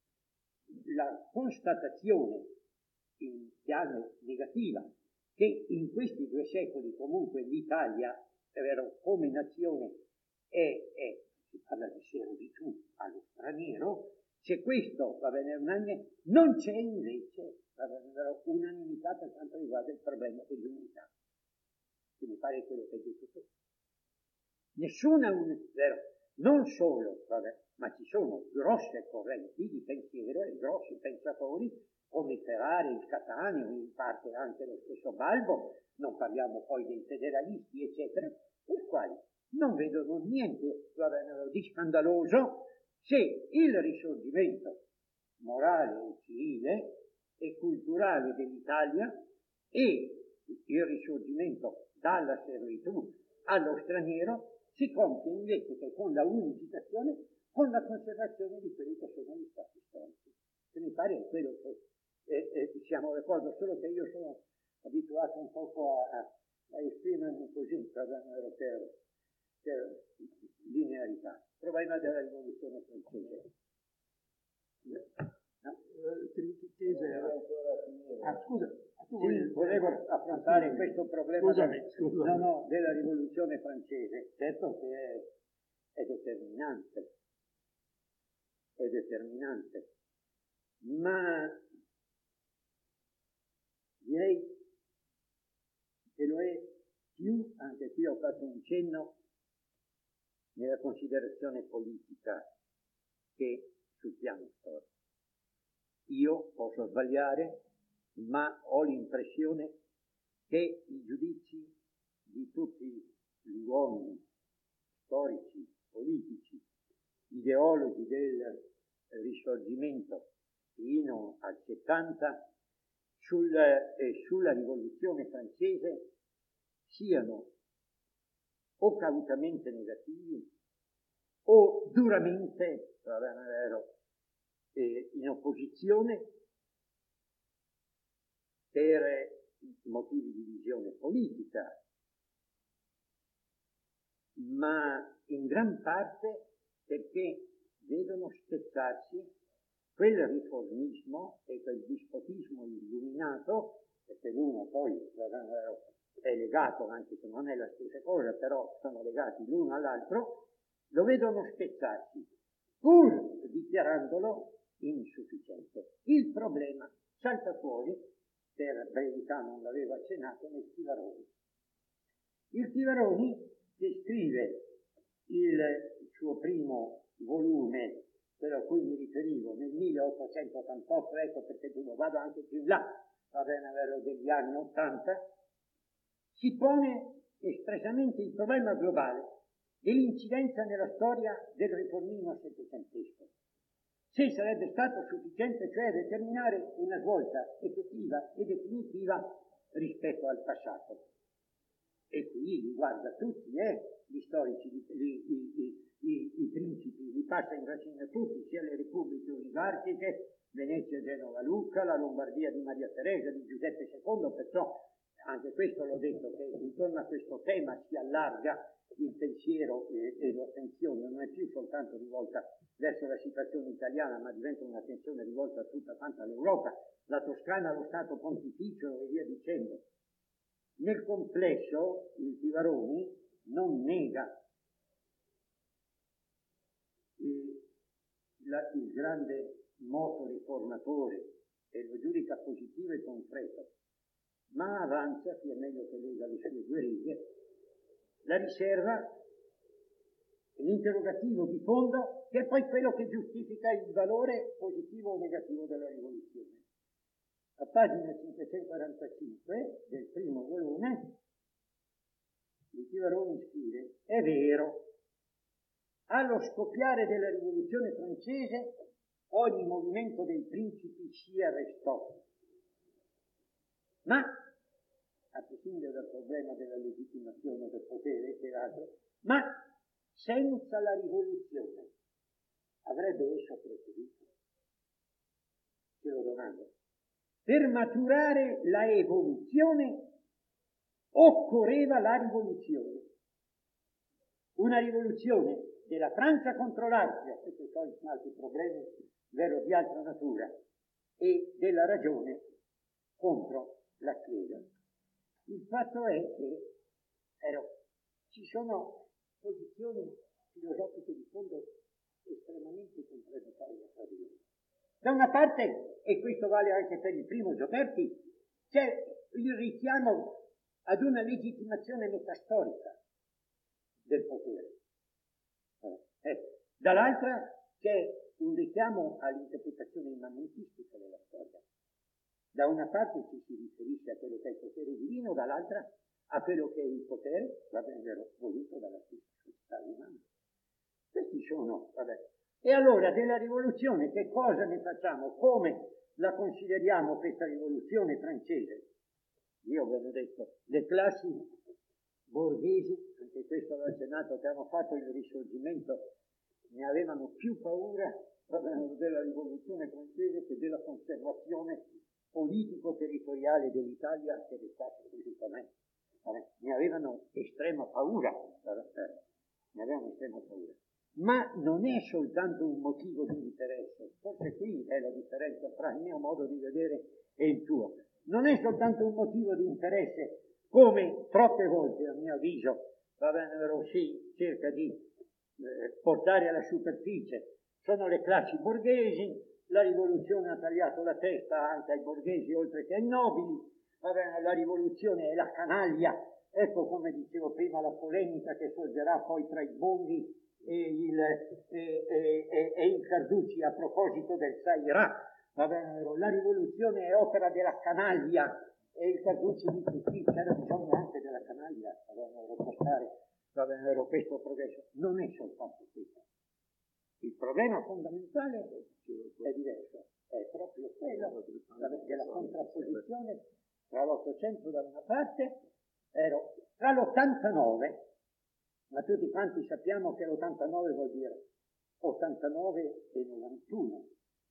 la constatazione in chiave negativa che in questi due secoli comunque l'Italia, è vero, come nazione è, è si parla di servitù allo straniero. Se questo va bene unanime, non c'è invece va bene, unanimità per quanto riguarda il problema dell'unità, che mi pare quello che hai detto tu. Nessuna unità, vero? Non solo, vabbè, ma ci sono grosse correnti di pensiero e grossi pensatori come Ferrari, il Cattaneo, in parte anche lo stesso Balbo, non parliamo poi dei federalisti, eccetera, i quali non vedono niente vabbè, di scandaloso se il risorgimento morale e civile e culturale dell'Italia e il risorgimento dalla servitù allo straniero si compie invece che con la unificazione, con la conservazione di quelli che sono gli stati storici. Che mi pare è quello che eh, eh, siamo d'accordo, solo che io sono abituato un poco a, a, a esprimermi così per, per, per linearità. Problema della rivoluzione francese. No? Ah, scusa, tu sì, volevo affrontare scusami, questo problema scusami, della, scusami. No, no, della rivoluzione francese. Certo che è, è determinante, è determinante, ma direi che lo è più, anche qui ho fatto un cenno, nella considerazione politica che sul piano storico. Io posso sbagliare, ma ho l'impressione che i giudizi di tutti gli uomini storici, politici, ideologi del risorgimento fino al settanta sul, eh, sulla rivoluzione francese siano o cautamente negativi o duramente eh, in opposizione per motivi di visione politica, ma in gran parte perché vedono spezzarsi quel riformismo e quel dispotismo illuminato, perché l'uno poi è legato, anche se non è la stessa cosa, però sono legati l'uno all'altro, lo vedono spezzarsi, pur dichiarandolo insufficiente. Il problema salta fuori, per brevità non l'avevo accennato, nel Tivaroni. Il Tivaroni, che scrive il suo primo volume, quello a cui mi riferivo, nel milleottocentottantotto, ecco perché vado anche più in là, va bene, vero, degli anni ottanta, si pone espressamente il problema globale dell'incidenza nella storia del riformismo settecentesco. Se sarebbe stato sufficiente, cioè, determinare una svolta effettiva e definitiva rispetto al passato. E qui riguarda tutti, eh, gli storici, gli, gli, gli, i, i principi, li passa in rassegna tutti, sia le repubbliche oligarchiche, Venezia, Genova, Lucca, la Lombardia di Maria Teresa, di Giuseppe secondo, perciò anche questo l'ho detto, che intorno a questo tema si allarga il pensiero e, e l'attenzione, non è più soltanto rivolta verso la situazione italiana, ma diventa un'attenzione rivolta a tutta quanta l'Europa, la Toscana, lo Stato Pontificio e via dicendo. Nel complesso il Tivaroni non nega il, la, il grande moto riformatore e lo giudica positivo e concreto, ma avanza, sia meglio che lega le sue due righe, la riserva, l'interrogativo di fondo, che è poi quello che giustifica il valore positivo o negativo della rivoluzione. A pagina cinquecentoquarantacinque del primo volume, il Tivaroni scrive: è vero, allo scoppiare della rivoluzione francese ogni movimento dei principi si arrestò, ma a prescindere dal problema della legittimazione del potere e altro, ma senza la rivoluzione avrebbe esso proseguito? Ce lo domando. Per maturare la evoluzione occorreva la rivoluzione. Una rivoluzione della Francia contro l'Austria, questi sono altri problemi, vero, di altra natura, e della ragione contro la Chiesa. Il fatto è che ero, ci sono posizioni filosofiche di fondo estremamente contraddittorie tra di loro. Da una parte, e questo vale anche per il primo Gioberti, c'è il richiamo ad una legittimazione metastorica del potere. Eh, dall'altra c'è un richiamo all'interpretazione immanentistica della storia. Da una parte ci si riferisce a quello che è il potere divino, dall'altra a quello che è il potere, va bene, voluto dalla stessa società umana. Questi sono, vabbè. E allora della rivoluzione che cosa ne facciamo? Come la consideriamo questa rivoluzione francese? Io ve l'ho detto, le classi borghesi, anche questo aveva accennato, che hanno fatto il risorgimento, ne avevano più paura della rivoluzione francese che della conservazione politico-territoriale dell'Italia che restasse così com'è. Ne avevano estrema paura, ne avevano estrema paura. Ma non è soltanto un motivo di interesse, forse qui è la differenza tra il mio modo di vedere e il tuo. Non è soltanto un motivo di interesse, come troppe volte, a mio avviso, va bene, si cerca di eh, portare alla superficie. Sono le classi borghesi, la rivoluzione ha tagliato la testa anche ai borghesi oltre che ai nobili, va bene, la rivoluzione è la canaglia, ecco come dicevo prima la polemica che sorgerà poi tra i Bonghi e il, e, e, e, e il Carducci a proposito del Sairà, va bene, la rivoluzione è opera della canaglia e il Carducci dice sì, c'era bisogno anche della canaglia, va bene, portare, va bene, questo progresso. Non è soltanto questo. Il problema fondamentale è diverso, è proprio quello della contrapposizione tra l'Ottocento da una parte, ero, tra l'ottantanove, ma tutti quanti sappiamo che l'ottantanove vuol dire ottantanove e novantuno,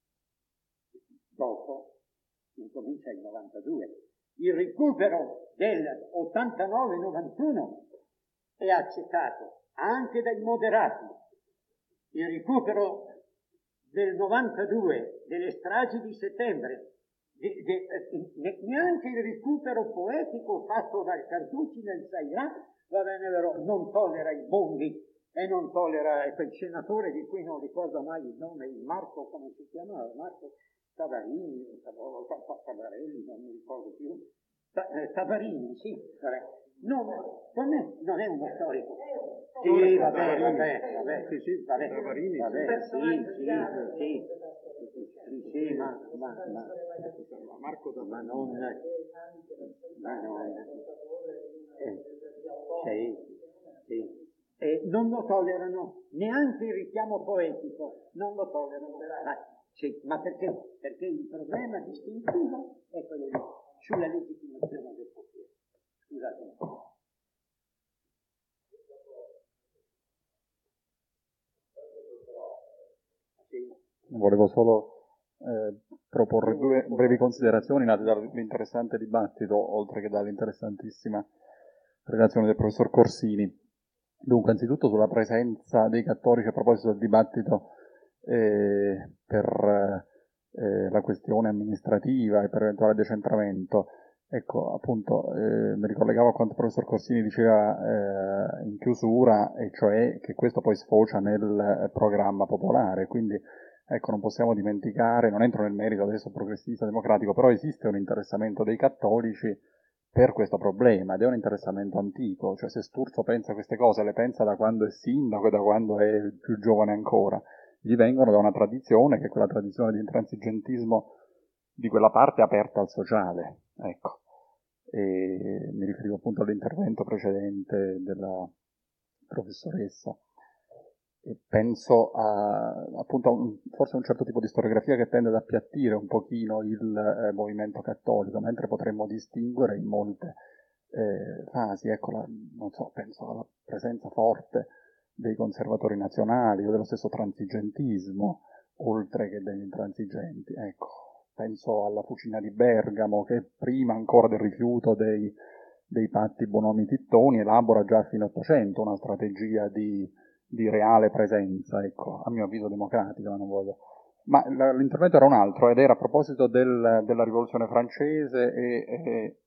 dopo incomincia il novantadue. Il recupero del ottantanove novantuno è accettato anche dai moderati. Il recupero del novantadue, delle stragi di settembre, di, di, eh, neanche il recupero poetico fatto dal Carducci nel Sairà, va bene, vero, non tollera i Bonghi e non tollera quel senatore di cui non ricordo mai il nome, il Marco, come si chiamava? Marco Tavarini, Tavarelli, non mi ricordo più. Tavarini, sì, vabbè. Non, non è uno storico. Sì, vabbè, vabbè, vabbè, sì, sì, vabbè, Tavarini, vabbè, sì, sì, sì, sì, sì, ma, ma, ma, Marco ma non, ma non, eh, sì, sì. E non lo tollerano, neanche il richiamo poetico, non lo tollerano. Ma, sì, ma perché? Perché il problema distintivo è quello lì, sulla legittimazione del potere. Scusate. Volevo solo eh, proporre due brevi considerazioni nate dall'interessante dibattito, oltre che dall'interessantissima relazione del professor Corsini. Dunque, anzitutto sulla presenza dei cattolici a proposito del dibattito eh, per eh, la questione amministrativa e per eventuale decentramento. Ecco, appunto, eh, mi ricollegavo a quanto il professor Corsini diceva eh, in chiusura, e cioè che questo poi sfocia nel programma popolare, quindi ecco, non possiamo dimenticare, non entro nel merito adesso progressista democratico, però esiste un interessamento dei cattolici per questo problema, ed è un interessamento antico, cioè se Sturzo pensa queste cose, le pensa da quando è sindaco e da quando è più giovane ancora, gli vengono da una tradizione che è quella tradizione di intransigentismo di quella parte aperta al sociale, ecco. E mi riferivo appunto all'intervento precedente della professoressa. E penso a, appunto, a un, forse a un certo tipo di storiografia che tende ad appiattire un pochino il eh, movimento cattolico, mentre potremmo distinguere in molte eh, fasi, ecco, la, non so, penso alla presenza forte dei conservatori nazionali o dello stesso transigentismo, oltre che degli intransigenti, ecco. Penso alla Fucina di Bergamo, che prima ancora del rifiuto dei, dei patti Bonomi-Tittoni elabora già a fine Ottocento una strategia di, di reale presenza, ecco, a mio avviso democratica, ma non voglio. Ma l'intervento era un altro, ed era a proposito del, della Rivoluzione francese, e, e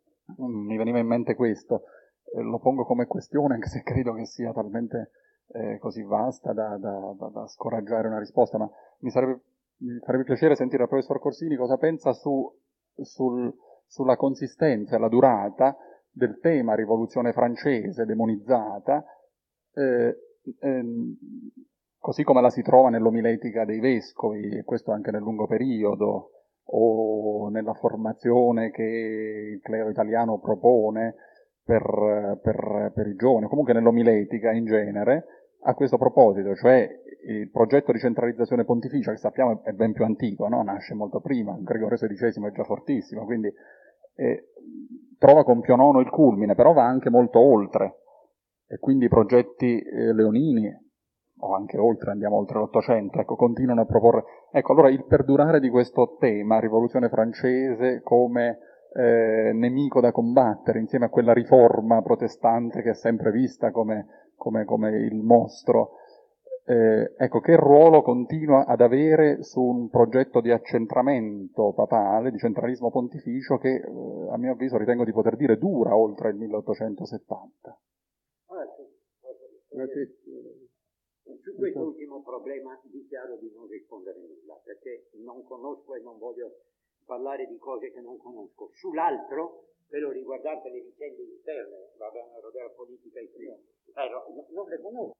mi veniva in mente questo, e lo pongo come questione, anche se credo che sia talmente eh, così vasta da, da, da, da scoraggiare una risposta, ma mi sarebbe Mi farebbe piacere sentire dal professor Corsini cosa pensa su, sul, sulla consistenza e la durata del tema rivoluzione francese demonizzata, eh, ehm, così come la si trova nell'omiletica dei vescovi, e questo anche nel lungo periodo, o nella formazione che il clero italiano propone per, per, per i giovani, o comunque nell'omiletica in genere, a questo proposito, cioè il progetto di centralizzazione pontificia, che sappiamo è ben più antico, no? Nasce molto prima, Gregorio sedicesimo è già fortissimo, quindi eh, trova con Pio nono il culmine, però va anche molto oltre, e quindi i progetti eh, leonini, o anche oltre, andiamo oltre l'Ottocento, ecco, continuano a proporre. Ecco, allora il perdurare di questo tema, rivoluzione francese come eh, nemico da combattere, insieme a quella riforma protestante che è sempre vista come Come, come il mostro, eh, ecco, che ruolo continua ad avere su un progetto di accentramento papale, di centralismo pontificio, che eh, a mio avviso ritengo di poter dire dura oltre il milleottocentosettanta. Ah, sì. Su questo ultimo problema dichiaro di non rispondere nulla, perché non conosco e non voglio parlare di cose che non conosco. Sull'altro, però riguardante le vicende interne, va bene, della politica italiana, eh, no, non le conosco.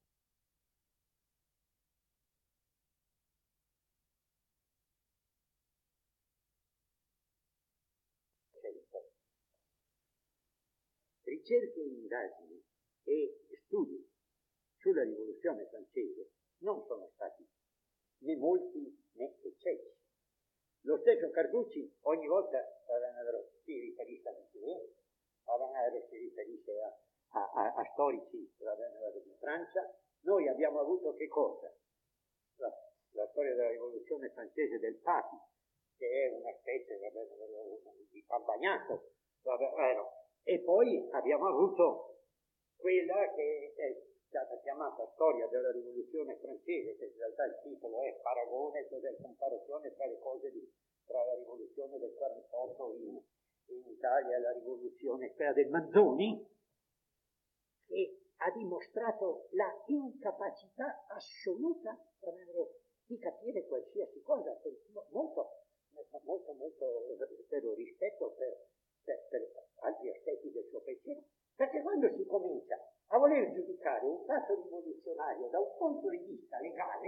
Ricerche, indagini e studi sulla rivoluzione francese non sono stati né molti né eccessi. Lo stesso Carducci ogni volta si riferisce a Michelet, si riferisce a, a, a, a storici di Francia. Noi abbiamo avuto che cosa? La, la storia della rivoluzione francese del Papi, che è una specie vabbè, di pampagnato, vabbè, eh, e poi abbiamo avuto quella che è stata chiamata storia della rivoluzione francese, che in realtà il titolo è paragone, cioè comparazione tra le cose di, tra la rivoluzione del quarantotto in, in Italia e la rivoluzione quella del Manzoni, che ha dimostrato la incapacità assoluta di capire qualsiasi cosa, molto, molto, molto per rispetto per, per, per altri aspetti del suo pensiero, perché quando si comincia a voler giudicare un fatto rivoluzionario da un punto di vista legale,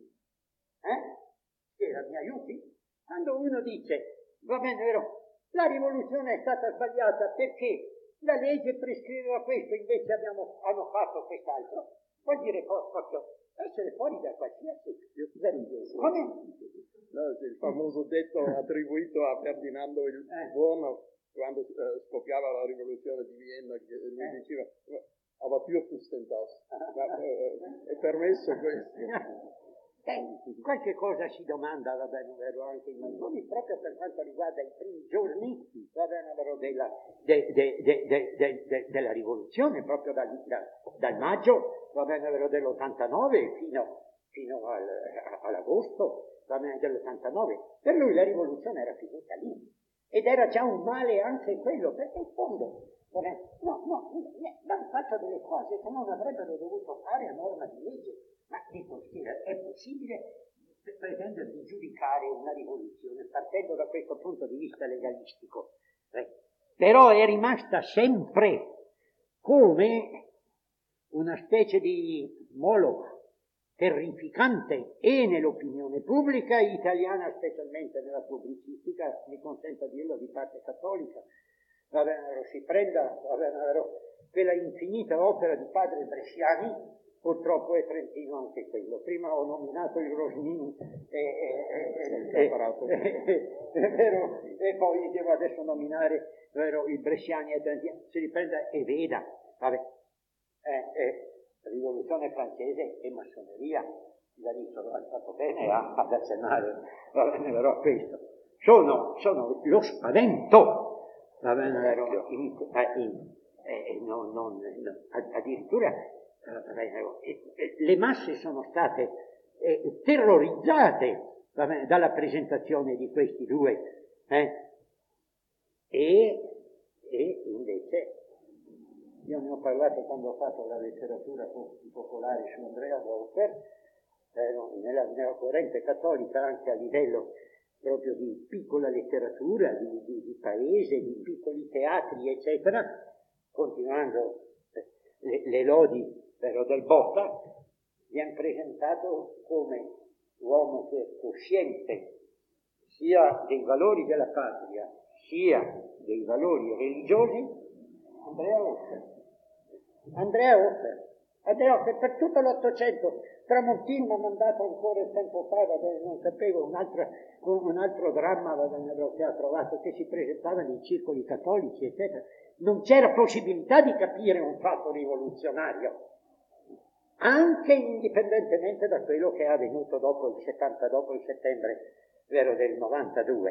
eh, che mi aiuti, quando uno dice, va bene, vero, la rivoluzione è stata sbagliata perché la legge prescriveva questo, invece abbiamo, hanno fatto quest'altro, vuol dire proprio essere fuori da qualsiasi come? No, il famoso detto attribuito a Ferdinando il eh. Buono quando eh, scoppiava la rivoluzione di Vienna, che lui eh. diceva aber Fürstentum das, ma eh, è permesso questo. Eh, qualche cosa si domanda, va bene, vero, anche in Mazzoni, proprio per quanto riguarda i primi giorni, va bene, vero, della, de, de, de, de, de, de, della rivoluzione, proprio dal, da, dal maggio, va bene, vero, dell'ottantanove fino, fino al, all'agosto, va bene, dell'ottantanove. Per lui la rivoluzione era finita lì, ed era già un male anche quello, perché in fondo, va bene, no, no, hanno fatto delle cose che non avrebbero dovuto fare a norma di legge. Ma dico, è possibile pretendere di giudicare una rivoluzione partendo da questo punto di vista legalistico? Eh, però è rimasta sempre come una specie di Moloch terrificante e nell'opinione pubblica italiana, specialmente nella pubblicistica, mi consenta di dirlo, di parte cattolica. Va bene, si prenda, va bene, quella infinita opera di padre Bresciani. Purtroppo è trentino anche quello. Prima ho nominato il Rosmini e, e, e, e, e, vero, e poi devo adesso nominare vero, il Bresciani e Trentino. Si riprenda e veda, vabbè, eh, eh, rivoluzione francese e massoneria, da lì ha fatto bene a, ad accennare, va bene, vero, a questo. Sono, sono lo spavento, va bene, vero, in, in, eh, non, non, addirittura le masse sono state eh, terrorizzate va bene, dalla presentazione di questi due eh? e, e invece io ne ho parlato quando ho fatto la letteratura popolare su Andrea Wolfer eh, nella, nella corrente cattolica, anche a livello proprio di piccola letteratura di, di, di paese, di piccoli teatri eccetera, continuando eh, le, le lodi però del Botta, viene presentato come uomo che è cosciente sia dei valori della patria, sia dei valori religiosi, Andrea Offer. Andrea Offer. Andrea Offer, per tutto l'Ottocento, Tramontini mi ha mandato ancora tempo fa, vabbè, non sapevo, un altro, un altro dramma vabbè, che ha trovato, che si presentava nei circoli cattolici, eccetera. Non c'era possibilità di capire un fatto rivoluzionario, anche indipendentemente da quello che è avvenuto dopo il settanta, dopo il settembre, vero, del novantadue.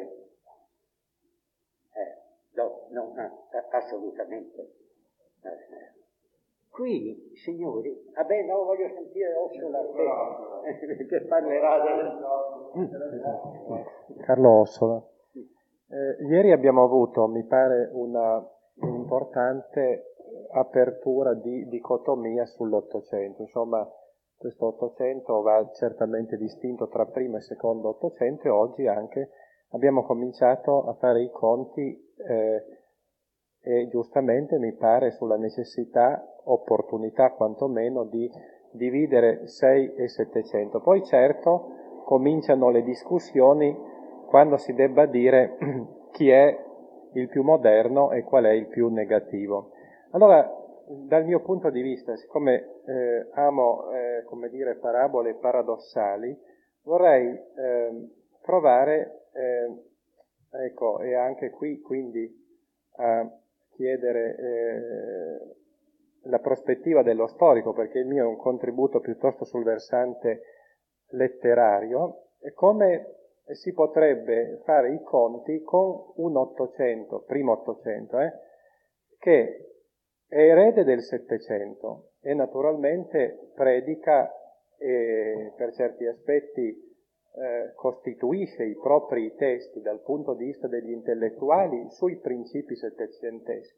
Eh, no, no, no, assolutamente. Eh, qui, signori, vabbè, no, voglio sentire Ossola che, che parlerà del... Carlo Ossola. Eh, ieri abbiamo avuto, mi pare, una importante apertura di dicotomia sull'Ottocento. Insomma, questo Ottocento va certamente distinto tra primo e secondo Ottocento, e oggi anche abbiamo cominciato a fare i conti eh, e giustamente mi pare sulla necessità, opportunità quantomeno, di dividere sei e settecento. Poi certo cominciano le discussioni quando si debba dire chi è il più moderno e qual è il più negativo. Allora, dal mio punto di vista, siccome eh, amo, eh, come dire, parabole paradossali, vorrei eh, provare, eh, ecco, e anche qui quindi a chiedere eh, la prospettiva dello storico, perché il mio è un contributo piuttosto sul versante letterario, e come si potrebbe fare i conti con un Ottocento, primo Ottocento, eh, che è erede del Settecento e naturalmente predica e per certi aspetti eh, costituisce i propri testi dal punto di vista degli intellettuali sui principi settecenteschi,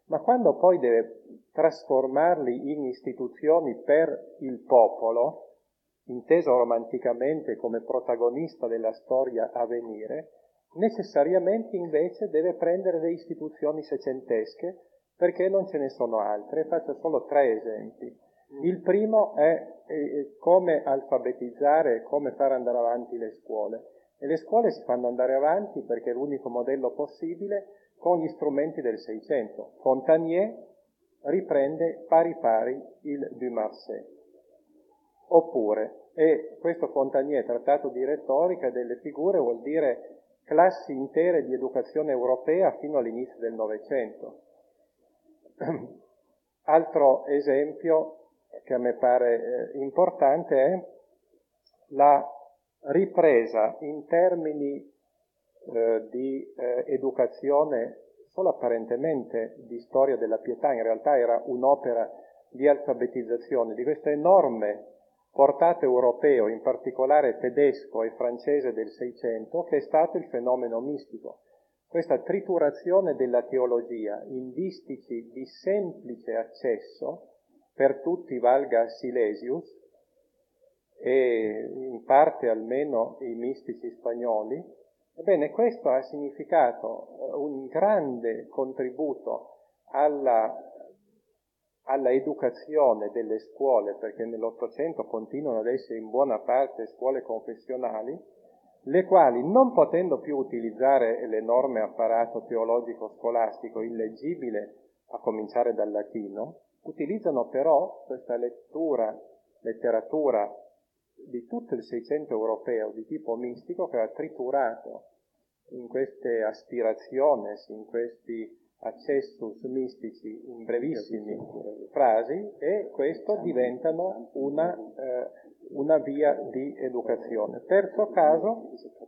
ma quando poi deve trasformarli in istituzioni per il popolo, inteso romanticamente come protagonista della storia a venire, necessariamente invece deve prendere le istituzioni secentesche, perché non ce ne sono altre. Faccio solo tre esempi. Il primo è eh, come alfabetizzare, come far andare avanti le scuole. E le scuole si fanno andare avanti perché è l'unico modello possibile con gli strumenti del Seicento. Fontanier riprende pari pari il Du Marsay. Oppure, e questo Fontanier, trattato di retorica e delle figure, vuol dire classi intere di educazione europea fino all'inizio del Novecento. Altro esempio che a me pare eh, importante è la ripresa in termini eh, di eh, educazione solo apparentemente di storia della pietà, in realtà era un'opera di alfabetizzazione di questa enorme portata europeo, in particolare tedesco e francese del Seicento, che è stato il fenomeno mistico. Questa triturazione della teologia in distici di semplice accesso, per tutti valga Silesius, e in parte almeno i mistici spagnoli, ebbene questo ha significato un grande contributo alla, alla educazione delle scuole, perché nell'Ottocento continuano ad essere in buona parte scuole confessionali, le quali, non potendo più utilizzare l'enorme apparato teologico scolastico illeggibile, a cominciare dal latino, utilizzano però questa lettura, letteratura di tutto il Seicento europeo di tipo mistico, che ha triturato in queste aspiraciones, in questi accessus mistici in brevissime frasi, e questo diventano una, eh, una via di educazione. Terzo caso,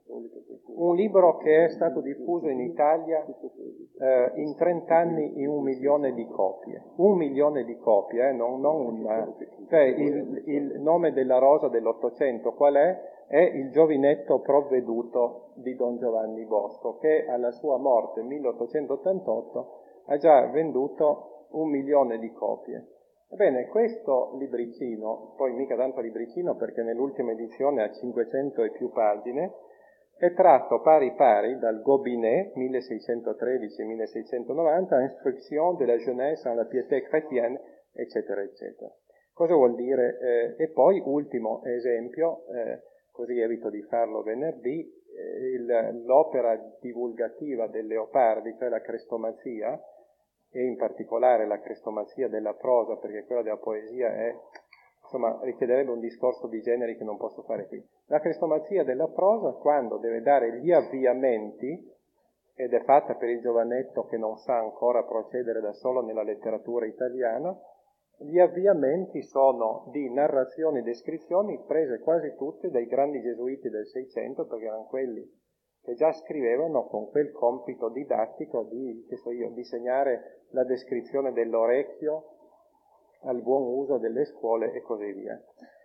un libro che è stato diffuso in Italia eh, in trent'anni in un milione di copie. Un milione di copie, eh, non, non una, cioè il, il nome della rosa dell'Ottocento qual è? È Il giovinetto provveduto di Don Giovanni Bosco, che alla sua morte nel milleottocentottantotto ha già venduto un milione di copie. Ebbene, questo libricino, poi mica tanto libricino perché nell'ultima edizione ha cinquecento e più pagine, è tratto pari pari dal Gobinet milleseicentotredici milleseicentonovanta, Instruction de la jeunesse en la piété chrétienne, eccetera, eccetera. Cosa vuol dire? Eh, e poi, ultimo esempio, eh, così evito di farlo venerdì, eh, il, l'opera divulgativa del Leopardi, cioè la Crestomazia, e in particolare la Crestomazia della prosa, perché quella della poesia è, insomma, richiederebbe un discorso di generi che non posso fare qui. La Crestomazia della prosa, quando deve dare gli avviamenti, ed è fatta per il giovanetto che non sa ancora procedere da solo nella letteratura italiana, gli avviamenti sono di narrazioni e descrizioni prese quasi tutte dai grandi gesuiti del Seicento, perché erano quelli che già scrivevano con quel compito didattico di, che so io, disegnare la descrizione dell'orecchio al buon uso delle scuole e così via.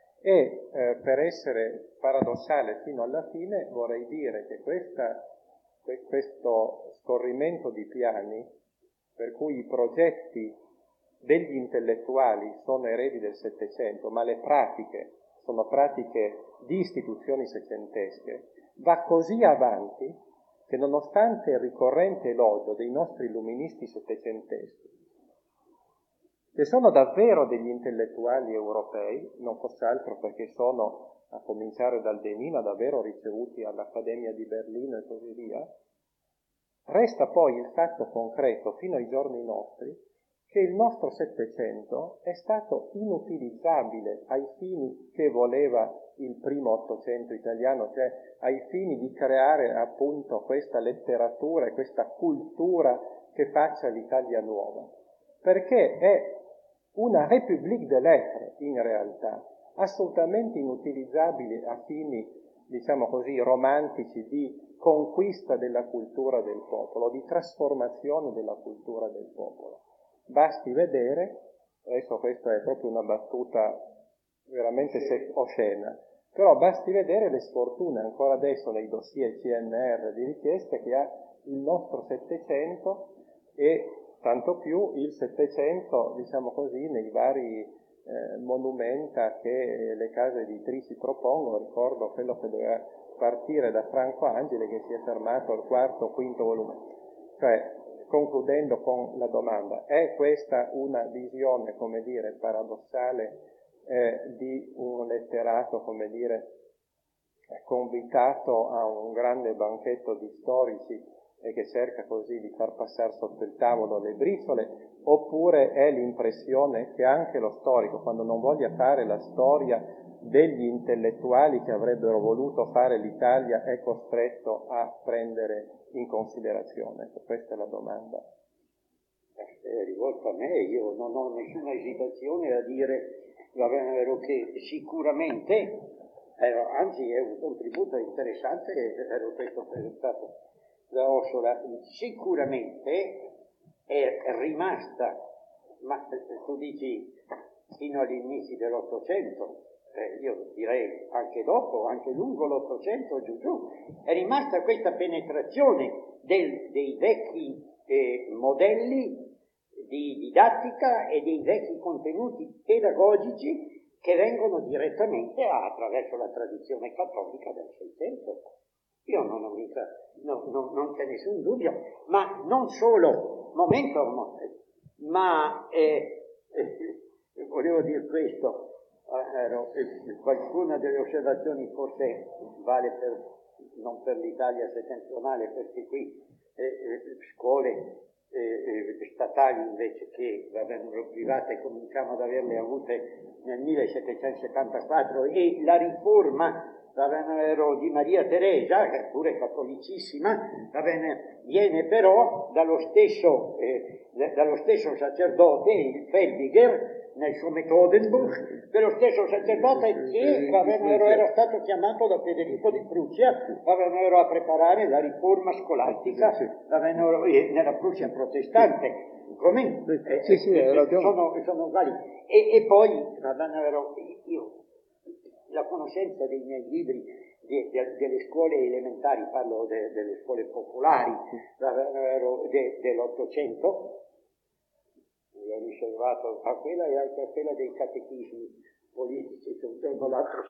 E eh, per essere paradossale fino alla fine vorrei dire che questa, que- questo scorrimento di piani, per cui i progetti degli intellettuali sono eredi del Settecento, ma le pratiche sono pratiche di istituzioni secentesche, va così avanti che nonostante il ricorrente elogio dei nostri illuministi settecenteschi, che sono davvero degli intellettuali europei, non fosse altro perché sono, a cominciare dal Demina, davvero ricevuti all'Accademia di Berlino e così via, resta poi il fatto concreto fino ai giorni nostri che il nostro Settecento è stato inutilizzabile ai fini che voleva il primo Ottocento italiano, cioè ai fini di creare appunto questa letteratura e questa cultura che faccia l'Italia nuova, perché è una République des lettres in realtà, assolutamente inutilizzabile a fini, diciamo così, romantici di conquista della cultura del popolo, di trasformazione della cultura del popolo. Basti vedere, adesso questa è proprio una battuta veramente oscena, però basti vedere le sfortune ancora adesso nei dossier C N R di richieste che ha il nostro Settecento e tanto più il Settecento, diciamo così, nei vari eh, monumenta che le case editrici propongono. Ricordo quello che doveva partire da Franco Angeli, che si è fermato al quarto o quinto volume. Cioè, concludendo con la domanda, è questa una visione, come dire, paradossale eh, di un letterato, come dire, convitato a un grande banchetto di storici e che cerca così di far passare sotto il tavolo le briciole, oppure è l'impressione che anche lo storico, quando non voglia fare la storia degli intellettuali che avrebbero voluto fare l'Italia, è costretto a prendere in considerazione? Questa è la domanda. È rivolta a me, io non ho nessuna esitazione a dire, va bene, vero che sicuramente, eh, anzi è un contributo interessante, ero questo presentato da Ossola, sicuramente è rimasta, ma tu dici fino agli inizi dell'Ottocento, eh, io direi anche dopo, anche lungo l'Ottocento, giù giù, è rimasta questa penetrazione del, dei vecchi eh, modelli di didattica e dei vecchi contenuti pedagogici che vengono direttamente attraverso la tradizione cattolica del Seicento. Io non ho mica, no, no, non c'è nessun dubbio, ma non solo, momento, ma eh, eh, volevo dire questo, eh, eh, qualcuna delle osservazioni forse vale per, non per l'Italia settentrionale, perché qui eh, eh, scuole eh, eh, statali invece che vengono private cominciamo ad averle avute nel millesettecentosettantaquattro, e la riforma va bene, di Maria Teresa, che è pure cattolicissima, va bene, viene però dallo stesso, eh, dallo stesso sacerdote, il Felbiger, nel suo Methodenbuch, dello stesso sacerdote che va bene, era stato chiamato da Federico di Prussia, va bene, a preparare la riforma scolastica va bene, nella Prussia protestante. Come? Eh, sì, sì, eh, sono, sono uguali. E, e poi, va bene, io la conoscenza dei miei libri de, de, delle scuole elementari, parlo de, delle scuole popolari de, dell'Ottocento, mi ho riservato a quella e anche a quella dei catechismi politici, che un giorno l'altro.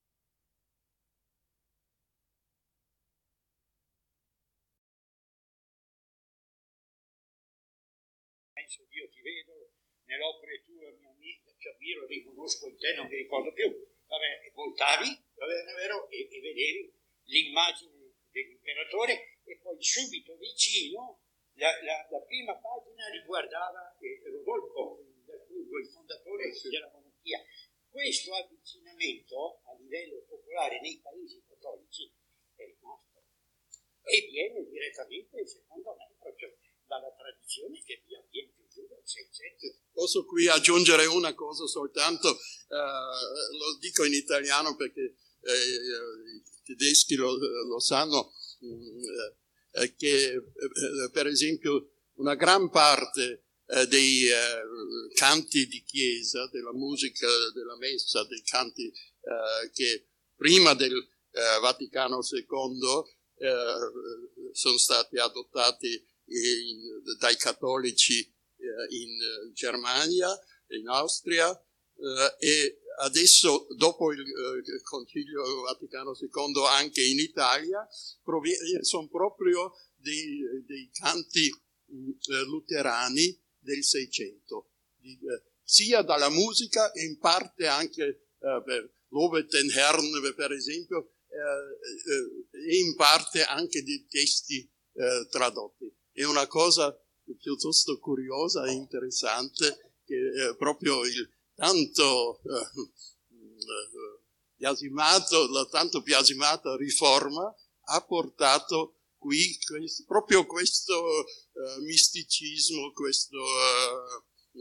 Penso che io ti vedo nell'opera tua, mia amica, ci ammiro, riconosco in te, non mi ricordo più. Vabbè, voltavi, va bene, vero, e, e vedevi l'immagine dell'imperatore, e poi subito vicino la, la, la prima pagina riguardava eh, Rodolfo, il fondatore della monarchia. Questo avvicinamento a livello popolare nei paesi cattolici è rimasto e viene direttamente, secondo me, proprio dalla tradizione che vi avviene più giù del Seicento. Posso qui aggiungere una cosa soltanto, uh, lo dico in italiano perché eh, i tedeschi lo, lo sanno, eh, che eh, per esempio una gran parte eh, dei eh, canti di chiesa, della musica, della messa, dei canti eh, che prima del eh, Vaticano secondo eh, sono stati adottati in, dai cattolici in Germania, in Austria, eh, e adesso dopo il, eh, il Concilio Vaticano secondo anche in Italia provie- sono proprio dei, dei canti eh, luterani del Seicento, di, eh, sia dalla musica e in parte anche eh, per Lobet den Herrn per esempio, eh, eh, e in parte anche di testi eh, tradotti. È una cosa piuttosto curiosa e interessante che eh, proprio il tanto eh, biasimato, la tanto biasimata riforma ha portato qui questo, proprio questo eh, misticismo, questo eh,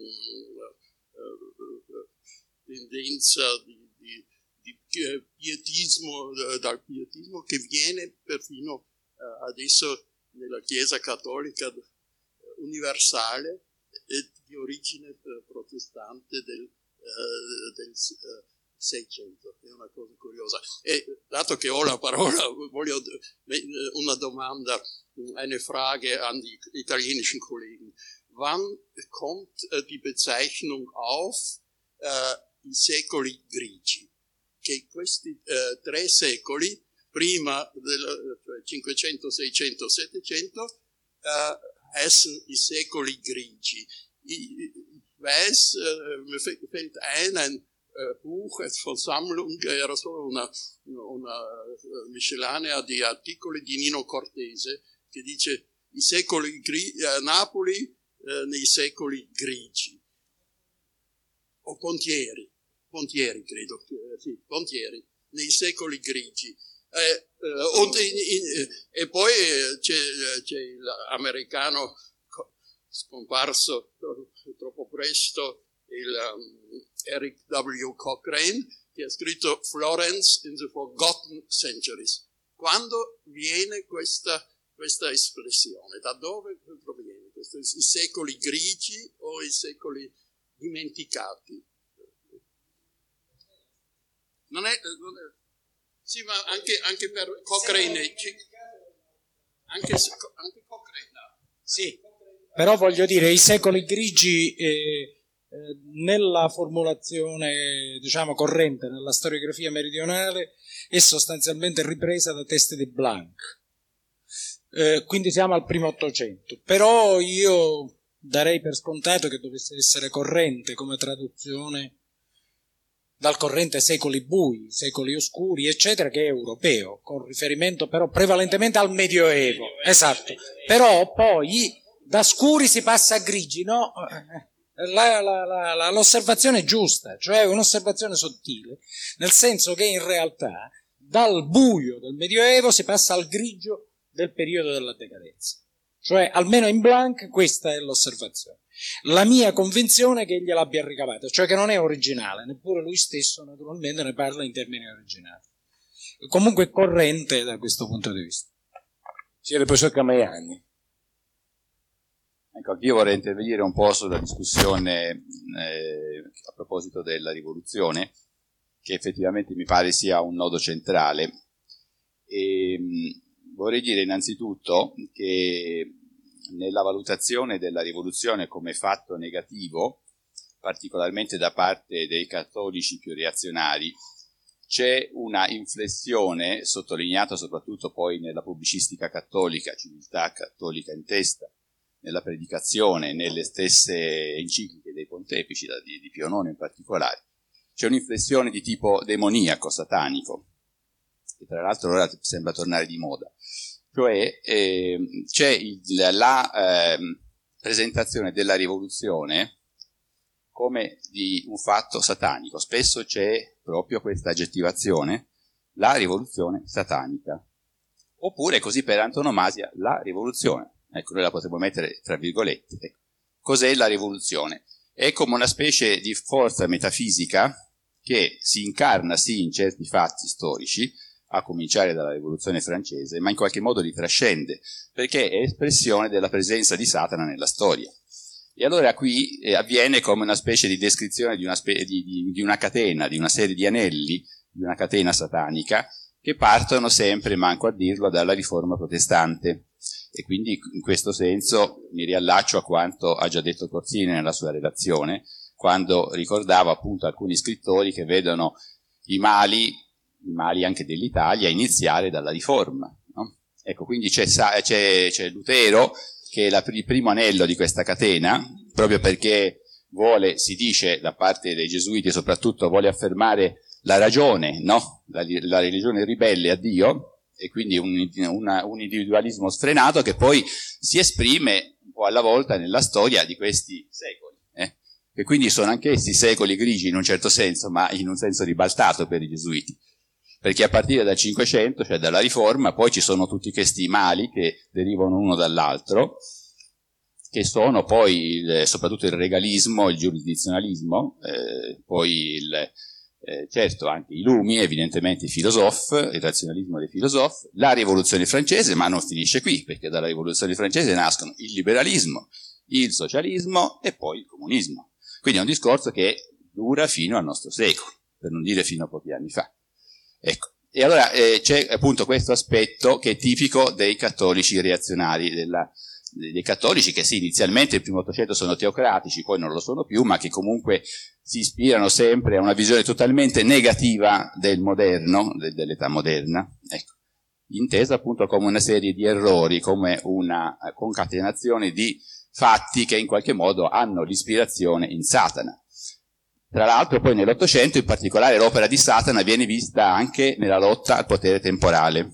eh, tendenza di, di, di pietismo, eh, dal pietismo che viene perfino eh, adesso nella Chiesa cattolica universale e di origine protestante del, eh, del eh, Seicento. È una cosa curiosa. E dato che ho la parola, voglio una domanda, eine Frage an die italienischen Kollegen. wann kommt äh, die Bezeichnung auf, äh, i secoli grigi, che questi eh, tre secoli, prima del cinquecento, seicento, settecento, äh, heißen i secoli grigi. Ich, ich weiß, äh, mir fällt ein, ein äh, Buch, eine Versammlung, era solo una, una miscellanea di articoli di Nino Cortese, che dice i secoli grigi, eh, Napoli eh, nei secoli grigi, o Pontieri, Pontieri credo, eh, sì, Pontieri, nei secoli grigi. Eh, eh, und in, in, e poi c'è, c'è l'americano scomparso troppo presto, il um, Eric W. Cochrane, che ha scritto Florence in the Forgotten Centuries. Quando viene questa, questa espressione? Da dove proviene? Questo, i secoli grigi o i secoli dimenticati? Non è, non è sì, ma anche, anche per Cochrane, anche, anche Cochrane. Sì, però voglio dire, i secoli grigi eh, eh, nella formulazione, diciamo, corrente, nella storiografia meridionale, è sostanzialmente ripresa da testi di Blanc. Eh, quindi siamo al primo Ottocento. Però io darei per scontato che dovesse essere corrente come traduzione dal corrente secoli bui, secoli oscuri, eccetera, che è europeo, con riferimento però prevalentemente al Medioevo. Esatto. Però poi da scuri si passa a grigi, no? La, la, la, la, l'osservazione è giusta, cioè un'osservazione sottile, nel senso che in realtà dal buio del Medioevo si passa al grigio del periodo della decadenza. Cioè, almeno in Blanc, questa è l'osservazione. La mia convinzione è che egli l'abbia ricavata, cioè che non è originale, neppure lui stesso naturalmente ne parla in termini originali. Comunque è corrente da questo punto di vista. Signor professor Camaiani. Ecco, io vorrei intervenire un po' sulla discussione eh, a proposito della rivoluzione, che effettivamente mi pare sia un nodo centrale. E, mh, vorrei dire innanzitutto che nella valutazione della rivoluzione come fatto negativo, particolarmente da parte dei cattolici più reazionari, c'è una inflessione, sottolineata soprattutto poi nella pubblicistica cattolica, civiltà cattolica in testa, nella predicazione, nelle stesse encicliche dei pontefici, di, di Pio nono in particolare. C'è un'inflessione di tipo demoniaco, satanico, che tra l'altro ora sembra tornare di moda. Cioè eh, c'è il, la eh, presentazione della rivoluzione come di un fatto satanico. Spesso c'è proprio questa aggettivazione, la rivoluzione satanica. Oppure, così per antonomasia, la rivoluzione. Ecco, noi la potremmo mettere tra virgolette. Ecco. Cos'è la rivoluzione? È come una specie di forza metafisica che si incarna sì in certi fatti storici, a cominciare dalla rivoluzione francese, ma in qualche modo li trascende, perché è espressione della presenza di Satana nella storia. E allora qui eh, avviene come una specie di descrizione di una, spe- di, di, di una catena, di una serie di anelli, di una catena satanica, che partono sempre, manco a dirlo, dalla riforma protestante. E quindi in questo senso mi riallaccio a quanto ha già detto Corsini nella sua relazione, quando ricordava appunto alcuni scrittori che vedono i mali i mali anche dell'Italia, iniziare dalla riforma. No? Ecco, quindi c'è, c'è, c'è Lutero, che è la, il primo anello di questa catena, proprio perché vuole, si dice da parte dei gesuiti soprattutto, vuole affermare la ragione, no? la, la religione ribelle a Dio, e quindi un, una, un individualismo sfrenato che poi si esprime un po' alla volta nella storia di questi secoli. Eh? E quindi sono anch'essi secoli grigi in un certo senso, ma in un senso ribaltato per i gesuiti. Perché a partire dal Cinquecento, cioè dalla Riforma, poi ci sono tutti questi mali che derivano uno dall'altro, che sono poi il, soprattutto il regalismo, il giurisdizionalismo, eh, poi il, eh, certo anche i lumi, evidentemente i filosofi, il razionalismo dei filosofi, la rivoluzione francese, ma non finisce qui, perché dalla rivoluzione francese nascono il liberalismo, il socialismo e poi il comunismo. Quindi è un discorso che dura fino al nostro secolo, per non dire fino a pochi anni fa. Ecco, e allora eh, c'è appunto questo aspetto che è tipico dei cattolici reazionari, della, dei cattolici che sì, inizialmente nel primo Ottocento sono teocratici, poi non lo sono più, ma che comunque si ispirano sempre a una visione totalmente negativa del moderno, de, dell'età moderna, ecco, intesa appunto come una serie di errori, come una concatenazione di fatti che in qualche modo hanno l'ispirazione in Satana. Tra l'altro poi nell'Ottocento in particolare l'opera di Satana viene vista anche nella lotta al potere temporale.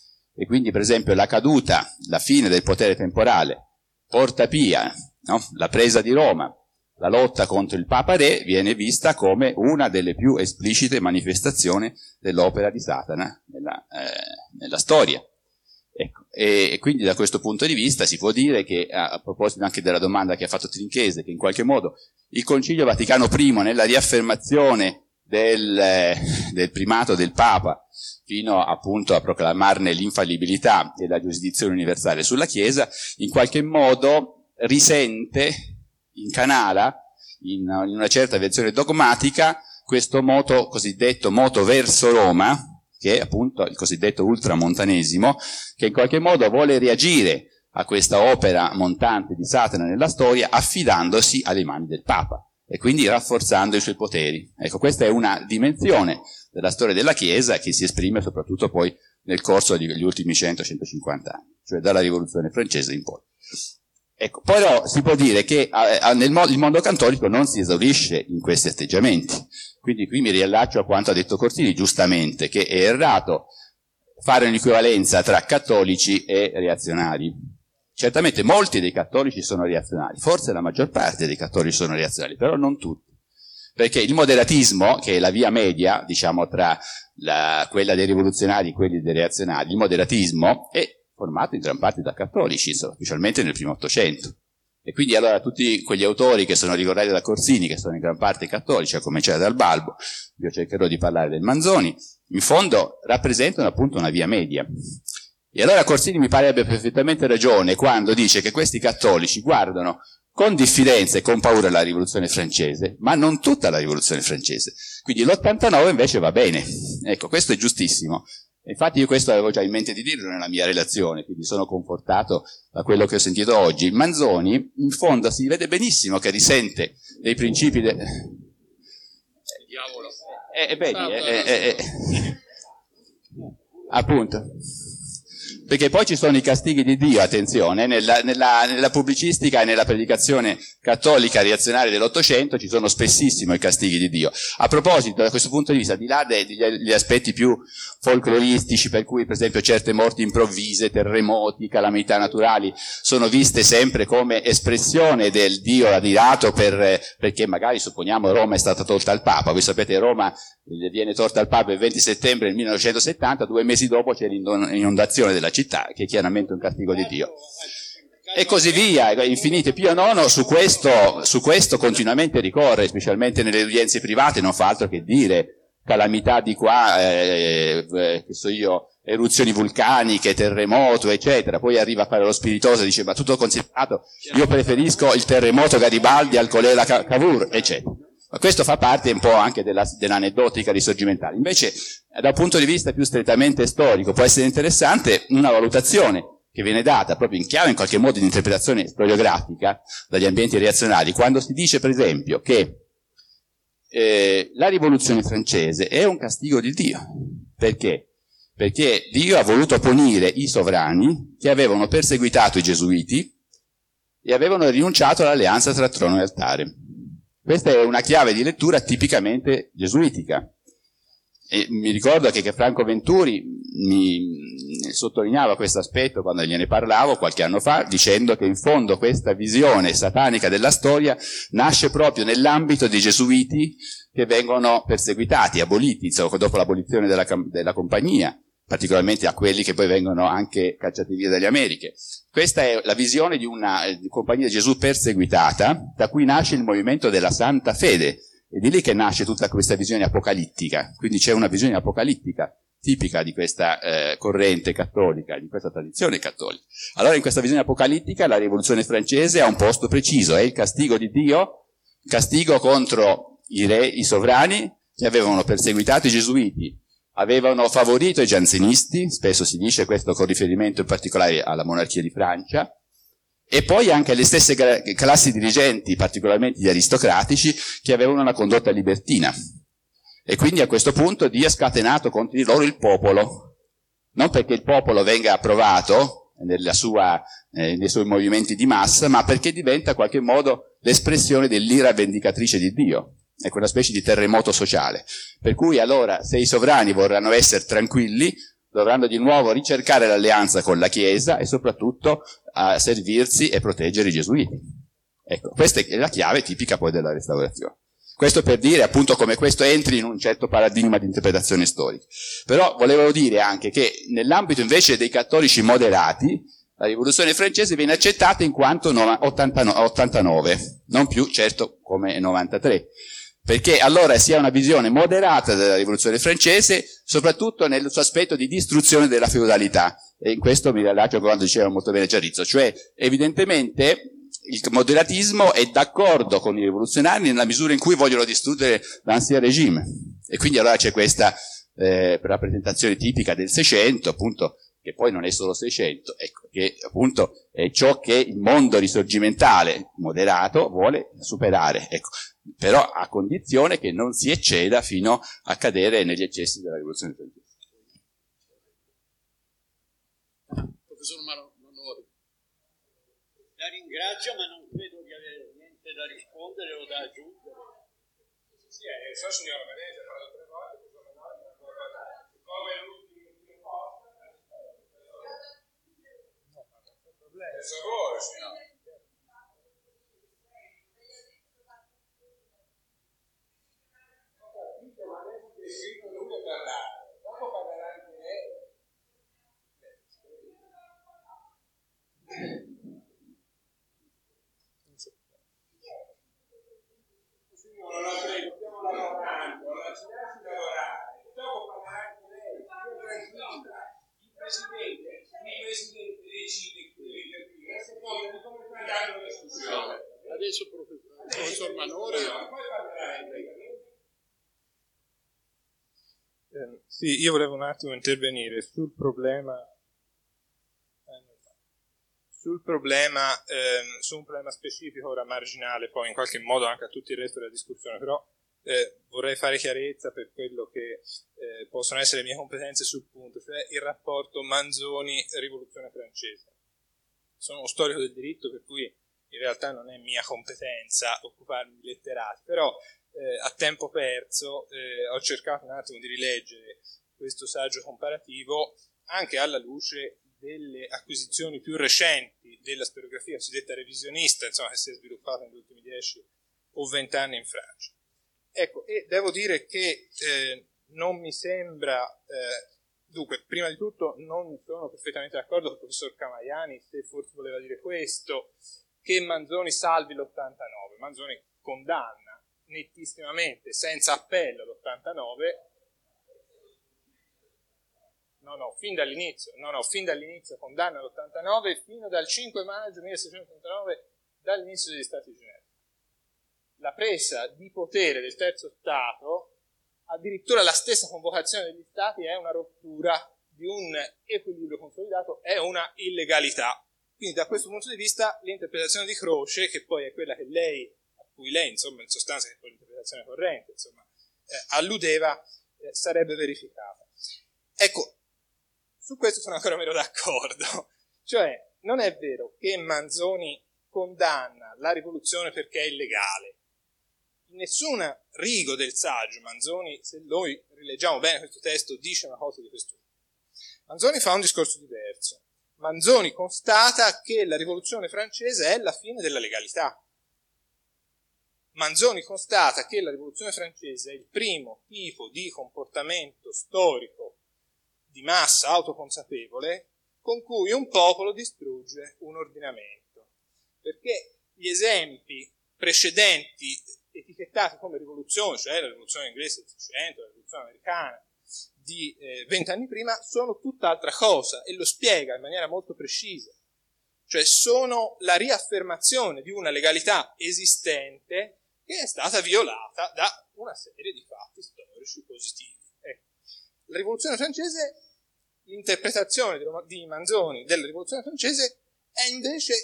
E quindi per esempio la caduta, la fine del potere temporale, Porta Pia, no? La presa di Roma, la lotta contro il Papa Re viene vista come una delle più esplicite manifestazioni dell'opera di Satana nella, eh, nella storia. Ecco, e, e quindi da questo punto di vista si può dire che, a, a proposito anche della domanda che ha fatto Trinchese, che in qualche modo il Concilio Vaticano primo nella riaffermazione del, eh, del primato del Papa fino appunto a proclamarne l'infallibilità e la giurisdizione universale sulla Chiesa, in qualche modo risente, incanala in, in una certa versione dogmatica questo moto cosiddetto moto verso Roma, che è appunto il cosiddetto ultramontanesimo, che in qualche modo vuole reagire a questa opera montante di Satana nella storia affidandosi alle mani del Papa e quindi rafforzando i suoi poteri. Ecco, questa è una dimensione della storia della Chiesa che si esprime soprattutto poi nel corso degli ultimi cento centocinquanta anni, cioè dalla Rivoluzione francese in poi. Ecco, però si può dire che eh, nel mo- il mondo cattolico non si esaurisce in questi atteggiamenti. Quindi qui mi riallaccio a quanto ha detto Corsini, giustamente, che è errato fare un'equivalenza tra cattolici e reazionari. Certamente molti dei cattolici sono reazionari, forse la maggior parte dei cattolici sono reazionari, però non tutti. Perché il moderatismo, che è la via media, diciamo, tra la, quella dei rivoluzionari e quelli dei reazionari, il moderatismo è formato in gran parte da cattolici, insomma, specialmente nel primo Ottocento. E quindi allora tutti quegli autori che sono ricordati da Corsini, che sono in gran parte cattolici, a cominciare dal Balbo, io cercherò di parlare del Manzoni, in fondo rappresentano appunto una via media. E allora Corsini mi pare abbia perfettamente ragione quando dice che questi cattolici guardano con diffidenza e con paura la rivoluzione francese, ma non tutta la rivoluzione francese. Quindi l'ottantanove invece va bene. Ecco, questo è giustissimo. Infatti io questo avevo già in mente di dirlo nella mia relazione, quindi sono confortato da quello che ho sentito oggi. Manzoni, in fondo, si vede benissimo che risente dei principi... De... Diavolo. Eh, eh, vedi, eh, eh, eh, appunto. Perché poi ci sono i castighi di Dio, attenzione, nella, nella, nella pubblicistica e nella predicazione cattolica reazionaria dell'Ottocento ci sono spessissimo i castighi di Dio. A proposito, da questo punto di vista, di là degli, degli aspetti più folcloristici, per cui per esempio certe morti improvvise, terremoti, calamità naturali, sono viste sempre come espressione del Dio adirato per, perché magari supponiamo Roma è stata tolta al Papa. Voi sapete Roma viene tolta al Papa il venti settembre del millenovecentosettanta, due mesi dopo c'è l'inondazione della città, che è chiaramente un castigo di Dio. E così via, infinite. Pio nono su questo, su questo continuamente ricorre, specialmente nelle udienze private, non fa altro che dire calamità di qua, eh, eh, che so io, eruzioni vulcaniche, terremoto, eccetera. Poi arriva a fare lo spiritoso e dice, ma tutto considerato, io preferisco il terremoto Garibaldi al colera Cavour, eccetera. Ma questo fa parte un po' anche della, dell'aneddotica risorgimentale. Invece, dal punto di vista più strettamente storico, può essere interessante una valutazione che viene data proprio in chiave, in qualche modo, di interpretazione storiografica dagli ambienti reazionari, quando si dice, per esempio, che eh, la rivoluzione francese è un castigo di Dio. Perché? Perché Dio ha voluto punire i sovrani che avevano perseguitato i gesuiti e avevano rinunciato all'alleanza tra trono e altare. Questa è una chiave di lettura tipicamente gesuitica. E mi ricordo che, che Franco Venturi mi sottolineava questo aspetto quando gliene parlavo qualche anno fa, dicendo che in fondo questa visione satanica della storia nasce proprio nell'ambito dei gesuiti che vengono perseguitati, aboliti, insomma, dopo l'abolizione della, della compagnia, particolarmente a quelli che poi vengono anche cacciati via dalle Americhe. Questa è la visione di una compagnia di Gesù perseguitata, da cui nasce il movimento della Santa Fede, e di lì che nasce tutta questa visione apocalittica. Quindi c'è una visione apocalittica tipica di questa eh, corrente cattolica, di questa tradizione cattolica. Allora in questa visione apocalittica la rivoluzione francese ha un posto preciso, è il castigo di Dio, castigo contro i re, i sovrani che avevano perseguitato i gesuiti, avevano favorito i giansenisti, spesso si dice questo con riferimento in particolare alla monarchia di Francia, e poi anche alle stesse classi dirigenti, particolarmente gli aristocratici, che avevano una condotta libertina. E quindi a questo punto Dio ha scatenato contro di loro il popolo, non perché il popolo venga approvato nella sua, eh, nei suoi movimenti di massa, ma perché diventa in qualche modo l'espressione dell'ira vendicatrice di Dio. Ecco, una specie di terremoto sociale. Per cui allora, se i sovrani vorranno essere tranquilli, dovranno di nuovo ricercare l'alleanza con la Chiesa e soprattutto a servirsi e proteggere i gesuiti. Ecco, questa è la chiave tipica poi della restaurazione. Questo per dire appunto come questo entri in un certo paradigma di interpretazione storica. Però volevo dire anche che nell'ambito invece dei cattolici moderati, la rivoluzione francese viene accettata in quanto ottantanove, non più certo come novantatré. Perché allora si ha una visione moderata della rivoluzione francese, soprattutto nel suo aspetto di distruzione della feudalità. E in questo mi riallaccio a quando diceva molto bene Giarrizzo, cioè evidentemente il moderatismo è d'accordo con i rivoluzionari nella misura in cui vogliono distruggere l'ancien regime. E quindi allora c'è questa eh, rappresentazione tipica del Seicento, appunto, che poi non è solo Seicento, ecco, che appunto è ciò che il mondo risorgimentale moderato vuole superare, ecco, però a condizione che non si ecceda fino a cadere negli eccessi della rivoluzione francese. Professor Manori. La ringrazio, ma non credo di avere niente da rispondere o da aggiungere. Sì, eh, so signora Venezia, ha parlato tre volte, professor Manori, non può parlare. Come l'ultimo posto? No, ma non c'è problema. Per favore, signora. Ma adesso che è scritto lui a parlare, dopo parlerà anche lei. Signora, la prego, stiamo lavorando, lasciarsi lavorare, dopo parlerà anche lei, stia tranquilla. Il Presidente, il Presidente decide chi deve intervenire, a seconda di come sta andando la discussione. Adesso professor, professor Manori. Poi parlerà anche lei. Eh, sì, io volevo un attimo intervenire sul problema sul problema ehm, su un problema specifico, ora marginale, poi in qualche modo anche a tutto il resto della discussione, però eh, vorrei fare chiarezza per quello che eh, possono essere le mie competenze sul punto, cioè il rapporto Manzoni-Rivoluzione francese. Sono uno storico del diritto, per cui in realtà non è mia competenza occuparmi di letterati, però eh, a tempo perso eh, ho cercato un attimo di rileggere questo saggio comparativo anche alla luce delle acquisizioni più recenti della storiografia cosiddetta revisionista, insomma, che si è sviluppata negli ultimi dieci o venti anni in Francia. Ecco, e devo dire che eh, non mi sembra, eh, dunque, prima di tutto non sono perfettamente d'accordo con il professor Camaiani, se forse voleva dire questo, che Manzoni salvi l'ottantanove. Manzoni condanna nettissimamente, senza appello, l'ottantanove. No, no, fin dall'inizio, no, no, fin dall'inizio condanna l'ottantanove, fino dal cinque maggio milleseicentottantanove, dall'inizio degli Stati di Ginevra. La presa di potere del terzo Stato, addirittura la stessa convocazione degli Stati, è una rottura di un equilibrio consolidato, è una illegalità. Quindi da questo punto di vista l'interpretazione di Croce, che poi è quella che lei, a cui lei, insomma, in sostanza, che è poi l'interpretazione corrente, insomma, eh, alludeva, eh, sarebbe verificata. Ecco, su questo sono ancora meno d'accordo. Cioè, non è vero che Manzoni condanna la rivoluzione perché è illegale. In nessuna rigo del saggio Manzoni, se noi rileggiamo bene questo testo, dice una cosa di questo tipo. Manzoni fa un discorso diverso. Manzoni constata che la rivoluzione francese è la fine della legalità. Manzoni constata che la rivoluzione francese è il primo tipo di comportamento storico di massa autoconsapevole con cui un popolo distrugge un ordinamento. Perché gli esempi precedenti etichettati come rivoluzione, cioè la rivoluzione inglese del Seicento, la rivoluzione americana di vent'anni prima, sono tutt'altra cosa e lo spiega in maniera molto precisa. Cioè sono la riaffermazione di una legalità esistente che è stata violata da una serie di fatti storici positivi. Ecco. La rivoluzione francese, l'interpretazione di Manzoni della rivoluzione francese è invece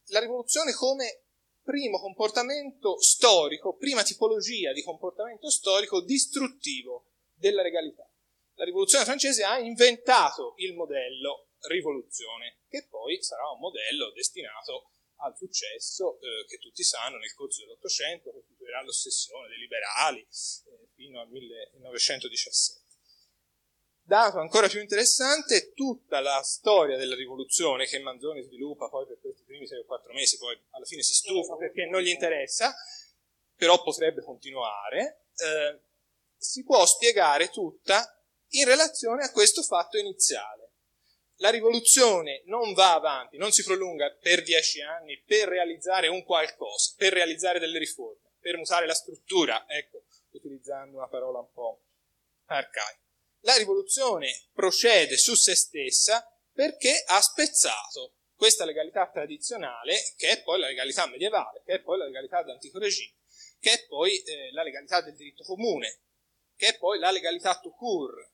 la rivoluzione come primo comportamento storico, prima tipologia di comportamento storico distruttivo della legalità. La rivoluzione francese ha inventato il modello rivoluzione, che poi sarà un modello destinato al successo eh, che tutti sanno nel corso dell'Ottocento costituirà l'ossessione dei liberali eh, fino al millenovecentodiciassette. Dato ancora più interessante, tutta la storia della rivoluzione che Manzoni sviluppa poi per questi primi sei o quattro mesi, poi alla fine si stufa perché non gli interessa, però potrebbe continuare, eh, si può spiegare tutta in relazione a questo fatto iniziale. La rivoluzione non va avanti, non si prolunga per dieci anni per realizzare un qualcosa, per realizzare delle riforme, per mutare la struttura, ecco, utilizzando una parola un po' arcaica. La rivoluzione procede su se stessa perché ha spezzato questa legalità tradizionale, che è poi la legalità medievale, che è poi la legalità d'antico regime, che è poi eh, la legalità del diritto comune, che è poi la legalità tout court.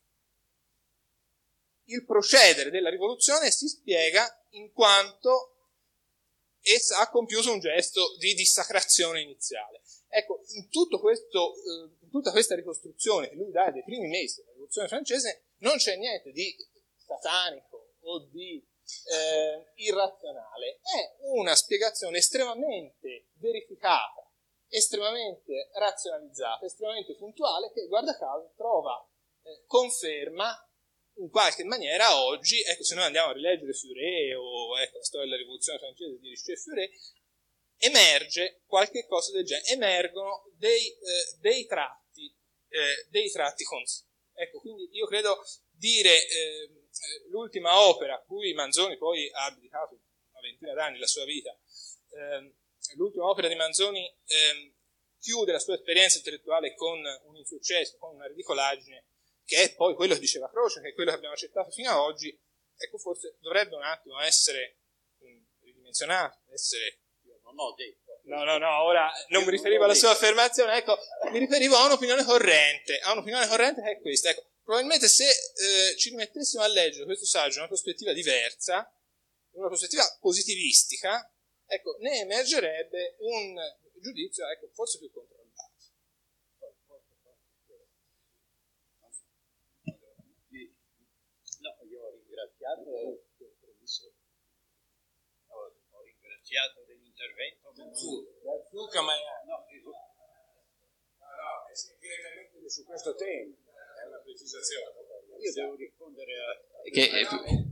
Il procedere della rivoluzione si spiega in quanto essa ha compiuto un gesto di dissacrazione iniziale. Ecco, in, tutto questo, eh, in tutta questa ricostruzione che lui dà dei primi mesi della rivoluzione francese non c'è niente di satanico o di eh, irrazionale, è una spiegazione estremamente verificata, estremamente razionalizzata, estremamente puntuale, che guarda caso trova eh, conferma in qualche maniera oggi. Ecco, se noi andiamo a rileggere Furet o ecco, la storia della rivoluzione francese di Richelieu e Furet, emerge qualche cosa del genere, emergono dei, eh, dei tratti, eh, dei tratti consigli. Ecco, quindi io credo dire eh, l'ultima opera a cui Manzoni poi ha dedicato una ventina d'anni la sua vita, eh, l'ultima opera di Manzoni eh, chiude la sua esperienza intellettuale con un insuccesso, con una ridicolaggine, che è poi quello che diceva Croce, che è quello che abbiamo accettato fino ad oggi. Ecco, forse dovrebbe un attimo essere mh, ridimensionato, essere... Non ho detto. No, no, no, ora non mi riferivo alla sua affermazione, ecco, mi riferivo a un'opinione corrente, a un'opinione corrente che è questa, ecco. Probabilmente se eh, ci rimettessimo a leggere questo saggio in una prospettiva diversa, in una prospettiva positivistica, ecco, ne emergerebbe un giudizio, ecco, forse più controllato. No, io ho ringraziato il professore, ho, ho ringraziato dell'intervento Zucca, ma no, no, no, è direttamente su questo tema, è una precisazione. Io devo rispondere a... Che, eh,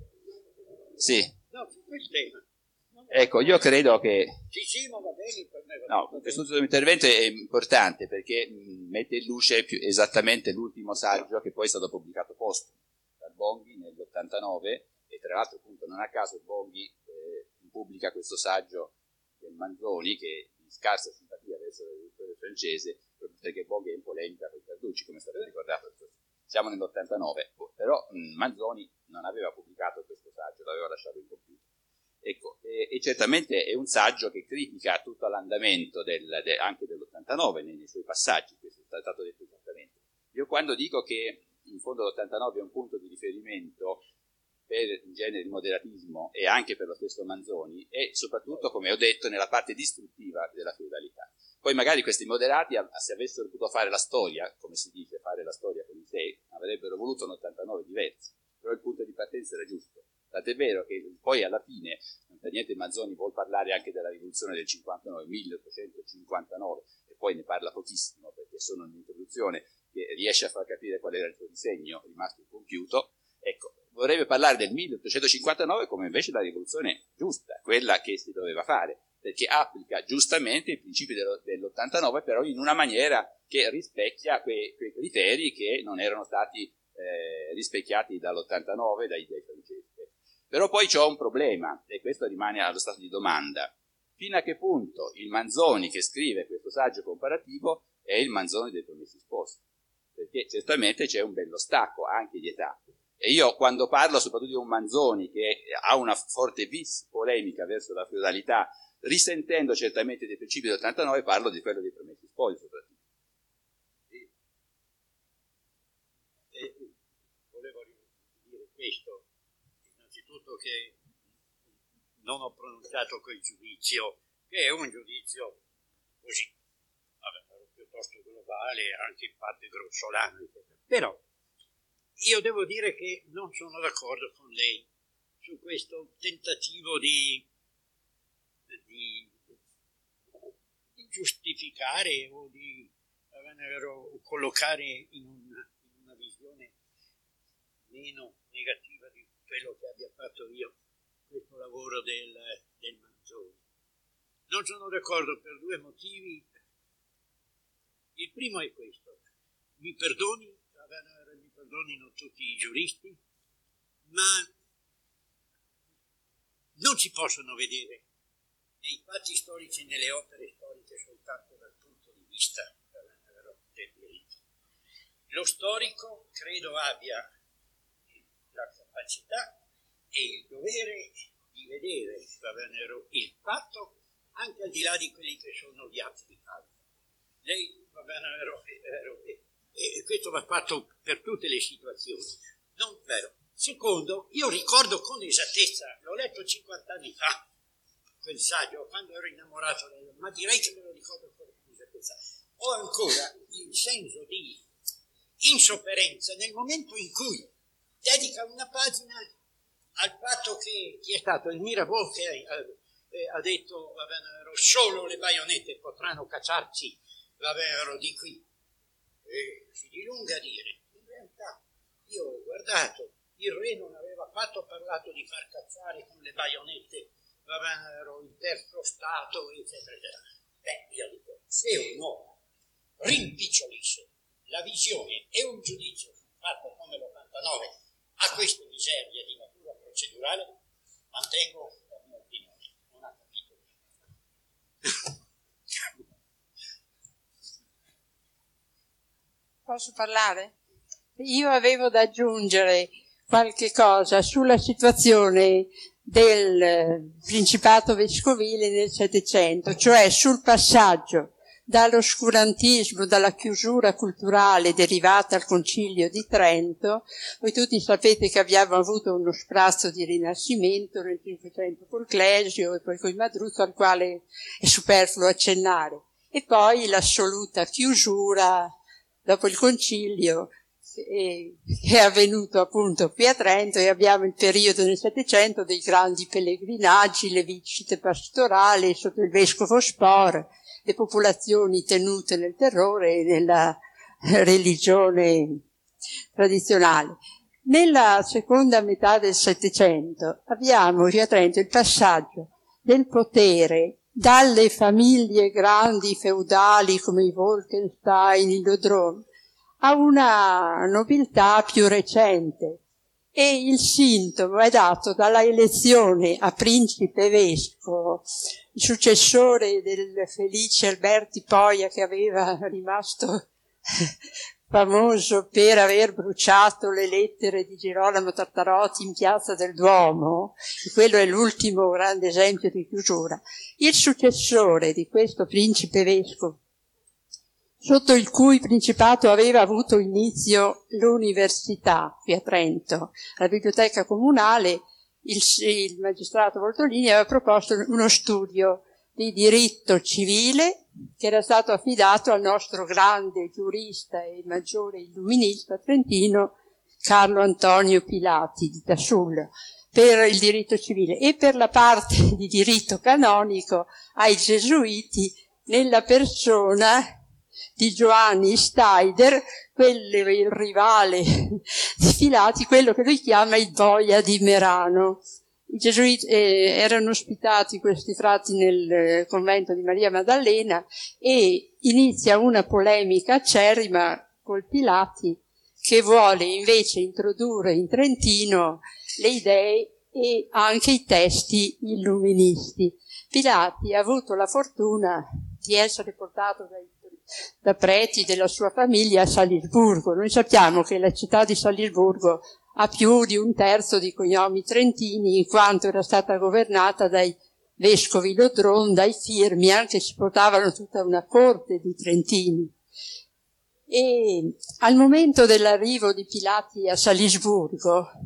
sì. No, su questo tema. Ecco, io credo che... Sì, sì, ma va bene per me. No, questo intervento è importante perché mette in luce più esattamente l'ultimo saggio che poi è stato pubblicato postumo dal Bonghi nell'ottantanove, e tra l'altro appunto non a caso Bonghi eh, pubblica questo saggio del Manzoni, che è di scarsa simpatia verso la rivoluzione francese, perché Bonghi è in polemica con Carducci, come è stato ricordato. Siamo nell'ottantanove, però mh, Manzoni non aveva pubblicato questo saggio, l'aveva lasciato in computer. Ecco, e, e certamente è un saggio che critica tutto l'andamento del, de, anche dell'ottantanove nei, nei suoi passaggi, questo è stato detto esattamente. Io quando dico che in fondo l'ottantanove è un punto di riferimento per in genere il moderatismo e anche per lo stesso Manzoni, e soprattutto, come ho detto, nella parte distruttiva della feudalità. Poi magari questi moderati, se avessero potuto fare la storia, come si dice, fare la storia con i sei, avrebbero voluto un ottantanove diverso, però il punto di partenza era giusto. Tant'è vero che poi alla fine, per niente Manzoni vuol parlare anche della rivoluzione del cinquantanove, milleottocentocinquantanove, e poi ne parla pochissimo perché sono un'introduzione che riesce a far capire qual era il suo disegno rimasto incompiuto. Ecco, vorrebbe parlare del milleottocentocinquantanove come invece la rivoluzione giusta, quella che si doveva fare, perché applica giustamente i principi dell'ottantanove, però in una maniera che rispecchia quei, quei criteri che non erano stati eh, rispecchiati dall'ottantanove dai, dai francesi. Però poi c'è un problema, e questo rimane allo stato di domanda: fino a che punto il Manzoni che scrive questo saggio comparativo è il Manzoni dei Promessi Sposi? Perché certamente c'è un bello stacco anche di età. E io quando parlo soprattutto di un Manzoni che ha una forte vis polemica verso la feudalità, risentendo certamente dei principi dell'ottantanove, parlo di quello dei Promessi Sposi soprattutto. E, e, volevo dire questo, innanzitutto che non ho pronunciato quel giudizio, che è un giudizio così, vabbè, piuttosto globale, anche in parte grossolano, eccetera. Però io devo dire che non sono d'accordo con lei su questo tentativo di, di, di giustificare o di o collocare in una, in una visione meno negativa di quello che abbia fatto io questo lavoro del, del Manzoni. Non sono d'accordo per due motivi. Il primo è questo: mi perdoni, mi perdonino tutti i giuristi, ma non si possono vedere nei fatti storici, nelle opere storiche, soltanto dal punto di vista del diritto. Lo storico credo abbia la capacità e il dovere di vedere il fatto anche al di là di quelli che sono gli atti di fatto. Lei, va bene, vero, vero, e, e questo va fatto per tutte le situazioni. Non vero. Secondo, io ricordo con esattezza, l'ho letto cinquanta anni fa, quel saggio, quando ero innamorato, ma direi che me lo ricordo con esattezza. Ho ancora il senso di insofferenza nel momento in cui dedica una pagina al fatto che chi è stato il Mirabeau che eh, eh, ha detto, va bene, solo le baionette potranno cacciarci, va bene, di qui. E si dilunga a dire, in realtà io ho guardato, il re non aveva affatto parlato di far cacciare con le baionette, va bene, il terzo stato, eccetera, eccetera. Beh, io dico, se un uomo rimpicciolisce la visione e un giudizio sul fatto come l'ottantanove a queste miserie di natura procedurale, mantengo la mia opinione, non ha capito. Posso parlare? Io avevo da aggiungere qualche cosa sulla situazione del Principato vescovile nel Settecento, cioè sul passaggio dall'oscurantismo, dalla chiusura culturale derivata al Concilio di Trento. Voi tutti sapete che abbiamo avuto uno sprazzo di rinascimento nel Cinquecento col Clesio e poi con il Madruzzo, al quale è superfluo accennare, e poi l'assoluta chiusura dopo il Concilio che è avvenuto appunto qui a Trento, e abbiamo il periodo nel Settecento dei grandi pellegrinaggi, le visite pastorali sotto il vescovo Spor, le popolazioni tenute nel terrore e nella religione tradizionale. Nella seconda metà del Settecento abbiamo qui a Trento il passaggio del potere dalle famiglie grandi feudali come i Wolkenstein, i Lodron, a una nobiltà più recente, e il sintomo è dato dalla elezione a principe vescovo, il successore del Felice Alberti Poia, che aveva rimasto famoso per aver bruciato le lettere di Girolamo Tartarotti in piazza del Duomo, e quello è l'ultimo grande esempio di chiusura. Il successore di questo principe vescovo, sotto il cui principato aveva avuto inizio l'università qui a Trento, la biblioteca comunale, il, il magistrato Voltolini aveva proposto uno studio di diritto civile che era stato affidato al nostro grande giurista e maggiore illuminista trentino Carlo Antonio Pilati di Tassullo, per il diritto civile, e per la parte di diritto canonico ai gesuiti nella persona di Giovanni Staider, quello il rivale di Pilati, quello che lui chiama il boia di Merano. I gesuiti eh, erano ospitati, questi frati, nel eh, convento di Maria Maddalena, e inizia una polemica acerrima col Pilati, che vuole invece introdurre in Trentino le idee e anche i testi illuministi. Pilati ha avuto la fortuna di essere portato dai da preti della sua famiglia a Salisburgo. Noi sappiamo che la città di Salisburgo ha più di un terzo di cognomi trentini, in quanto era stata governata dai vescovi Lodron, dai Firmia, che si portavano tutta una corte di trentini. E al momento dell'arrivo di Pilati a Salisburgo,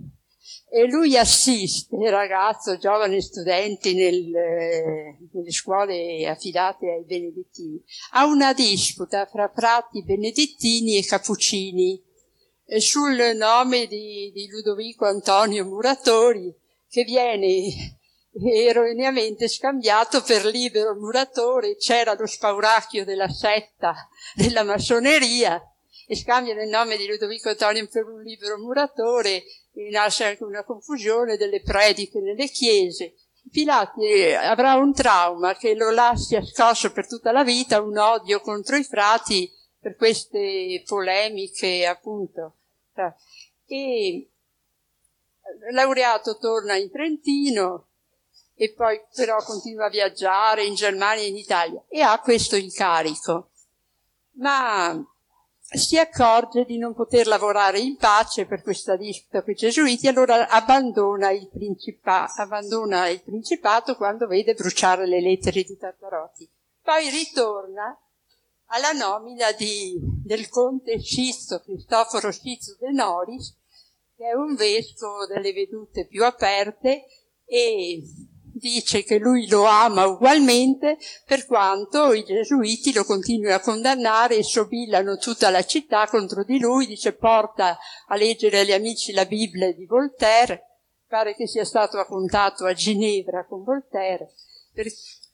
e lui assiste, ragazzo, giovane studente nel, eh, nelle scuole affidate ai benedettini, a una disputa fra frati benedettini e cappuccini eh, sul nome di, di Ludovico Antonio Muratori, che viene erroneamente scambiato per Libero Muratore. C'era lo spauracchio della setta della massoneria e scambiano il nome di Ludovico Antonio per un Libero Muratore, e nasce anche una confusione delle prediche nelle chiese. Pilati avrà un trauma che lo lascia scosso per tutta la vita, un odio contro i frati per queste polemiche, appunto. E laureato torna in Trentino e poi però continua a viaggiare in Germania e in Italia e ha questo incarico, ma si accorge di non poter lavorare in pace per questa disputa con i gesuiti, allora abbandona il, principa, abbandona il principato quando vede bruciare le lettere di Tartarotti. Poi ritorna alla nomina di, del conte Scizzo, Cristoforo Scizzo de Noris, che è un vescovo delle vedute più aperte, e dice che lui lo ama ugualmente, per quanto i gesuiti lo continuino a condannare e sobillano tutta la città contro di lui. Dice: porta a leggere agli amici la Bibbia di Voltaire, pare che sia stato a contatto a Ginevra con Voltaire. Per...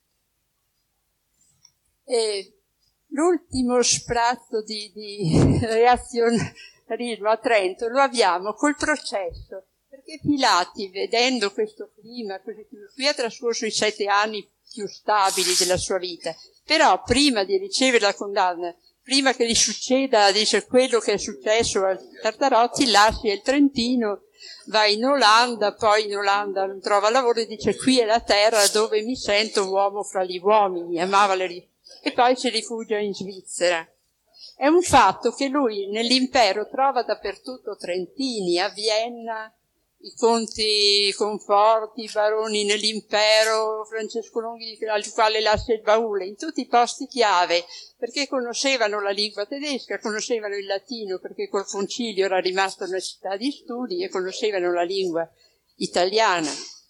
E l'ultimo sprazzo di, di reazionarismo a Trento lo abbiamo col processo, perché Pilati, vedendo questo clima, qui ha trascorso i sette anni più stabili della sua vita, però prima di ricevere la condanna, prima che gli succeda, dice, quello che è successo a Tartarotti, lascia il Trentino, va in Olanda, poi in Olanda non trova lavoro e dice: qui è la terra dove mi sento uomo fra gli uomini, amava le ri- e poi si rifugia in Svizzera. È un fatto che lui nell'impero trova dappertutto trentini, a Vienna, i conti Conforti, i baroni nell'impero, Francesco Longhi al quale lascia il baule, in tutti i posti chiave, perché conoscevano la lingua tedesca, conoscevano il latino, perché col concilio era rimasta una città di studi, e conoscevano la lingua italiana.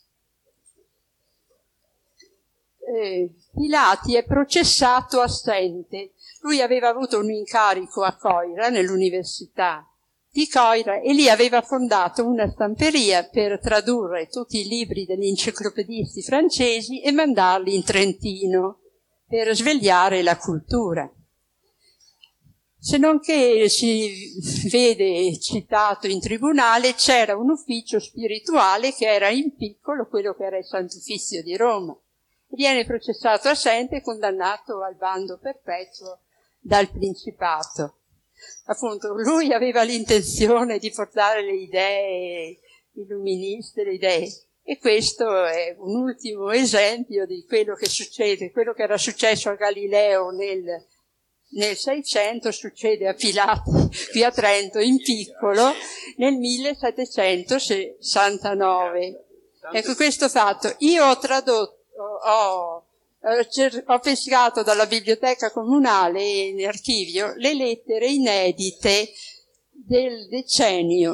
Eh, Pilati è processato assente. Lui aveva avuto un incarico a Coira, nell'università di Coira, e lì aveva fondato una stamperia per tradurre tutti i libri degli enciclopedisti francesi e mandarli in Trentino per svegliare la cultura. Se non che si vede citato in tribunale, c'era un ufficio spirituale che era in piccolo, quello che era il Sant'Uffizio di Roma. Viene processato assente e condannato al bando perpetuo dal Principato. Appunto, lui aveva l'intenzione di portare le idee illuministe, le idee, e questo è un ultimo esempio di quello che succede. Quello che era successo a Galileo nel, nel Seicento succede a Pilati qui a Trento in piccolo nel millesettecentosessantanove. Ecco questo fatto. Io ho tradotto, ho ho pescato dalla biblioteca comunale e in archivio le lettere inedite del decennio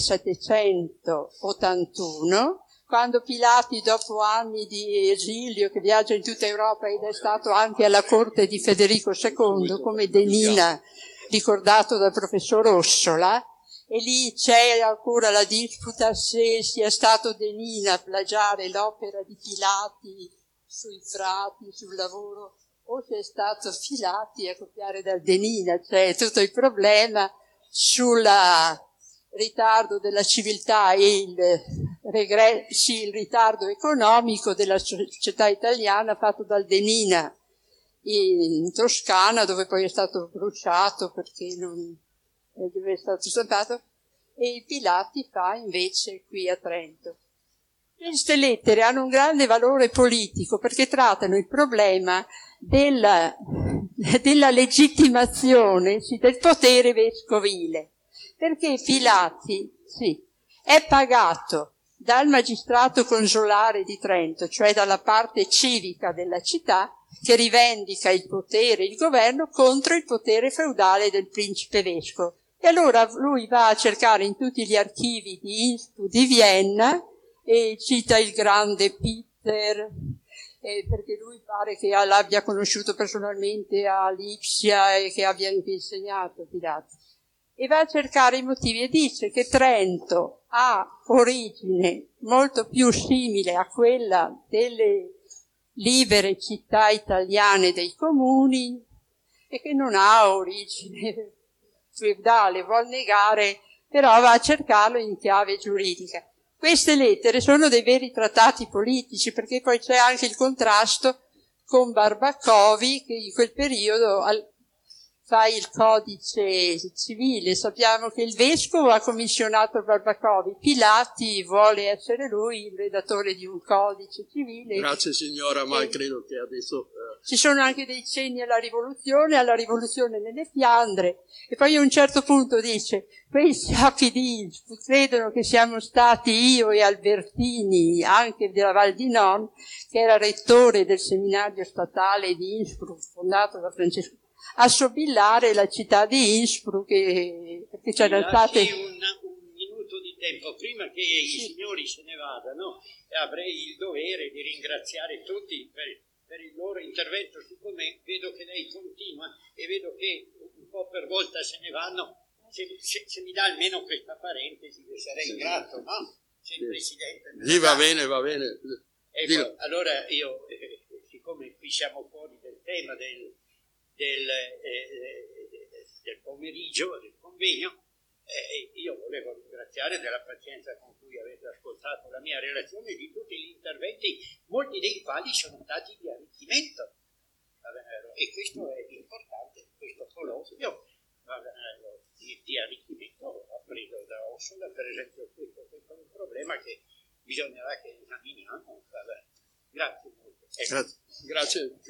millesettecentottantuno, quando Pilati, dopo anni di esilio, che viaggia in tutta Europa ed è stato anche alla corte di Federico secondo, come Denina, ricordato dal professor Ossola, e lì c'è ancora la disputa se sia stato Denina a plagiare l'opera di Pilati sui frati, sul lavoro, o se è stato Pilati a copiare dal Denina. C'è tutto il problema sul ritardo della civiltà e il, regre- sì, il ritardo economico della società italiana fatto dal Denina in Toscana, dove poi è stato bruciato perché non dove è stato stampato, e il Pilati fa invece qui a Trento. Queste lettere hanno un grande valore politico perché trattano il problema della, della legittimazione, sì, del potere vescovile, perché Pilati sì, è pagato dal magistrato consolare di Trento, cioè dalla parte civica della città, che rivendica il potere, il governo, contro il potere feudale del principe vescovo. E allora lui va a cercare in tutti gli archivi di Innsbruck, di Vienna, e cita il grande Peter, eh, perché lui pare che l'abbia conosciuto personalmente a Lipsia e che abbia anche insegnato Pilato. E va a cercare i motivi e dice che Trento ha origine molto più simile a quella delle libere città italiane dei comuni e che non ha origine feudale, vuol negare, però va a cercarlo in chiave giuridica. Queste lettere sono dei veri trattati politici, perché poi c'è anche il contrasto con Barbacovi, che in quel periodo al, fa il codice civile. Sappiamo che il vescovo ha commissionato Barbacovi, Pilati vuole essere lui il redattore di un codice civile. Grazie signora, ma e credo che adesso... Eh... Ci sono anche dei cenni alla rivoluzione, alla rivoluzione nelle Fiandre, e poi a un certo punto dice, quei sciocchi di Innsbruck credono che siamo stati io e Albertini, anche della Val di Non, che era rettore del seminario statale di Innsbruck, fondato da Francesco, a sobillare la città di Innsbruck, e, perché c'erano state... Un, un minuto di tempo, prima che sì. i signori se ne vadano, avrei il dovere di ringraziare tutti per, per il loro intervento, siccome vedo che lei continua e vedo che un po' per volta se ne vanno, se, se, se mi dà almeno questa parentesi, io sarei grato, no? Se il Presidente... Sì, va bene, va bene. Ecco, allora io, eh, siccome qui siamo fuori del tema del... Del, eh, del pomeriggio, del convegno, eh, io volevo ringraziare della pazienza con cui avete ascoltato la mia relazione e di tutti gli interventi, molti dei quali sono stati di arricchimento. E questo è importante, questo colloquio di, di arricchimento ho preso da Ossola, per esempio, questo, questo è un problema che bisognerà che esaminiamo. Vabbè. Grazie molto. Grazie. Grazie.